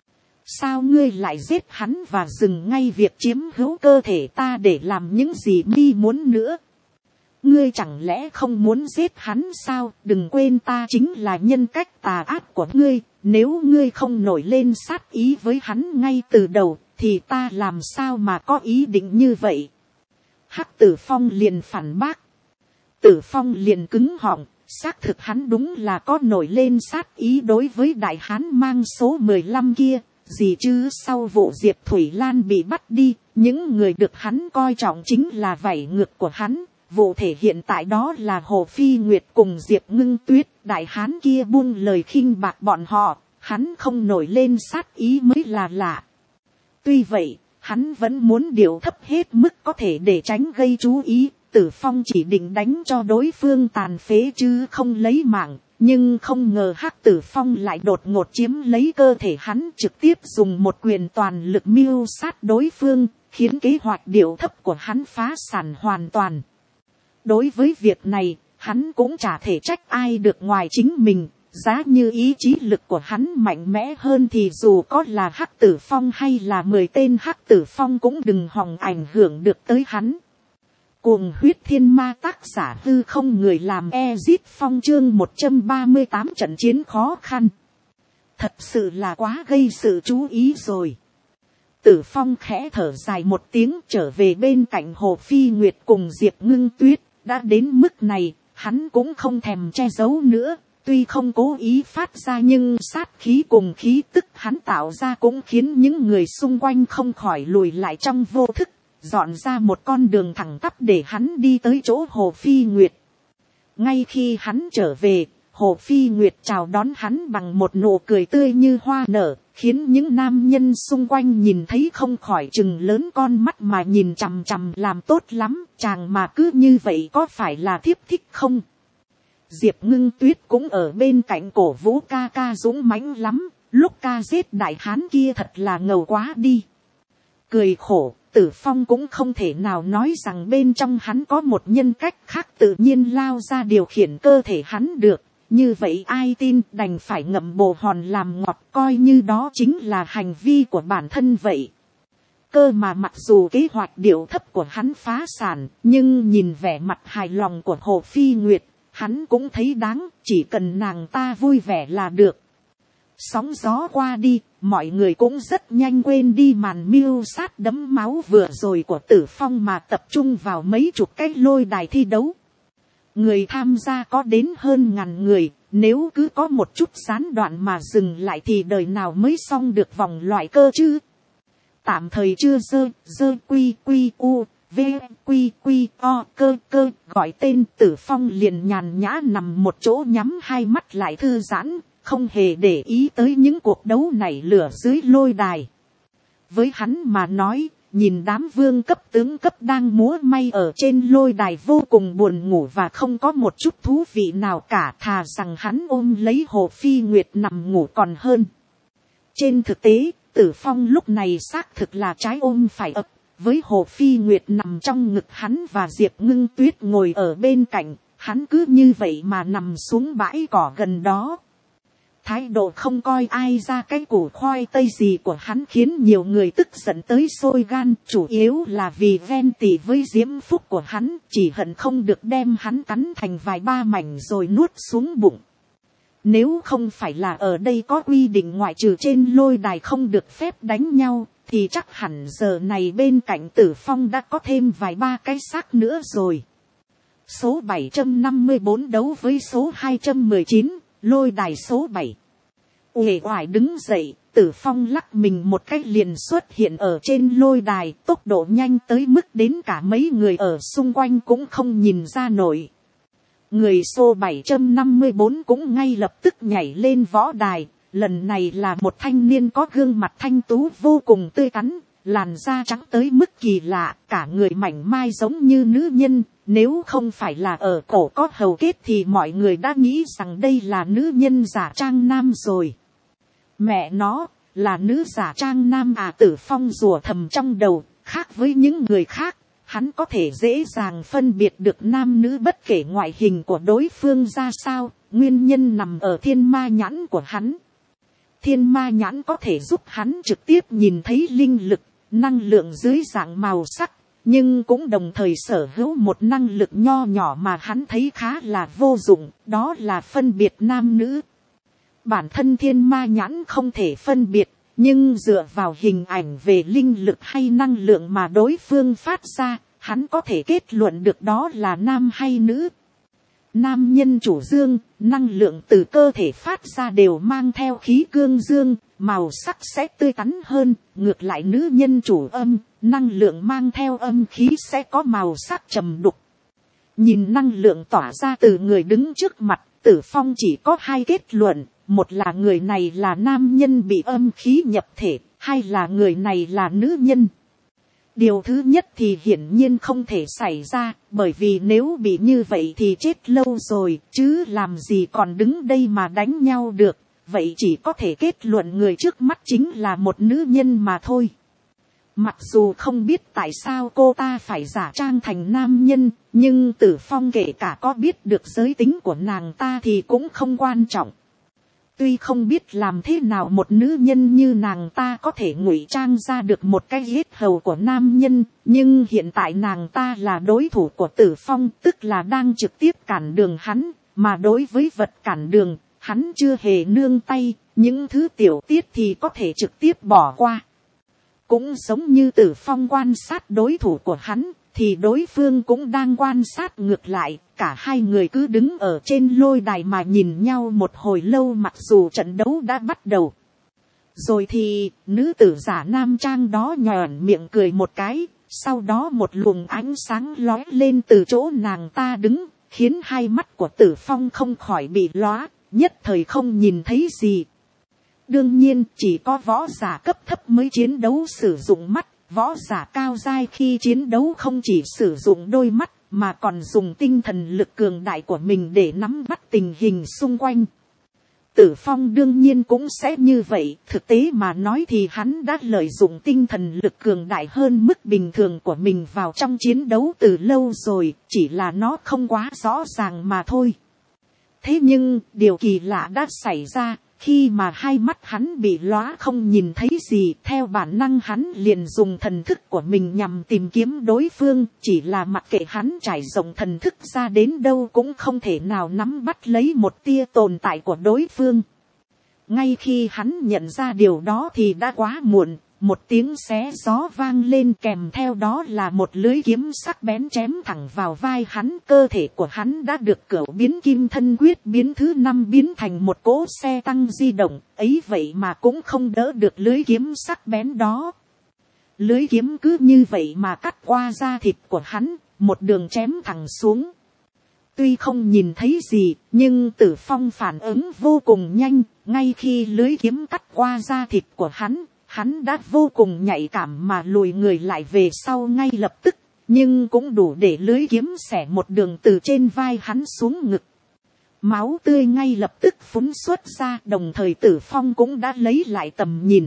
Sao ngươi lại giết hắn và dừng ngay việc chiếm hữu cơ thể ta để làm những gì mi muốn nữa? Ngươi chẳng lẽ không muốn giết hắn sao? Đừng quên ta chính là nhân cách tà ác của ngươi. Nếu ngươi không nổi lên sát ý với hắn ngay từ đầu, thì ta làm sao mà có ý định như vậy? Hắc Tử Phong liền phản bác. Tử Phong liền cứng họng, xác thực hắn đúng là có nổi lên sát ý đối với đại hán mang số mười lăm kia. Gì chứ sau vụ Diệp Thủy Lan bị bắt đi, những người được hắn coi trọng chính là vảy ngược của hắn. Vụ thể hiện tại đó là Hồ Phi Nguyệt cùng Diệp Ngưng Tuyết, đại hán kia buông lời khinh bạc bọn họ, hắn không nổi lên sát ý mới là lạ. Tuy vậy, hắn vẫn muốn điều thấp hết mức có thể để tránh gây chú ý. Tử Phong chỉ định đánh cho đối phương tàn phế chứ không lấy mạng, nhưng không ngờ Hắc Tử Phong lại đột ngột chiếm lấy cơ thể hắn, trực tiếp dùng một quyền toàn lực mưu sát đối phương, khiến kế hoạch điều thấp của hắn phá sản hoàn toàn. Đối với việc này, hắn cũng chả thể trách ai được ngoài chính mình. Giá như ý chí lực của hắn mạnh mẽ hơn thì dù có là Hắc Tử Phong hay là mười tên Hắc Tử Phong cũng đừng hòng ảnh hưởng được tới hắn. Cuồng huyết thiên ma, tác giả Hư Không, người làm Ezit Phong, chương một trăm ba mươi tám, trận chiến khó khăn. Thật sự là quá gây sự chú ý rồi. Tử Phong khẽ thở dài một tiếng, trở về bên cạnh Hồ Phi Nguyệt cùng Diệp Ngưng Tuyết. Đã đến mức này, hắn cũng không thèm che giấu nữa. Tuy không cố ý phát ra nhưng sát khí cùng khí tức hắn tạo ra cũng khiến những người xung quanh không khỏi lùi lại trong vô thức, dọn ra một con đường thẳng tắp để hắn đi tới chỗ Hồ Phi Nguyệt. Ngay khi hắn trở về, Hồ Phi Nguyệt chào đón hắn bằng một nụ cười tươi như hoa nở, khiến những nam nhân xung quanh nhìn thấy không khỏi trừng lớn con mắt mà nhìn chằm chằm. Làm tốt lắm, chàng mà cứ như vậy có phải là thiếp thích không? Diệp Ngưng Tuyết cũng ở bên cạnh cổ vũ ca ca dũng mãnh lắm, lúc ca giết đại hán kia thật là ngầu quá đi. Cười khổ, Tử Phong cũng không thể nào nói rằng bên trong hắn có một nhân cách khác tự nhiên lao ra điều khiển cơ thể hắn được. Như vậy ai tin, đành phải ngậm bồ hòn làm ngọt, coi như đó chính là hành vi của bản thân vậy. Cơ mà mặc dù kế hoạch điệu thấp của hắn phá sản, nhưng nhìn vẻ mặt hài lòng của Hồ Phi Nguyệt, hắn cũng thấy đáng, chỉ cần nàng ta vui vẻ là được. Sóng gió qua đi, mọi người cũng rất nhanh quên đi màn mưu sát đẫm máu vừa rồi của Tử Phong mà tập trung vào mấy chục cái lôi đài thi đấu. Người tham gia có đến hơn ngàn người, nếu cứ có một chút gián đoạn mà dừng lại thì đời nào mới xong được vòng loại cơ chứ. Tạm thời chưa dơ, dơ quy quy u, v quy quy o cơ cơ, gọi tên Tử Phong liền nhàn nhã nằm một chỗ nhắm hai mắt lại thư giãn, không hề để ý tới những cuộc đấu nảy lửa dưới lôi đài. Với hắn mà nói, nhìn đám vương cấp tướng cấp đang múa may ở trên lôi đài vô cùng buồn ngủ và không có một chút thú vị nào cả, thà rằng hắn ôm lấy Hồ Phi Nguyệt nằm ngủ còn hơn. Trên thực tế, Tử Phong lúc này xác thực là trái ôm phải ấp, với Hồ Phi Nguyệt nằm trong ngực hắn và Diệp Ngưng Tuyết ngồi ở bên cạnh, hắn cứ như vậy mà nằm xuống bãi cỏ gần đó. Thái độ không coi ai ra cái củ khoai tây gì của hắn khiến nhiều người tức giận tới sôi gan, chủ yếu là vì ghen tị với diễm phúc của hắn, chỉ hận không được đem hắn cắn thành vài ba mảnh rồi nuốt xuống bụng. Nếu không phải là ở đây có quy định ngoại trừ trên lôi đài không được phép đánh nhau, thì chắc hẳn giờ này bên cạnh Tử Phong đã có thêm vài ba cái xác nữa rồi. Số bảy trăm năm mươi bốn đấu với số hai trăm mười chín, lôi đài số bảy. Uể oải đứng dậy, Tử Phong lắc mình một cách liền xuất hiện ở trên lôi đài, tốc độ nhanh tới mức đến cả mấy người ở xung quanh cũng không nhìn ra nổi. Người số bảy trăm năm mươi bốn cũng ngay lập tức nhảy lên võ đài, lần này là một thanh niên có gương mặt thanh tú vô cùng tươi tắn, làn da trắng tới mức kỳ lạ, cả người mảnh mai giống như nữ nhân, nếu không phải là ở cổ có hầu kết thì mọi người đã nghĩ rằng đây là nữ nhân giả trang nam rồi. Mẹ nó, là nữ giả trang nam à? Tử Phong rủa thầm trong đầu, khác với những người khác, hắn có thể dễ dàng phân biệt được nam nữ bất kể ngoại hình của đối phương ra sao, nguyên nhân nằm ở thiên ma nhãn của hắn. Thiên ma nhãn có thể giúp hắn trực tiếp nhìn thấy linh lực, năng lượng dưới dạng màu sắc, nhưng cũng đồng thời sở hữu một năng lực nho nhỏ mà hắn thấy khá là vô dụng, đó là phân biệt nam nữ. Bản thân thiên ma nhãn không thể phân biệt, nhưng dựa vào hình ảnh về linh lực hay năng lượng mà đối phương phát ra, hắn có thể kết luận được đó là nam hay nữ. Nam nhân chủ dương, năng lượng từ cơ thể phát ra đều mang theo khí cương dương, màu sắc sẽ tươi tắn hơn. Ngược lại nữ nhân chủ âm, năng lượng mang theo âm khí sẽ có màu sắc trầm đục. Nhìn năng lượng tỏa ra từ người đứng trước mặt, Tử Phong chỉ có hai kết luận. Một là người này là nam nhân bị âm khí nhập thể, hai là người này là nữ nhân. Điều thứ nhất thì hiển nhiên không thể xảy ra, bởi vì nếu bị như vậy thì chết lâu rồi, chứ làm gì còn đứng đây mà đánh nhau được, vậy chỉ có thể kết luận người trước mắt chính là một nữ nhân mà thôi. Mặc dù không biết tại sao cô ta phải giả trang thành nam nhân, nhưng Tử Phong kể cả có biết được giới tính của nàng ta thì cũng không quan trọng. Tuy không biết làm thế nào một nữ nhân như nàng ta có thể ngụy trang ra được một cái yết hầu của nam nhân, nhưng hiện tại nàng ta là đối thủ của Tử Phong, tức là đang trực tiếp cản đường hắn, mà đối với vật cản đường, hắn chưa hề nương tay, những thứ tiểu tiết thì có thể trực tiếp bỏ qua. Cũng giống như Tử Phong quan sát đối thủ của hắn, thì đối phương cũng đang quan sát ngược lại, cả hai người cứ đứng ở trên lôi đài mà nhìn nhau một hồi lâu mặc dù trận đấu đã bắt đầu. Rồi thì, nữ tử giả nam trang đó nhòn miệng cười một cái, sau đó một luồng ánh sáng lóe lên từ chỗ nàng ta đứng, khiến hai mắt của Tử Phong không khỏi bị lóa, nhất thời không nhìn thấy gì. Đương nhiên, chỉ có võ giả cấp thấp mới chiến đấu sử dụng mắt, võ giả cao giai khi chiến đấu không chỉ sử dụng đôi mắt, mà còn dùng tinh thần lực cường đại của mình để nắm bắt tình hình xung quanh. Tử Phong đương nhiên cũng sẽ như vậy, thực tế mà nói thì hắn đã lợi dụng tinh thần lực cường đại hơn mức bình thường của mình vào trong chiến đấu từ lâu rồi, chỉ là nó không quá rõ ràng mà thôi. Thế nhưng, điều kỳ lạ đã xảy ra, khi mà hai mắt hắn bị lóa không nhìn thấy gì, theo bản năng hắn liền dùng thần thức của mình nhằm tìm kiếm đối phương, chỉ là mặc kệ hắn trải rộng thần thức ra đến đâu cũng không thể nào nắm bắt lấy một tia tồn tại của đối phương. Ngay khi hắn nhận ra điều đó thì đã quá muộn, một tiếng xé gió vang lên kèm theo đó là một lưỡi kiếm sắc bén chém thẳng vào vai hắn. Cơ thể của hắn đã được cửu biến kim thân quyết biến thứ năm biến thành một cỗ xe tăng di động, ấy vậy mà cũng không đỡ được lưỡi kiếm sắc bén đó. Lưỡi kiếm cứ như vậy mà cắt qua da thịt của hắn, một đường chém thẳng xuống. Tuy không nhìn thấy gì, nhưng Tử Phong phản ứng vô cùng nhanh, ngay khi lưỡi kiếm cắt qua da thịt của hắn, hắn đã vô cùng nhạy cảm mà lùi người lại về sau ngay lập tức, nhưng cũng đủ để lưỡi kiếm xẻ một đường từ trên vai hắn xuống ngực. Máu tươi ngay lập tức phún xuất ra, đồng thời Tử Phong cũng đã lấy lại tầm nhìn.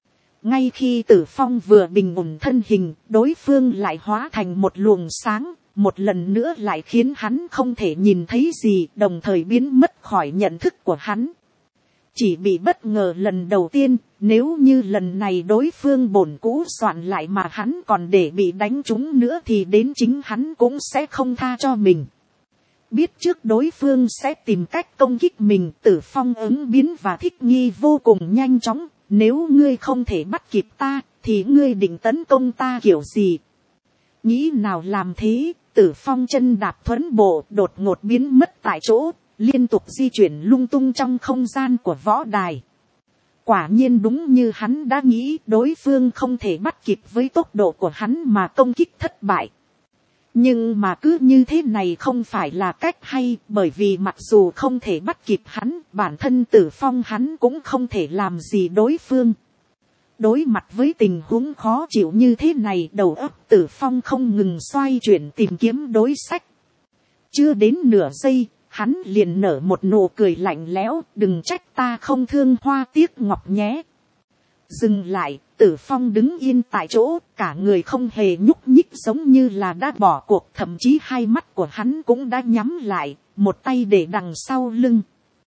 Ngay khi Tử Phong vừa bình ổn thân hình, đối phương lại hóa thành một luồng sáng, một lần nữa lại khiến hắn không thể nhìn thấy gì, đồng thời biến mất khỏi nhận thức của hắn. Chỉ bị bất ngờ lần đầu tiên, nếu như lần này đối phương bổn cũ soạn lại mà hắn còn để bị đánh trúng nữa thì đến chính hắn cũng sẽ không tha cho mình. Biết trước đối phương sẽ tìm cách công kích mình, Tử Phong ứng biến và thích nghi vô cùng nhanh chóng. Nếu ngươi không thể bắt kịp ta, thì ngươi định tấn công ta kiểu gì? Nghĩ nào làm thế, Tử Phong chân đạp thuấn bộ đột ngột biến mất tại chỗ, liên tục di chuyển lung tung trong không gian của võ đài. Quả nhiên đúng như hắn đã nghĩ, đối phương không thể bắt kịp với tốc độ của hắn mà công kích thất bại. Nhưng mà cứ như thế này không phải là cách hay, bởi vì mặc dù không thể bắt kịp hắn, bản thân Tử Phong hắn cũng không thể làm gì đối phương. Đối mặt với tình huống khó chịu như thế này, đầu óc Tử Phong không ngừng xoay chuyển tìm kiếm đối sách. Chưa đến nửa giây, hắn liền nở một nụ cười lạnh lẽo, đừng trách ta không thương hoa tiếc ngọc nhé. Dừng lại, Tử Phong đứng yên tại chỗ, cả người không hề nhúc nhích giống như là đã bỏ cuộc, thậm chí hai mắt của hắn cũng đã nhắm lại, một tay để đằng sau lưng.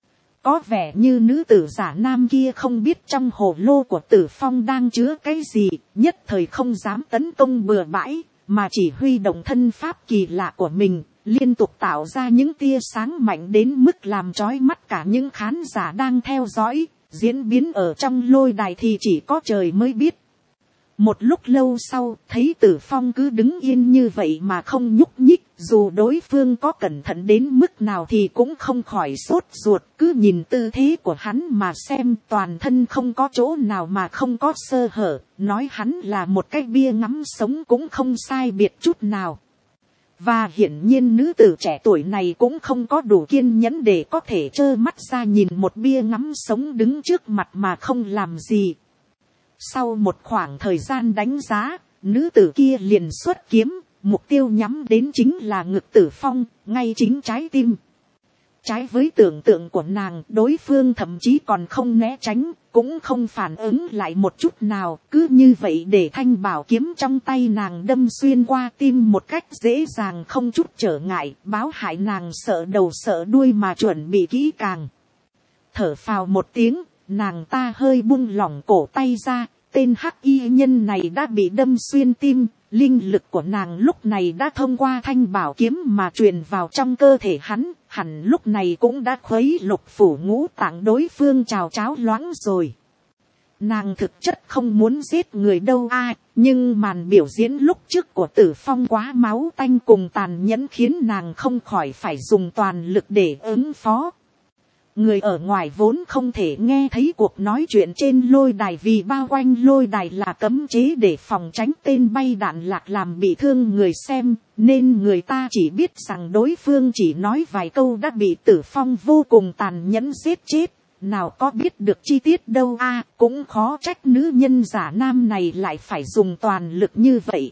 Có vẻ như nữ tử giả nam kia không biết trong hồ lô của Tử Phong đang chứa cái gì, nhất thời không dám tấn công bừa bãi, mà chỉ huy động thân pháp kỳ lạ của mình, liên tục tạo ra những tia sáng mạnh đến mức làm chói mắt cả những khán giả đang theo dõi. Diễn biến ở trong lôi đài thì chỉ có trời mới biết. Một lúc lâu sau, thấy Tử Phong cứ đứng yên như vậy mà không nhúc nhích, dù đối phương có cẩn thận đến mức nào thì cũng không khỏi sốt ruột, cứ nhìn tư thế của hắn mà xem, toàn thân không có chỗ nào mà không có sơ hở, nói hắn là một cái bia ngắm sống cũng không sai biệt chút nào. Và hiển nhiên nữ tử trẻ tuổi này cũng không có đủ kiên nhẫn để có thể trơ mắt ra nhìn một bia ngắm sống đứng trước mặt mà không làm gì. Sau một khoảng thời gian đánh giá, nữ tử kia liền xuất kiếm, mục tiêu nhắm đến chính là ngực Tử Phong, ngay chính trái tim. Trái với tưởng tượng của nàng, đối phương thậm chí còn không né tránh, cũng không phản ứng lại một chút nào, cứ như vậy để thanh bảo kiếm trong tay nàng đâm xuyên qua tim một cách dễ dàng không chút trở ngại, báo hại nàng sợ đầu sợ đuôi mà chuẩn bị kỹ càng. Thở phào một tiếng, nàng ta hơi buông lỏng cổ tay ra, tên hắc y nhân này đã bị đâm xuyên tim, linh lực của nàng lúc này đã thông qua thanh bảo kiếm mà truyền vào trong cơ thể hắn, hẳn lúc này cũng đã khuấy lục phủ ngũ tạng đối phương trào cháo loãng rồi. Nàng thực chất không muốn giết người đâu a, nhưng màn biểu diễn lúc trước của Tử Phong quá máu tanh cùng tàn nhẫn khiến nàng không khỏi phải dùng toàn lực để ứng phó. Người ở ngoài vốn không thể nghe thấy cuộc nói chuyện trên lôi đài vì bao quanh lôi đài là cấm chế để phòng tránh tên bay đạn lạc làm bị thương người xem, nên người ta chỉ biết rằng đối phương chỉ nói vài câu đã bị Tử Phong vô cùng tàn nhẫn giết chết, nào có biết được chi tiết đâu a, cũng khó trách nữ nhân giả nam này lại phải dùng toàn lực như vậy.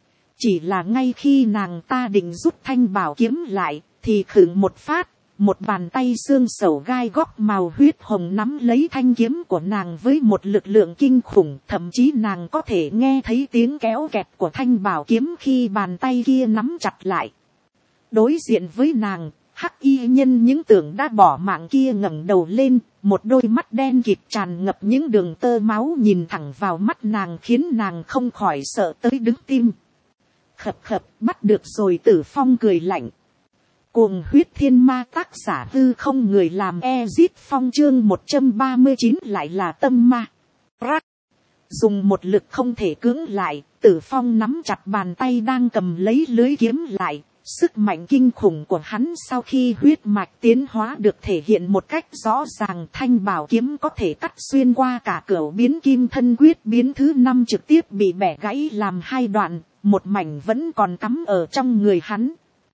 Chỉ là ngay khi nàng ta định rút thanh bảo kiếm lại, thì khựng một phát. Một bàn tay xương sầu gai góc màu huyết hồng nắm lấy thanh kiếm của nàng với một lực lượng kinh khủng, thậm chí nàng có thể nghe thấy tiếng kéo kẹt của thanh bảo kiếm khi bàn tay kia nắm chặt lại. Đối diện với nàng, hắc y nhân những tưởng đã bỏ mạng kia ngẩng đầu lên, một đôi mắt đen kịt tràn ngập những đường tơ máu nhìn thẳng vào mắt nàng khiến nàng không khỏi sợ tới đứng tim. Khập khập, bắt được rồi. Tử Phong cười lạnh. Cuồng huyết thiên ma, tác giả Hư Không, người làm Ezit Phong, chương một trăm ba mươi chín lại là tâm ma. Rắc. Dùng một lực không thể cưỡng lại, Tử Phong nắm chặt bàn tay đang cầm lấy lưới kiếm lại. Sức mạnh kinh khủng của hắn sau khi huyết mạch tiến hóa được thể hiện một cách rõ ràng, thanh bảo kiếm có thể cắt xuyên qua cả cửu biến kim thân quyết biến thứ năm trực tiếp bị bẻ gãy làm hai đoạn, một mảnh vẫn còn cắm ở trong người hắn.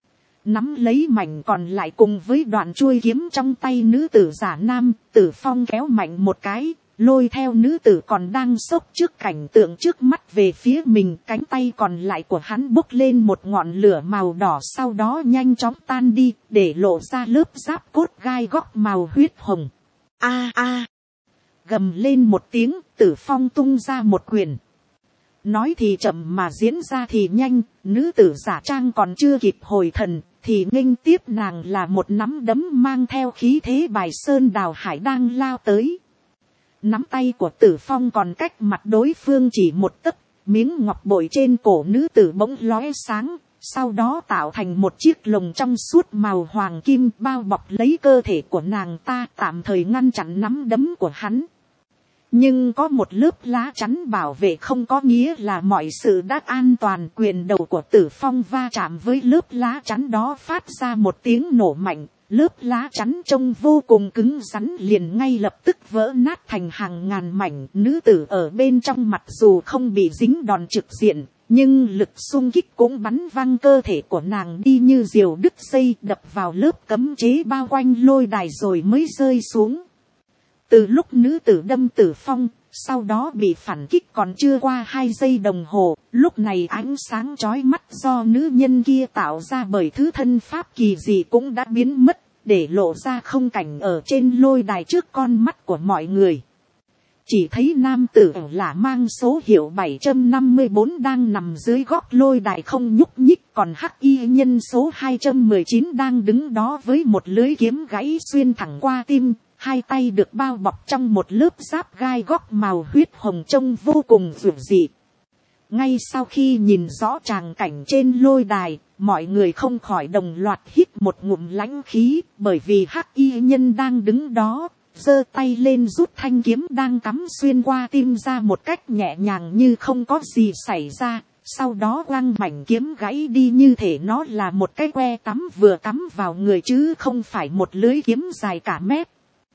Nắm lấy mảnh còn lại cùng với đoạn chuôi kiếm trong tay nữ tử giả nam, Tử Phong kéo mạnh một cái, lôi theo nữ tử còn đang sốc trước cảnh tượng trước mắt về phía mình. Cánh tay còn lại của hắn bốc lên một ngọn lửa màu đỏ, sau đó nhanh chóng tan đi, để lộ ra lớp giáp cốt gai góc màu huyết hồng. A a, gầm lên một tiếng, Tử Phong tung ra một quyền. Nói thì chậm mà diễn ra thì nhanh, nữ tử giả trang còn chưa kịp hồi thần, thì nghênh tiếp nàng là một nắm đấm mang theo khí thế bài sơn đào hải đang lao tới. Nắm tay của Tử Phong còn cách mặt đối phương chỉ một tấc, miếng ngọc bội trên cổ nữ tử bỗng lóe sáng, sau đó tạo thành một chiếc lồng trong suốt màu hoàng kim bao bọc lấy cơ thể của nàng ta, tạm thời ngăn chặn nắm đấm của hắn. Nhưng có một lớp lá chắn bảo vệ không có nghĩa là mọi sự đã an toàn. Quyền đầu của Tử Phong va chạm với lớp lá chắn đó phát ra một tiếng nổ mạnh. Lớp lá chắn trông vô cùng cứng rắn liền ngay lập tức vỡ nát thành hàng ngàn mảnh. Nữ tử ở bên trong mặc dù không bị dính đòn trực diện, nhưng lực xung kích cũng bắn văng cơ thể của nàng đi như diều đứt dây, đập vào lớp cấm chế bao quanh lôi đài rồi mới rơi xuống. Từ lúc nữ tử đâm Tử Phong, sau đó bị phản kích còn chưa qua hai giây đồng hồ, lúc này ánh sáng chói mắt do nữ nhân kia tạo ra bởi thứ thân pháp kỳ dị cũng đã biến mất, để lộ ra không cảnh ở trên lôi đài trước con mắt của mọi người. Chỉ thấy nam tử là mang số hiệu bảy trăm năm mươi bốn đang nằm dưới góc lôi đài không nhúc nhích, còn hắc y nhân số hai trăm mười chín đang đứng đó với một lưới kiếm gãy xuyên thẳng qua tim. Hai tay được bao bọc trong một lớp giáp gai góc màu huyết hồng trông vô cùng dữ dị. Ngay sau khi nhìn rõ tràng cảnh trên lôi đài, mọi người không khỏi đồng loạt hít một ngụm lãnh khí, bởi vì hắc y nhân đang đứng đó, giơ tay lên rút thanh kiếm đang cắm xuyên qua tim ra một cách nhẹ nhàng như không có gì xảy ra, sau đó quăng mảnh kiếm gãy đi như thể nó là một cái que tắm vừa cắm vào người chứ không phải một lưới kiếm dài cả mét.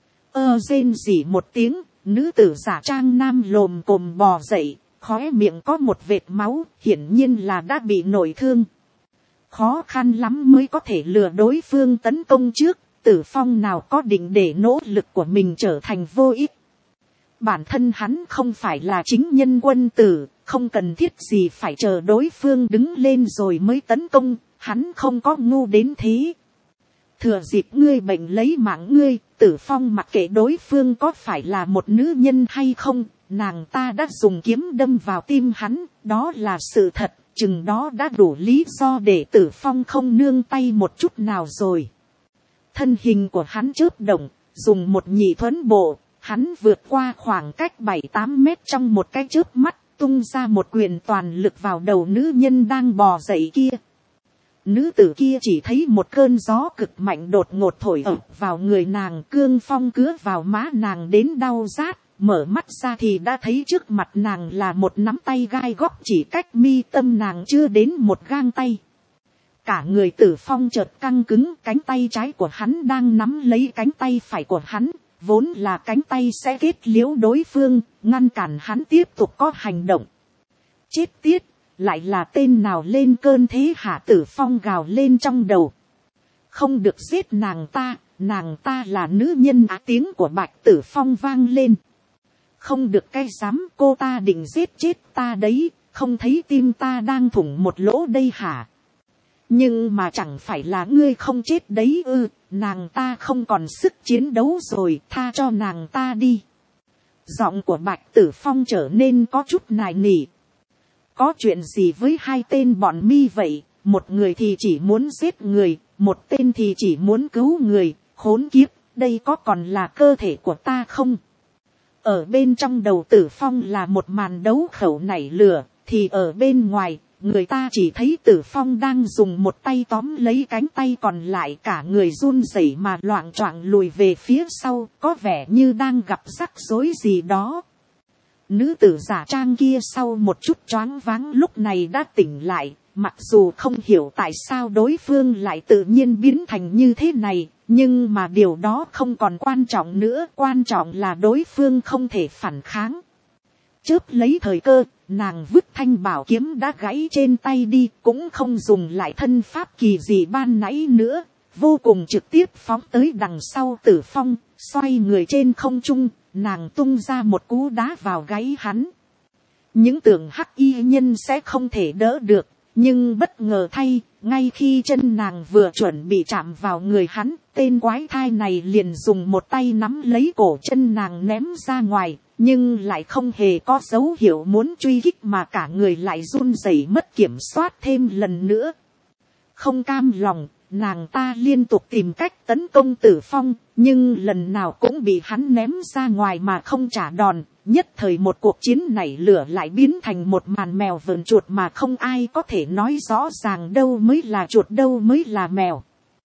Ơ rên rỉ một tiếng, nữ tử giả trang nam lồm cồm bò dậy, khóe miệng có một vệt máu, hiển nhiên là đã bị nổi thương. Khó khăn lắm mới có thể lừa đối phương tấn công trước, Tử Phong nào có định để nỗ lực của mình trở thành vô ích. Bản thân hắn không phải là chính nhân quân tử, không cần thiết gì phải chờ đối phương đứng lên rồi mới tấn công, hắn không có ngu đến thế. Thừa dịp ngươi bệnh lấy mạng ngươi, Tử Phong mặc kệ đối phương có phải là một nữ nhân hay không, nàng ta đã dùng kiếm đâm vào tim hắn, đó là sự thật, chừng đó đã đủ lý do để Tử Phong không nương tay một chút nào rồi. Thân hình của hắn chớp động, dùng một nhị thuẫn bộ, hắn vượt qua khoảng cách bảy tám mét trong một cái chớp mắt, tung ra một quyền toàn lực vào đầu nữ nhân đang bò dậy kia. Nữ tử kia chỉ thấy một cơn gió cực mạnh đột ngột thổi ập vào người nàng, cương phong cứa vào má nàng đến đau rát, mở mắt ra thì đã thấy trước mặt nàng là một nắm tay gai góc chỉ cách mi tâm nàng chưa đến một gang tay. Cả người Tử Phong chợt căng cứng, cánh tay trái của hắn đang nắm lấy cánh tay phải của hắn, vốn là cánh tay sẽ kết liễu đối phương, ngăn cản hắn tiếp tục có hành động. Chết tiết, lại là tên nào lên cơn thế hả? Tử Phong gào lên trong đầu. Không được giết nàng ta, nàng ta là nữ nhân á. Tiếng của Bạch Tử Phong vang lên. Không được cay dám, cô ta định giết chết ta đấy, không thấy tim ta đang thủng một lỗ đây hả? Nhưng mà chẳng phải là ngươi không chết đấy ư, nàng ta không còn sức chiến đấu rồi, tha cho nàng ta đi. Giọng của Bạch Tử Phong trở nên có chút nài nỉ. Có chuyện gì với hai tên bọn mi vậy, một người thì chỉ muốn giết người, một tên thì chỉ muốn cứu người, khốn kiếp, đây có còn là cơ thể của ta không? Ở bên trong đầu Tử Phong là một màn đấu khẩu nảy lửa, thì ở bên ngoài, người ta chỉ thấy Tử Phong đang dùng một tay tóm lấy cánh tay còn lại, cả người run rẩy mà loạng choạng lùi về phía sau, có vẻ như đang gặp rắc rối gì đó. Nữ tử giả trang kia sau một chút choáng váng lúc này đã tỉnh lại, mặc dù không hiểu tại sao đối phương lại tự nhiên biến thành như thế này, nhưng mà điều đó không còn quan trọng nữa, quan trọng là đối phương không thể phản kháng. Chớp lấy thời cơ, nàng vứt thanh bảo kiếm đã gãy trên tay đi, cũng không dùng lại thân pháp kỳ gì ban nãy nữa, vô cùng trực tiếp phóng tới đằng sau Tử Phong, xoay người trên không trung, nàng tung ra một cú đá vào gáy hắn. Những tưởng hắc y nhân sẽ không thể đỡ được, nhưng bất ngờ thay, ngay khi chân nàng vừa chuẩn bị chạm vào người hắn, tên quái thai này liền dùng một tay nắm lấy cổ chân nàng ném ra ngoài, nhưng lại không hề có dấu hiệu muốn truy kích mà cả người lại run rẩy mất kiểm soát thêm lần nữa. Không cam lòng, nàng ta liên tục tìm cách tấn công Tử Phong, nhưng lần nào cũng bị hắn ném ra ngoài mà không trả đòn. Nhất thời một cuộc chiến nảy lửa lại biến thành một màn mèo vờn chuột mà không ai có thể nói rõ ràng đâu mới là chuột đâu mới là mèo.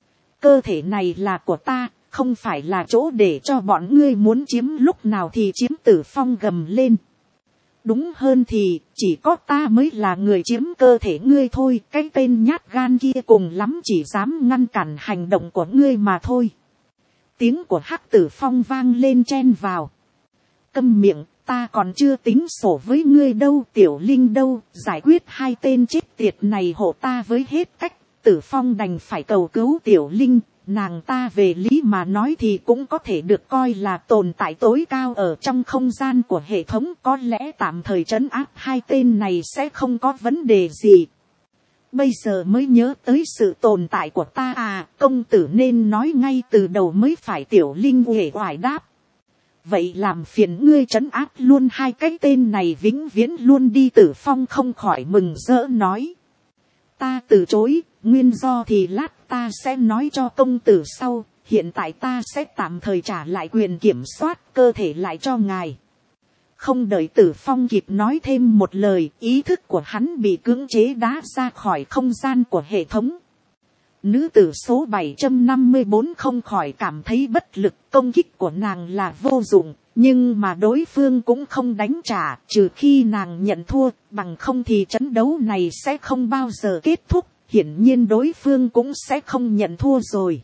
Cơ thể này là của ta, không phải là chỗ để cho bọn ngươi muốn chiếm lúc nào thì chiếm. Tử Phong gầm lên. Đúng hơn thì, chỉ có ta mới là người chiếm cơ thể ngươi thôi, cái tên nhát gan kia cùng lắm chỉ dám ngăn cản hành động của ngươi mà thôi. Tiếng của Hắc Tử Phong vang lên chen vào. Câm miệng, ta còn chưa tính sổ với ngươi đâu. Tiểu Linh đâu, giải quyết hai tên chết tiệt này hộ ta với hết cách. Tử Phong đành phải cầu cứu Tiểu Linh. Nàng ta về lý mà nói thì cũng có thể được coi là tồn tại tối cao ở trong không gian của hệ thống, có lẽ tạm thời trấn áp hai tên này sẽ không có vấn đề gì. Bây giờ mới nhớ tới sự tồn tại của ta à, công tử nên nói ngay từ đầu mới phải. Tiểu Linh uể oải đáp. Vậy làm phiền ngươi trấn áp luôn hai cái tên này vĩnh viễn luôn đi. Tử Phong không khỏi mừng rỡ nói. Ta từ chối, nguyên do thì lát ta sẽ nói cho công tử sau, hiện tại ta sẽ tạm thời trả lại quyền kiểm soát cơ thể lại cho ngài. Không đợi Tử Phong kịp nói thêm một lời, ý thức của hắn bị cưỡng chế đá ra khỏi không gian của hệ thống. Nữ tử số bảy trăm năm mươi bốn không khỏi cảm thấy bất lực, công kích của nàng là vô dụng, nhưng mà đối phương cũng không đánh trả, trừ khi nàng nhận thua, bằng không thì trận đấu này sẽ không bao giờ kết thúc, hiển nhiên đối phương cũng sẽ không nhận thua rồi.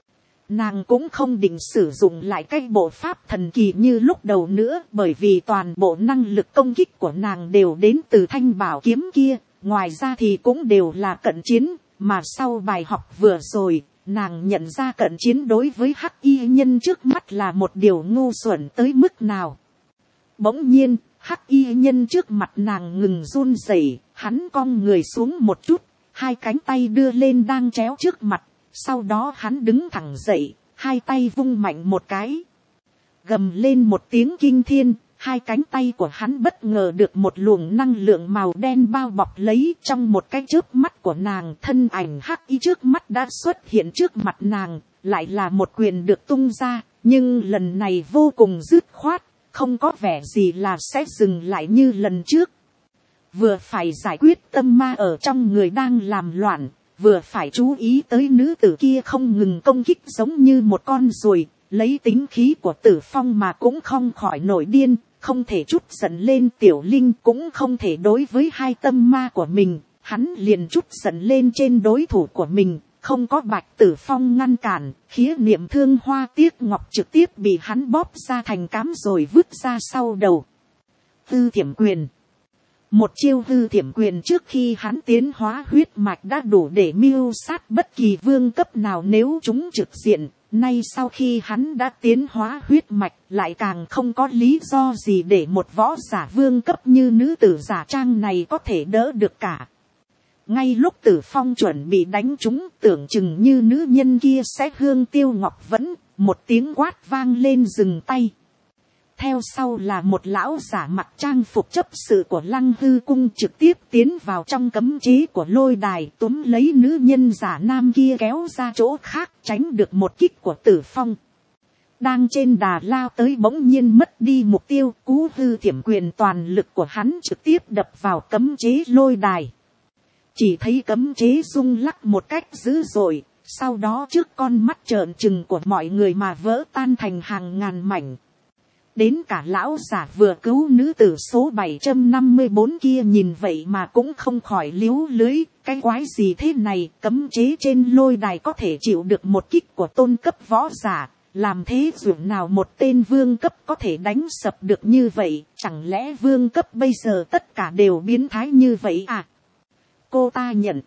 Nàng cũng không định sử dụng lại cái bộ pháp thần kỳ như lúc đầu nữa, bởi vì toàn bộ năng lực công kích của nàng đều đến từ thanh bảo kiếm kia, ngoài ra thì cũng đều là cận chiến, mà sau bài học vừa rồi, nàng nhận ra cận chiến đối với hắc y nhân trước mắt là một điều ngu xuẩn tới mức nào. Bỗng nhiên, hắc y nhân trước mặt nàng ngừng run rẩy, hắn cong người xuống một chút, hai cánh tay đưa lên đang chéo trước mặt, sau đó hắn đứng thẳng dậy, hai tay vung mạnh một cái, gầm lên một tiếng kinh thiên, hai cánh tay của hắn bất ngờ được một luồng năng lượng màu đen bao bọc lấy, trong một cái chớp mắt của nàng, thân ảnh hắc y trước mắt đã xuất hiện trước mặt nàng, lại là một quyền được tung ra, nhưng lần này vô cùng dứt khoát, không có vẻ gì là sẽ dừng lại như lần trước. Vừa phải giải quyết tâm ma ở trong người đang làm loạn, vừa phải chú ý tới nữ tử kia không ngừng công kích giống như một con ruồi, lấy tính khí của Tử Phong mà cũng không khỏi nổi điên, không thể chút giận lên Tiểu Linh, cũng không thể đối với hai tâm ma của mình, hắn liền chút giận lên trên đối thủ của mình, không có Bạch Tử Phong ngăn cản, khía niệm thương hoa tiếc ngọc trực tiếp bị hắn bóp ra thành cám rồi vứt ra sau đầu. Hư Thiểm Quyền. Một chiêu hư thiểm quyền trước khi hắn tiến hóa huyết mạch đã đủ để mưu sát bất kỳ vương cấp nào nếu chúng trực diện. Nay sau khi hắn đã tiến hóa huyết mạch lại càng không có lý do gì để một võ giả vương cấp như nữ tử giả trang này có thể đỡ được cả. Ngay lúc Tử Phong chuẩn bị đánh chúng, tưởng chừng như nữ nhân kia sẽ hương tiêu ngọc vẫn, một tiếng quát vang lên dừng tay. Theo sau là một lão giả mặc trang phục chấp sự của Lăng Hư cung trực tiếp tiến vào trong cấm chế của lôi đài, túm lấy nữ nhân giả nam kia kéo ra chỗ khác, tránh được một kích của Tử Phong. Đang trên đà lao tới bỗng nhiên mất đi mục tiêu, cú hư thiểm quyền toàn lực của hắn trực tiếp đập vào cấm chế lôi đài. Chỉ thấy cấm chế rung lắc một cách dữ dội, sau đó trước con mắt trợn trừng của mọi người mà vỡ tan thành hàng ngàn mảnh. Đến cả lão giả vừa cứu nữ tử số bảy trăm năm mươi bốn kia nhìn vậy mà cũng không khỏi liếu lưới, cái quái gì thế này, cấm chế trên lôi đài có thể chịu được một kích của tôn cấp võ giả, làm thế dường nào một tên vương cấp có thể đánh sập được như vậy, chẳng lẽ vương cấp bây giờ tất cả đều biến thái như vậy à? Cô ta nhận.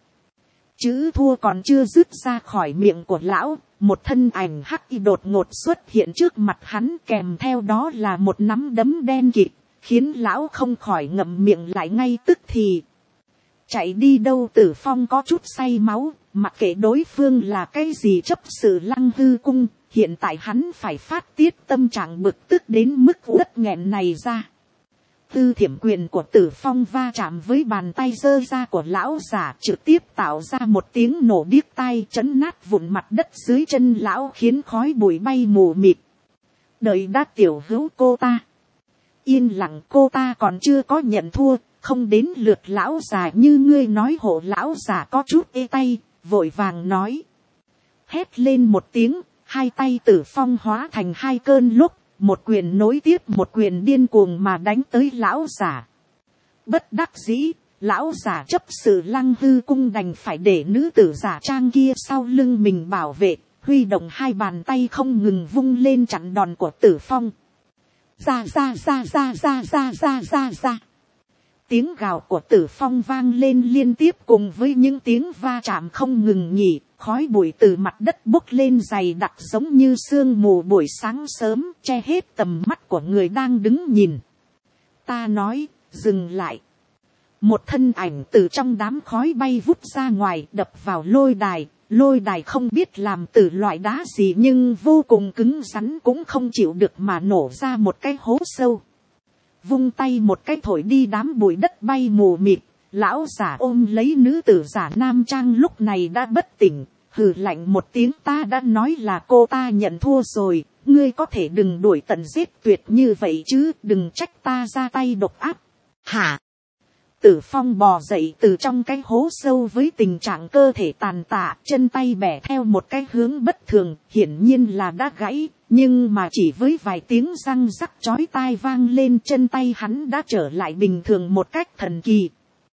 Chữ thua còn chưa dứt ra khỏi miệng của lão, một thân ảnh hắc y đột ngột xuất hiện trước mặt hắn, kèm theo đó là một nắm đấm đen kịt, khiến lão không khỏi ngậm miệng lại ngay tức thì. Chạy đi đâu? Tử Phong có chút say máu, mặc kệ đối phương là cái gì chấp sự Lăng Hư cung, hiện tại hắn phải phát tiết tâm trạng bực tức đến mức uất nghẹn này ra. Tư thiểm quyền của Tử Phong va chạm với bàn tay giơ ra của lão giả, trực tiếp tạo ra một tiếng nổ điếc tai, chấn nát vụn mặt đất dưới chân lão, khiến khói bụi bay mù mịt. Đợi đã tiểu hữu cô ta. Yên lặng, cô ta còn chưa có nhận thua, không đến lượt lão già như ngươi nói. Hộ lão già có chút ê tay, vội vàng nói. Hét lên một tiếng, hai tay Tử Phong hóa thành hai cơn lốc. Một quyền nối tiếp một quyền điên cuồng mà đánh tới lão giả. Bất đắc dĩ, lão giả chấp sự Lăng Hư cung đành phải để nữ tử giả trang kia sau lưng mình bảo vệ, huy động hai bàn tay không ngừng vung lên chặn đòn của Tử Phong. Ra ra ra ra ra ra ra ra ra. Tiếng gào của Tử Phong vang lên liên tiếp cùng với những tiếng va chạm không ngừng nghỉ. Khói bụi từ mặt đất bốc lên dày đặc giống như sương mù buổi sáng sớm, che hết tầm mắt của người đang đứng nhìn. Ta nói, dừng lại. Một thân ảnh từ trong đám khói bay vút ra ngoài, đập vào lôi đài. Lôi đài không biết làm từ loại đá gì nhưng vô cùng cứng rắn, cũng không chịu được mà nổ ra một cái hố sâu. Vung tay một cái thổi đi đám bụi đất bay mù mịt. Lão giả ôm lấy nữ tử giả nam trang lúc này đã bất tỉnh, hừ lạnh một tiếng. Ta đã nói là cô ta nhận thua rồi, ngươi có thể đừng đuổi tận giết tuyệt như vậy chứ, đừng trách ta ra tay độc ác. Hả? Tử Phong bò dậy từ trong cái hố sâu với tình trạng cơ thể tàn tạ, chân tay bẻ theo một cái hướng bất thường, hiển nhiên là đã gãy, nhưng mà chỉ với vài tiếng răng rắc chói tai vang lên, chân tay hắn đã trở lại bình thường một cách thần kỳ.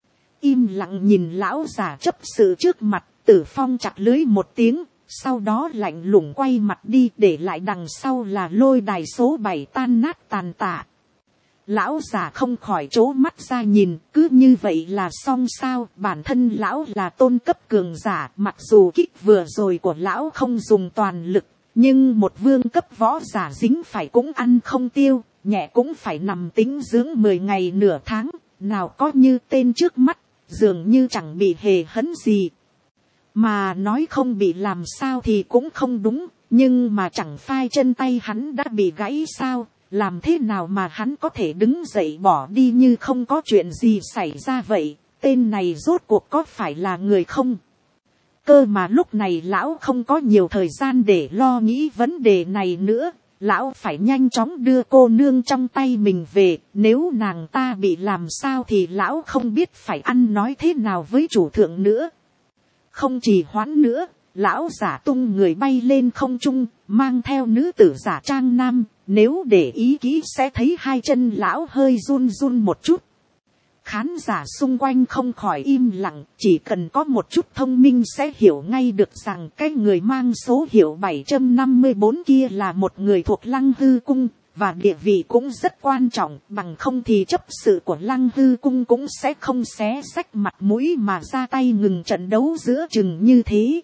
Im lặng nhìn lão già chấp sự trước mặt, Tử Phong chặt lưới một tiếng, sau đó lạnh lùng quay mặt đi, để lại đằng sau là lôi đài số bảy tan nát tàn tạ. Lão già không khỏi trố mắt ra nhìn, cứ như vậy là xong sao? Bản thân lão là tôn cấp cường giả, mặc dù kích vừa rồi của lão không dùng toàn lực, nhưng một vương cấp võ giả dính phải cũng ăn không tiêu, nhẹ cũng phải nằm tĩnh dưỡng mười ngày nửa tháng, nào có như tên trước mắt, dường như chẳng bị hề hấn gì. Mà nói không bị làm sao thì cũng không đúng, nhưng mà chẳng phai chân tay hắn đã bị gãy sao, làm thế nào mà hắn có thể đứng dậy bỏ đi như không có chuyện gì xảy ra vậy, tên này rốt cuộc có phải là người không? Cơ mà lúc này lão không có nhiều thời gian để lo nghĩ vấn đề này nữa, lão phải nhanh chóng đưa cô nương trong tay mình về, nếu nàng ta bị làm sao thì lão không biết phải ăn nói thế nào với chủ thượng nữa. Không trì hoãn nữa, lão giả tung người bay lên không trung, mang theo nữ tử giả trang nam, nếu để ý kỹ sẽ thấy hai chân lão hơi run run một chút. Khán giả xung quanh không khỏi im lặng, chỉ cần có một chút thông minh sẽ hiểu ngay được rằng cái người mang số hiệu bảy trăm năm mươi bốn kia là một người thuộc Lăng Hư Cung, và địa vị cũng rất quan trọng, bằng không thì chấp sự của Lăng Hư Cung cũng sẽ không xé xách mặt mũi mà ra tay ngừng trận đấu giữa chừng như thế.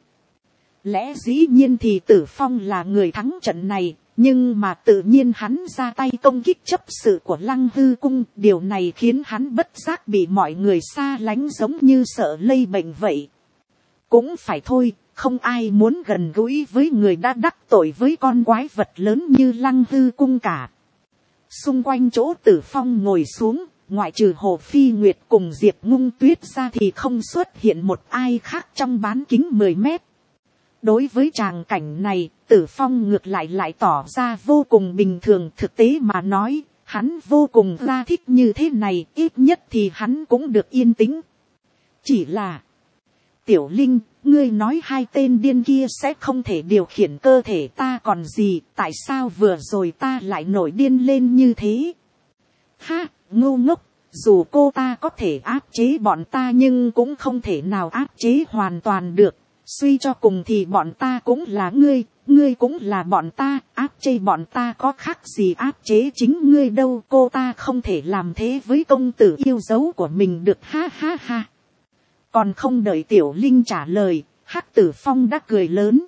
Lẽ dĩ nhiên thì Tử Phong là người thắng trận này, nhưng mà tự nhiên hắn ra tay công kích chấp sự của Lăng Hư Cung, điều này khiến hắn bất giác bị mọi người xa lánh giống như sợ lây bệnh vậy. Cũng phải thôi, không ai muốn gần gũi với người đã đắc tội với con quái vật lớn như Lăng Hư Cung cả. Xung quanh chỗ Tử Phong ngồi xuống, ngoại trừ Hồ Phi Nguyệt cùng Diệp Ngung Tuyết ra thì không xuất hiện một ai khác trong bán kính mười mét. Đối với tràng cảnh này, Tử Phong ngược lại lại tỏ ra vô cùng bình thường, thực tế mà nói, hắn vô cùng ra thích như thế này, ít nhất thì hắn cũng được yên tĩnh. Chỉ là, Tiểu Linh, ngươi nói hai tên điên kia sẽ không thể điều khiển cơ thể ta còn gì, tại sao vừa rồi ta lại nổi điên lên như thế? Ha, ngu ngốc, dù cô ta có thể áp chế bọn ta nhưng cũng không thể nào áp chế hoàn toàn được. Suy cho cùng thì bọn ta cũng là ngươi, ngươi cũng là bọn ta, áp chế bọn ta có khác gì áp chế chính ngươi đâu, cô ta không thể làm thế với công tử yêu dấu của mình được, ha ha ha. Còn không đợi Tiểu Linh trả lời, Hắc Tử Phong đã cười lớn.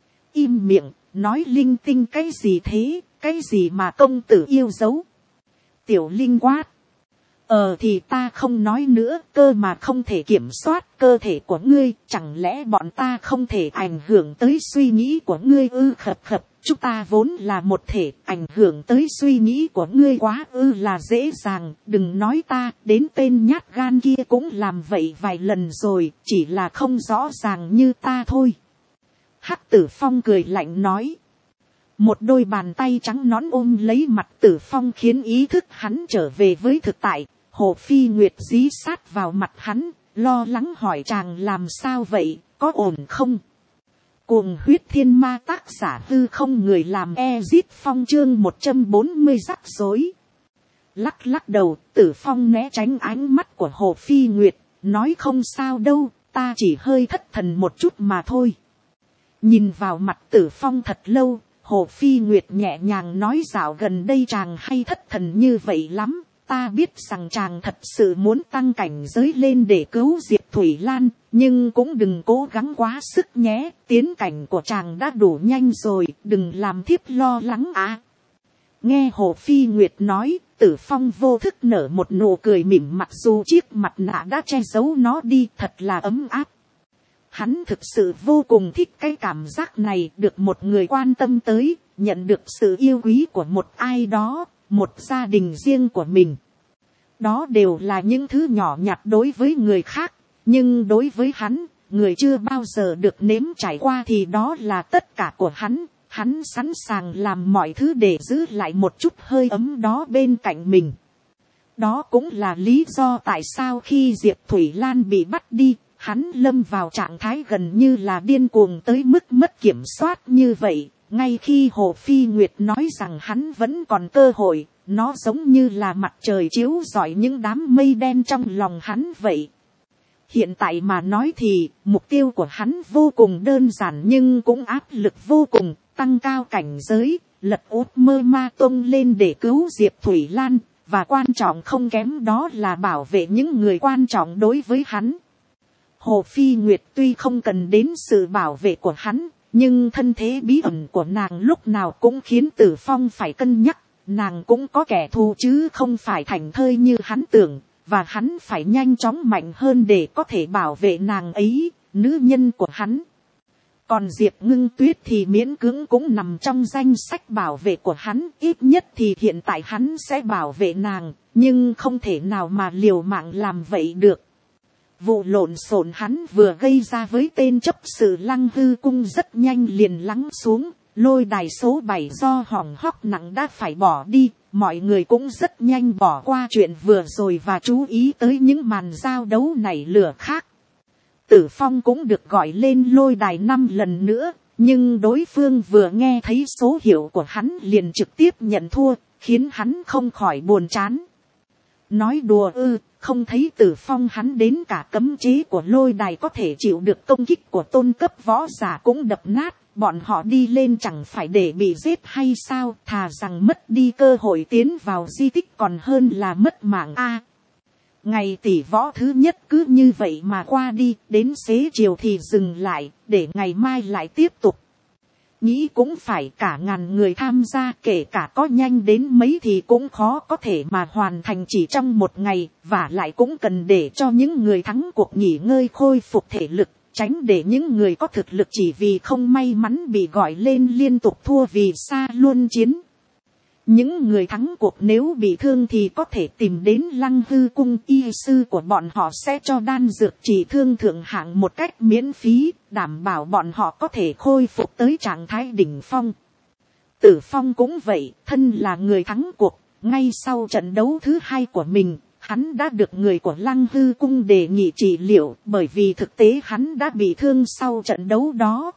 Im miệng, nói linh tinh cái gì thế, cái gì mà công tử yêu dấu. Tiểu Linh quát. Ờ thì ta không nói nữa, cơ mà không thể kiểm soát cơ thể của ngươi, chẳng lẽ bọn ta không thể ảnh hưởng tới suy nghĩ của ngươi ư? Khập khập, chúng ta vốn là một thể, ảnh hưởng tới suy nghĩ của ngươi quá ư là dễ dàng, đừng nói ta, đến tên nhát gan kia cũng làm vậy vài lần rồi, chỉ là không rõ ràng như ta thôi. Hắc Tử Phong cười lạnh nói. Một đôi bàn tay trắng nõn ôm lấy mặt Tử Phong khiến ý thức hắn trở về với thực tại. Hồ Phi Nguyệt dí sát vào mặt hắn, lo lắng hỏi chàng làm sao vậy, có ổn không? Cuồng huyết thiên ma tác giả hư không người làm Ezit Phong chương một trăm bốn mươi rắc rối. Lắc lắc đầu, Tử Phong né tránh ánh mắt của Hồ Phi Nguyệt, nói không sao đâu, ta chỉ hơi thất thần một chút mà thôi. Nhìn vào mặt Tử Phong thật lâu, Hồ Phi Nguyệt nhẹ nhàng nói dạo gần đây chàng hay thất thần như vậy lắm. Ta biết rằng chàng thật sự muốn tăng cảnh giới lên để cứu Diệp Thủy Lan, nhưng cũng đừng cố gắng quá sức nhé, tiến cảnh của chàng đã đủ nhanh rồi, đừng làm thiếp lo lắng à. Nghe Hồ Phi Nguyệt nói, Tử Phong vô thức nở một nụ cười mỉm, mặc dù chiếc mặt nạ đã che giấu nó đi, thật là ấm áp. Hắn thực sự vô cùng thích cái cảm giác này, được một người quan tâm tới, nhận được sự yêu quý của một ai đó, một gia đình riêng của mình. Đó đều là những thứ nhỏ nhặt đối với người khác, nhưng đối với hắn, người chưa bao giờ được nếm trải qua thì đó là tất cả của hắn. Hắn sẵn sàng làm mọi thứ để giữ lại một chút hơi ấm đó bên cạnh mình. Đó cũng là lý do tại sao khi Diệp Thủy Lan bị bắt đi, hắn lâm vào trạng thái gần như là điên cuồng tới mức mất kiểm soát như vậy. Ngay khi Hồ Phi Nguyệt nói rằng hắn vẫn còn cơ hội, nó giống như là mặt trời chiếu rọi những đám mây đen trong lòng hắn vậy. Hiện tại mà nói thì, mục tiêu của hắn vô cùng đơn giản nhưng cũng áp lực vô cùng, tăng cao cảnh giới, lật út mơ ma tông lên để cứu Diệp Thủy Lan, và quan trọng không kém đó là bảo vệ những người quan trọng đối với hắn. Hồ Phi Nguyệt tuy không cần đến sự bảo vệ của hắn, nhưng thân thế bí ẩn của nàng lúc nào cũng khiến Tử Phong phải cân nhắc. Nàng cũng có kẻ thù chứ không phải thảnh thơi như hắn tưởng, và hắn phải nhanh chóng mạnh hơn để có thể bảo vệ nàng ấy, nữ nhân của hắn. Còn Diệp Ngưng Tuyết thì miễn cưỡng cũng nằm trong danh sách bảo vệ của hắn, ít nhất thì hiện tại hắn sẽ bảo vệ nàng, nhưng không thể nào mà liều mạng làm vậy được. Vụ lộn xộn hắn vừa gây ra với tên chấp sự Lăng Hư Cung rất nhanh liền lắng xuống. Lôi đài số bảy do hỏng hóc nặng đã phải bỏ đi, mọi người cũng rất nhanh bỏ qua chuyện vừa rồi và chú ý tới những màn giao đấu nảy lửa khác. Tử Phong cũng được gọi lên lôi đài năm lần nữa, nhưng đối phương vừa nghe thấy số hiệu của hắn liền trực tiếp nhận thua, khiến hắn không khỏi buồn chán. Nói đùa ư, không thấy Tử Phong hắn đến cả cấm chế của lôi đài có thể chịu được công kích của tôn cấp võ giả cũng đập nát. Bọn họ đi lên chẳng phải để bị giết hay sao, thà rằng mất đi cơ hội tiến vào di tích còn hơn là mất mạng a. Ngày tỷ võ thứ nhất cứ như vậy mà qua đi, đến xế chiều thì dừng lại, để ngày mai lại tiếp tục. Nghĩ cũng phải, cả ngàn người tham gia, kể cả có nhanh đến mấy thì cũng khó có thể mà hoàn thành chỉ trong một ngày, và lại cũng cần để cho những người thắng cuộc nghỉ ngơi khôi phục thể lực. Tránh để những người có thực lực chỉ vì không may mắn bị gọi lên liên tục thua vì xa luôn chiến. Những người thắng cuộc nếu bị thương thì có thể tìm đến Lăng Hư Cung, y sư của bọn họ sẽ cho đan dược trị thương thượng hạng một cách miễn phí, đảm bảo bọn họ có thể khôi phục tới trạng thái đỉnh phong. Tử Phong cũng vậy, thân là người thắng cuộc, ngay sau trận đấu thứ hai của mình. Hắn đã được người của Lăng Hư Cung đề nghị trị liệu, bởi vì thực tế hắn đã bị thương sau trận đấu đó.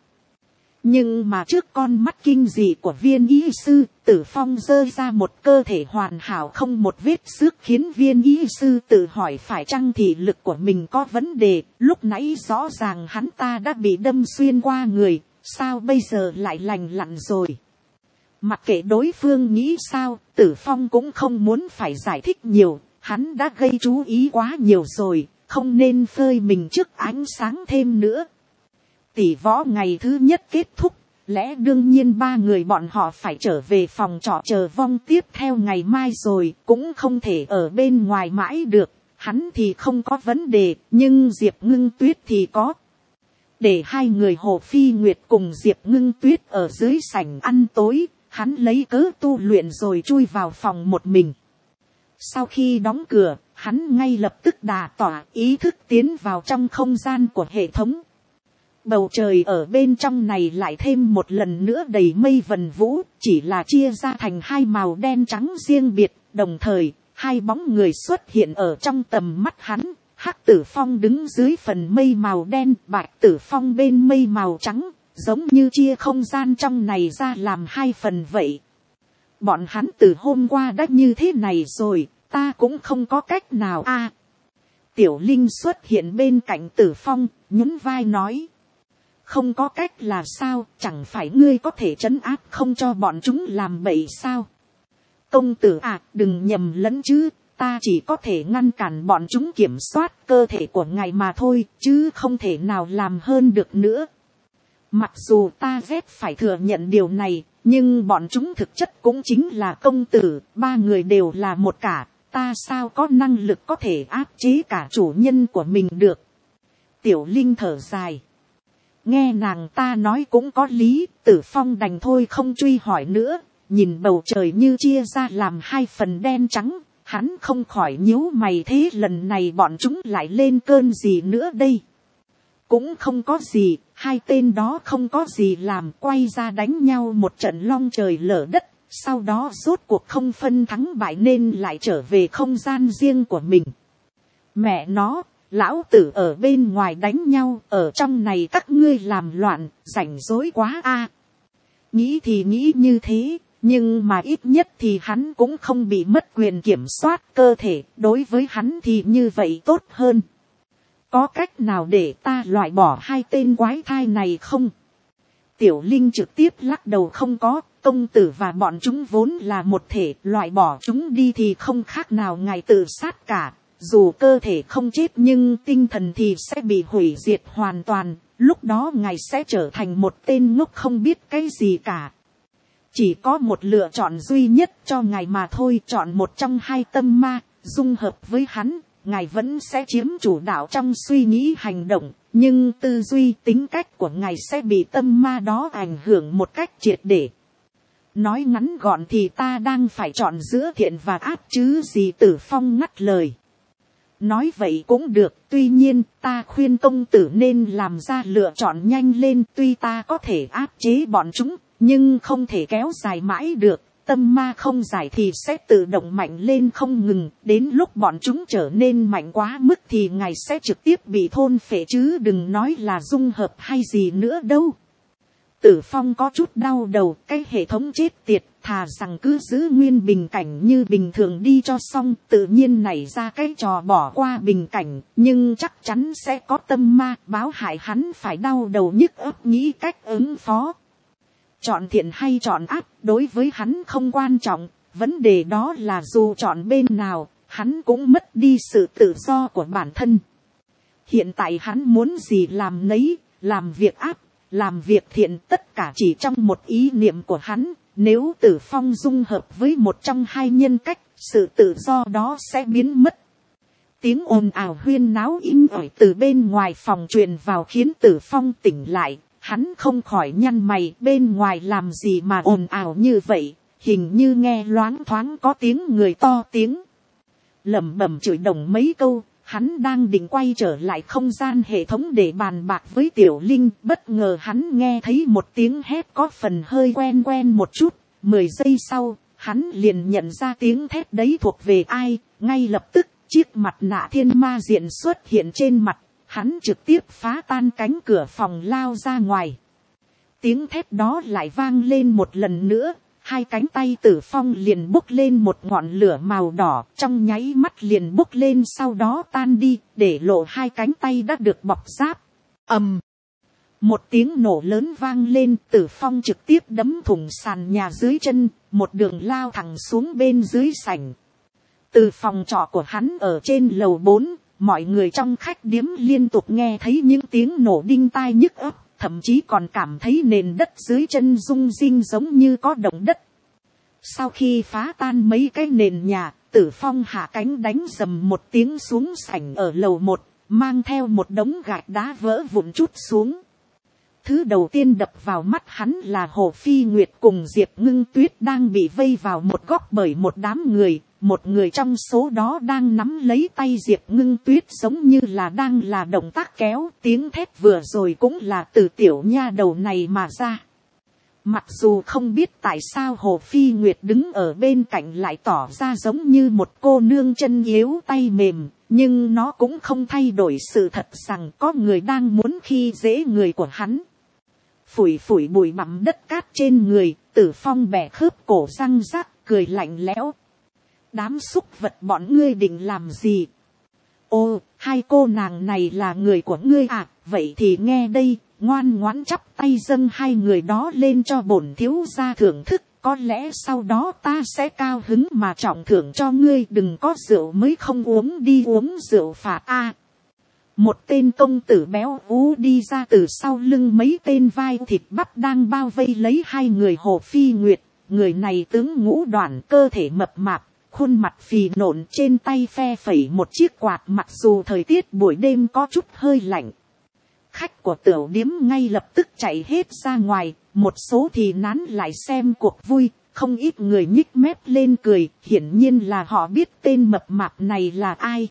Nhưng mà trước con mắt kinh dị của viên y sư, Tử Phong giơ ra một cơ thể hoàn hảo không một vết xước khiến viên y sư tự hỏi phải chăng thị lực của mình có vấn đề. Lúc nãy rõ ràng hắn ta đã bị đâm xuyên qua người, sao bây giờ lại lành lặn rồi. Mặc kệ đối phương nghĩ sao, Tử Phong cũng không muốn phải giải thích nhiều. Hắn đã gây chú ý quá nhiều rồi, không nên phơi mình trước ánh sáng thêm nữa. Tỷ võ ngày thứ nhất kết thúc, lẽ đương nhiên ba người bọn họ phải trở về phòng trọ chờ vong tiếp theo ngày mai rồi, cũng không thể ở bên ngoài mãi được. Hắn thì không có vấn đề, nhưng Diệp Ngưng Tuyết thì có. Để hai người Hồ Phi Nguyệt cùng Diệp Ngưng Tuyết ở dưới sảnh ăn tối, hắn lấy cớ tu luyện rồi chui vào phòng một mình. Sau khi đóng cửa, hắn ngay lập tức đà tỏa ý thức tiến vào trong không gian của hệ thống. Bầu trời ở bên trong này lại thêm một lần nữa đầy mây vần vũ, chỉ là chia ra thành hai màu đen trắng riêng biệt, đồng thời, hai bóng người xuất hiện ở trong tầm mắt hắn. Hắc Tử Phong đứng dưới phần mây màu đen, Bạch Tử Phong bên mây màu trắng, giống như chia không gian trong này ra làm hai phần vậy. Bọn hắn từ hôm qua đã như thế này rồi, ta cũng không có cách nào a. À, Tiểu Linh xuất hiện bên cạnh Tử Phong, nhún vai nói. Không có cách là sao, chẳng phải ngươi có thể trấn áp không cho bọn chúng làm bậy sao. Công tử à, đừng nhầm lẫn chứ, ta chỉ có thể ngăn cản bọn chúng kiểm soát cơ thể của ngài mà thôi, chứ không thể nào làm hơn được nữa. Mặc dù ta ghét phải thừa nhận điều này, nhưng bọn chúng thực chất cũng chính là công tử, ba người đều là một cả, ta sao có năng lực có thể áp chế cả chủ nhân của mình được. Tiểu Linh thở dài. Nghe nàng ta nói cũng có lý, Tử Phong đành thôi không truy hỏi nữa, nhìn bầu trời như chia ra làm hai phần đen trắng, hắn không khỏi nhíu mày, thế lần này bọn chúng lại lên cơn gì nữa đây. Cũng không có gì, hai tên đó không có gì làm, quay ra đánh nhau một trận long trời lở đất, sau đó rốt cuộc không phân thắng bại nên lại trở về không gian riêng của mình. Mẹ nó, lão tử ở bên ngoài đánh nhau, ở trong này các ngươi làm loạn, rảnh rối quá a. Nghĩ thì nghĩ như thế, nhưng mà ít nhất thì hắn cũng không bị mất quyền kiểm soát cơ thể, đối với hắn thì như vậy tốt hơn. Có cách nào để ta loại bỏ hai tên quái thai này không? Tiểu Linh trực tiếp lắc đầu, không có, công tử và bọn chúng vốn là một thể, loại bỏ chúng đi thì không khác nào ngài tự sát cả. Dù cơ thể không chết nhưng tinh thần thì sẽ bị hủy diệt hoàn toàn, lúc đó ngài sẽ trở thành một tên ngốc không biết cái gì cả. Chỉ có một lựa chọn duy nhất cho ngài mà thôi, chọn một trong hai tâm ma, dung hợp với hắn, ngài vẫn sẽ chiếm chủ đạo trong suy nghĩ hành động, nhưng tư duy tính cách của ngài sẽ bị tâm ma đó ảnh hưởng một cách triệt để. Nói ngắn gọn thì ta đang phải chọn giữa thiện và ác chứ gì, Tử Phong ngắt lời. Nói vậy cũng được, tuy nhiên ta khuyên công tử nên làm ra lựa chọn nhanh lên, tuy ta có thể áp chế bọn chúng, nhưng không thể kéo dài mãi được, tâm ma không giải thì sẽ tự động mạnh lên không ngừng, đến lúc bọn chúng trở nên mạnh quá mức thì ngài sẽ trực tiếp bị thôn phệ chứ đừng nói là dung hợp hay gì nữa đâu. Tử Phong có chút đau đầu, cái hệ thống chết tiệt, thà rằng cứ giữ nguyên bình cảnh như bình thường đi cho xong, tự nhiên nảy ra cái trò bỏ qua bình cảnh, nhưng chắc chắn sẽ có tâm ma báo hại hắn phải đau đầu nhức óc nghĩ cách ứng phó. Chọn thiện hay chọn ác, đối với hắn không quan trọng, vấn đề đó là dù chọn bên nào, hắn cũng mất đi sự tự do của bản thân. Hiện tại hắn muốn gì làm nấy, làm việc ác, làm việc thiện, tất cả chỉ trong một ý niệm của hắn. Nếu Tử Phong dung hợp với một trong hai nhân cách, sự tự do đó sẽ biến mất. Tiếng ồn ào huyên náo inh ỏi từ bên ngoài phòng truyền vào khiến Tử Phong tỉnh lại. Hắn không khỏi nhăn mày, bên ngoài làm gì mà ồn ào như vậy, hình như nghe loáng thoáng có tiếng người to tiếng. Lẩm bẩm chửi đồng mấy câu, hắn đang định quay trở lại không gian hệ thống để bàn bạc với Tiểu Linh, bất ngờ hắn nghe thấy một tiếng hét có phần hơi quen quen một chút. Mười giây sau, hắn liền nhận ra tiếng thét đấy thuộc về ai, ngay lập tức chiếc mặt nạ thiên ma diện xuất hiện trên mặt. Hắn trực tiếp phá tan cánh cửa phòng lao ra ngoài. Tiếng thét đó lại vang lên một lần nữa. Hai cánh tay Tử Phong liền bốc lên một ngọn lửa màu đỏ. Trong nháy mắt liền bốc lên sau đó tan đi. Để lộ hai cánh tay đã được bọc giáp. Ầm. Một tiếng nổ lớn vang lên. Tử Phong trực tiếp đấm thủng sàn nhà dưới chân. Một đường lao thẳng xuống bên dưới sảnh. Từ phòng trọ của hắn ở trên lầu bốn. Mọi người trong khách điếm liên tục nghe thấy những tiếng nổ đinh tai nhức óc, thậm chí còn cảm thấy nền đất dưới chân rung rinh giống như có động đất. Sau khi phá tan mấy cái nền nhà, Tử Phong hạ cánh đánh dầm một tiếng xuống sảnh ở lầu một, mang theo một đống gạch đá vỡ vụn trút xuống. Thứ đầu tiên đập vào mắt hắn là Hồ Phi Nguyệt cùng Diệp Ngưng Tuyết đang bị vây vào một góc bởi một đám người. Một người trong số đó đang nắm lấy tay Diệp Ngưng Tuyết giống như là đang là động tác kéo. Tiếng thét vừa rồi cũng là từ tiểu nha đầu này mà ra. Mặc dù không biết tại sao Hồ Phi Nguyệt đứng ở bên cạnh lại tỏ ra giống như một cô nương chân yếu tay mềm. Nhưng nó cũng không thay đổi sự thật rằng có người đang muốn khi dễ người của hắn. Phủi phủi bụi bặm đất cát trên người, Tử Phong bẻ khớp cổ răng rắc cười lạnh lẽo. Đám súc vật bọn ngươi định làm gì? Ô, hai cô nàng này là người của ngươi à? Vậy thì nghe đây, ngoan ngoãn chắp tay dâng hai người đó lên cho bổn thiếu gia thưởng thức. Có lẽ sau đó ta sẽ cao hứng mà trọng thưởng cho ngươi. Đừng có rượu mới không uống, đi uống rượu phạt a. Một tên công tử béo ú đi ra từ sau lưng mấy tên vai thịt bắp đang bao vây lấy hai người Hồ Phi Nguyệt. Người này tướng ngũ đoản, cơ thể mập mạp, khuôn mặt phì nộn, trên tay phe phẩy một chiếc quạt, mặc dù thời tiết buổi đêm có chút hơi lạnh. Khách của tiểu điếm ngay lập tức chạy hết ra ngoài, một số thì nán lại xem cuộc vui, không ít người nhích mép lên cười, hiển nhiên là họ biết tên mập mạp này là ai.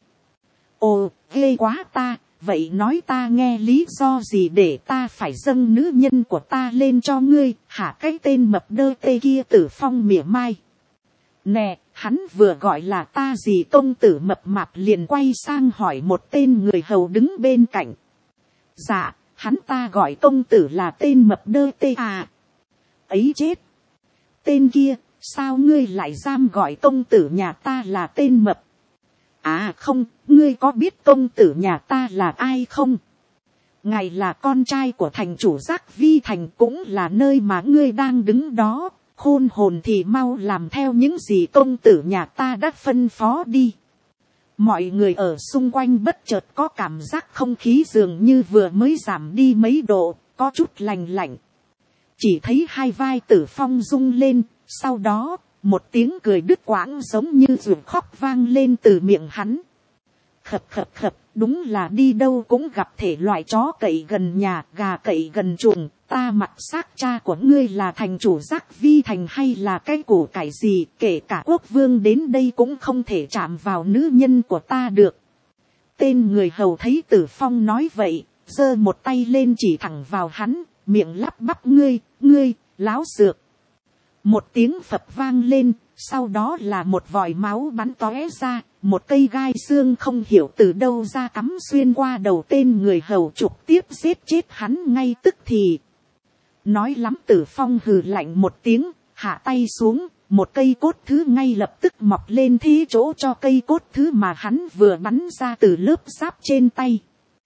Ồ, ghê quá ta, vậy nói ta nghe lý do gì để ta phải dâng nữ nhân của ta lên cho ngươi, hả? Cái tên mập đơ tê kia Tử Phong mỉa mai. Nè, hắn vừa gọi là ta gì? Công tử mập mạp liền quay sang hỏi một tên người hầu đứng bên cạnh. Dạ, hắn ta gọi công tử là tên mập đơ tê à? Ấy chết! Tên kia, sao ngươi lại dám gọi công tử nhà ta là tên mập? À không, ngươi có biết công tử nhà ta là ai không? Ngài là con trai của thành chủ Giác Vi Thành, cũng là nơi mà ngươi đang đứng đó. Khôn hồn thì mau làm theo những gì công tử nhà ta đã phân phó đi. Mọi người ở xung quanh bất chợt có cảm giác không khí dường như vừa mới giảm đi mấy độ, có chút lành lạnh. Chỉ thấy hai vai Tử Phong rung lên, sau đó, một tiếng cười đứt quãng giống như ruột khóc vang lên từ miệng hắn. Khập khập khập, đúng là đi đâu cũng gặp thể loại chó cậy gần nhà, gà cậy gần chuồng. Ta mặt xác cha của ngươi là thành chủ Giác Vi Thành hay là cái củ cải gì, kể cả quốc vương đến đây cũng không thể chạm vào nữ nhân của ta được. Tên người hầu thấy Tử Phong nói vậy, giơ một tay lên chỉ thẳng vào hắn, miệng lắp bắp ngươi, ngươi, láo xược. Một tiếng phập vang lên, sau đó là một vòi máu bắn tóe ra, một cây gai xương không hiểu từ đâu ra cắm xuyên qua đầu tên người hầu, trực tiếp giết chết hắn ngay tức thì. Nói lắm Tử Phong hừ lạnh một tiếng, hạ tay xuống, một cây cốt thứ ngay lập tức mọc lên thế chỗ cho cây cốt thứ mà hắn vừa bắn ra từ lớp giáp trên tay.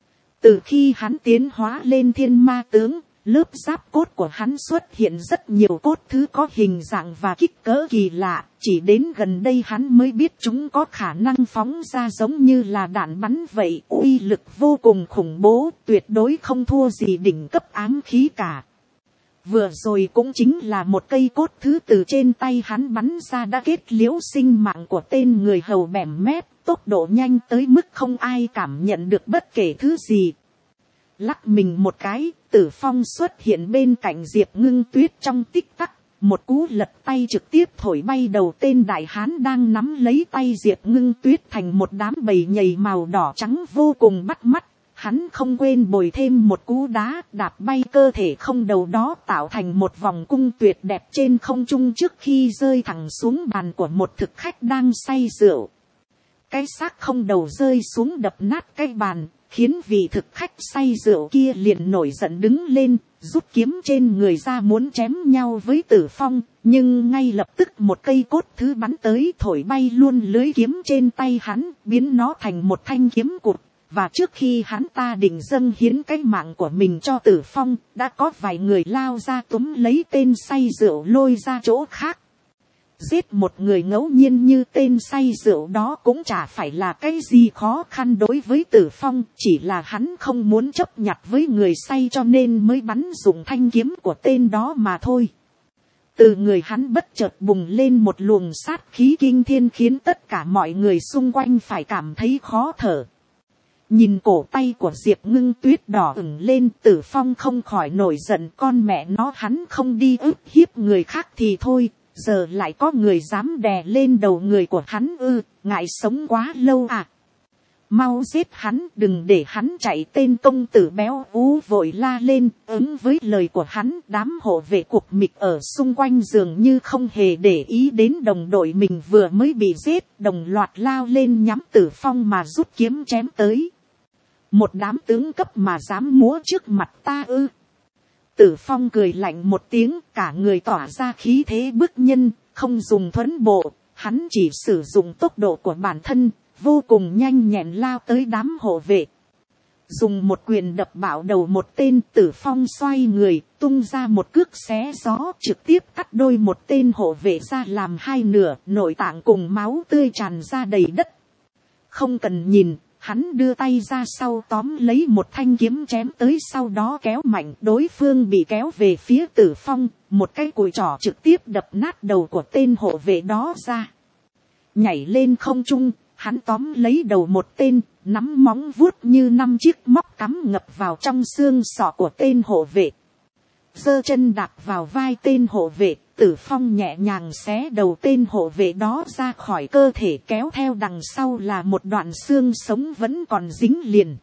Từ khi hắn tiến hóa lên thiên ma tướng, lớp giáp cốt của hắn xuất hiện rất nhiều cốt thứ có hình dạng và kích cỡ kỳ lạ, chỉ đến gần đây hắn mới biết chúng có khả năng phóng ra giống như là đạn bắn vậy, uy lực vô cùng khủng bố, tuyệt đối không thua gì đỉnh cấp ám khí cả. Vừa rồi cũng chính là một cây cốt thứ từ trên tay hắn bắn ra đã kết liễu sinh mạng của tên người hầu bẻm mép, tốc độ nhanh tới mức không ai cảm nhận được bất kể thứ gì. Lắc mình một cái, Tử Phong xuất hiện bên cạnh Diệp Ngưng Tuyết trong tích tắc, một cú lật tay trực tiếp thổi bay đầu tên đại hán đang nắm lấy tay Diệp Ngưng Tuyết thành một đám bầy nhầy màu đỏ trắng vô cùng bắt mắt. Hắn không quên bồi thêm một cú đá đạp bay cơ thể không đầu đó tạo thành một vòng cung tuyệt đẹp trên không trung trước khi rơi thẳng xuống bàn của một thực khách đang say rượu. Cái xác không đầu rơi xuống đập nát cái bàn, khiến vị thực khách say rượu kia liền nổi giận đứng lên, rút kiếm trên người ra muốn chém nhau với Tử Phong, nhưng ngay lập tức một cây cốt thứ bắn tới thổi bay luôn lưới kiếm trên tay hắn, biến nó thành một thanh kiếm cụt. Và trước khi hắn ta định dâng hiến cái mạng của mình cho Tử Phong, đã có vài người lao ra túm lấy tên say rượu lôi ra chỗ khác. Giết một người ngẫu nhiên như tên say rượu đó cũng chả phải là cái gì khó khăn đối với Tử Phong, chỉ là hắn không muốn chấp nhặt với người say cho nên mới bắn dụng thanh kiếm của tên đó mà thôi. Từ người hắn bất chợt bùng lên một luồng sát khí kinh thiên khiến tất cả mọi người xung quanh phải cảm thấy khó thở. Nhìn cổ tay của Diệp Ngưng Tuyết đỏ ửng lên, Tử Phong không khỏi nổi giận, con mẹ nó hắn không đi ức hiếp người khác thì thôi, giờ lại có người dám đè lên đầu người của hắn ư, ngại sống quá lâu à. Mau giết hắn, đừng để hắn chạy. Tên công tử béo ú vội la lên, ứng với lời của hắn. Đám hộ vệ cục mịch ở xung quanh dường như không hề để ý đến đồng đội mình vừa mới bị giết, đồng loạt lao lên nhắm Tử Phong mà rút kiếm chém tới. Một đám tướng cấp mà dám múa trước mặt ta ư. Tử Phong cười lạnh một tiếng, cả người tỏa ra khí thế bức nhân, không dùng thuẫn bộ, hắn chỉ sử dụng tốc độ của bản thân, vô cùng nhanh nhẹn lao tới đám hộ vệ. Dùng một quyền đập bạo đầu một tên, Tử Phong xoay người, tung ra một cước xé gió, trực tiếp cắt đôi một tên hộ vệ ra làm hai nửa, nội tạng cùng máu tươi tràn ra đầy đất. Không cần nhìn, hắn đưa tay ra sau tóm lấy một thanh kiếm chém tới, sau đó kéo mạnh, đối phương bị kéo về phía Tử Phong, một cái cùi trỏ trực tiếp đập nát đầu của tên hộ vệ đó ra. Nhảy lên không trung, hắn tóm lấy đầu một tên, nắm móng vuốt như năm chiếc móc cắm ngập vào trong xương sọ của tên hộ vệ. Giơ chân đạp vào vai tên hộ vệ, Tử Phong nhẹ nhàng xé đầu tên hộ vệ đó ra khỏi cơ thể, kéo theo đằng sau là một đoạn xương sống vẫn còn dính liền.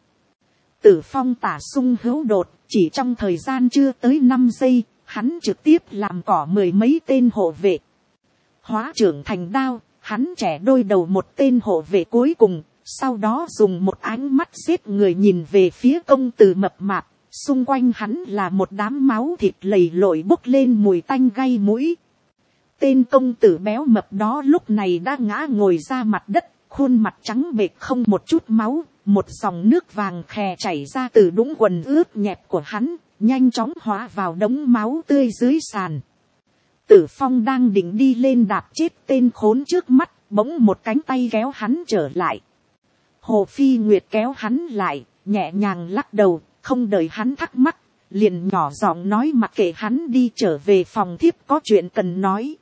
Tử Phong tả sung hữu đột, chỉ trong thời gian chưa tới năm giây, hắn trực tiếp làm cỏ mười mấy tên hộ vệ. Hóa trưởng thành đao, hắn chẻ đôi đầu một tên hộ vệ cuối cùng, sau đó dùng một ánh mắt giết người nhìn về phía công tử mập mạp. Xung quanh hắn là một đám máu thịt lầy lội bốc lên mùi tanh gây mũi. Tên công tử béo mập đó lúc này đã ngã ngồi ra mặt đất, khuôn mặt trắng bệch không một chút máu, một dòng nước vàng khè chảy ra từ đũng quần ướt nhẹp của hắn, nhanh chóng hóa vào đống máu tươi dưới sàn. Tử Phong đang định đi lên đạp chết tên khốn trước mắt, bỗng một cánh tay kéo hắn trở lại. Hồ Phi Nguyệt kéo hắn lại, nhẹ nhàng lắc đầu, không đợi hắn thắc mắc, liền nhỏ giọng nói mặc kệ hắn đi trở về phòng thiếp có chuyện cần nói.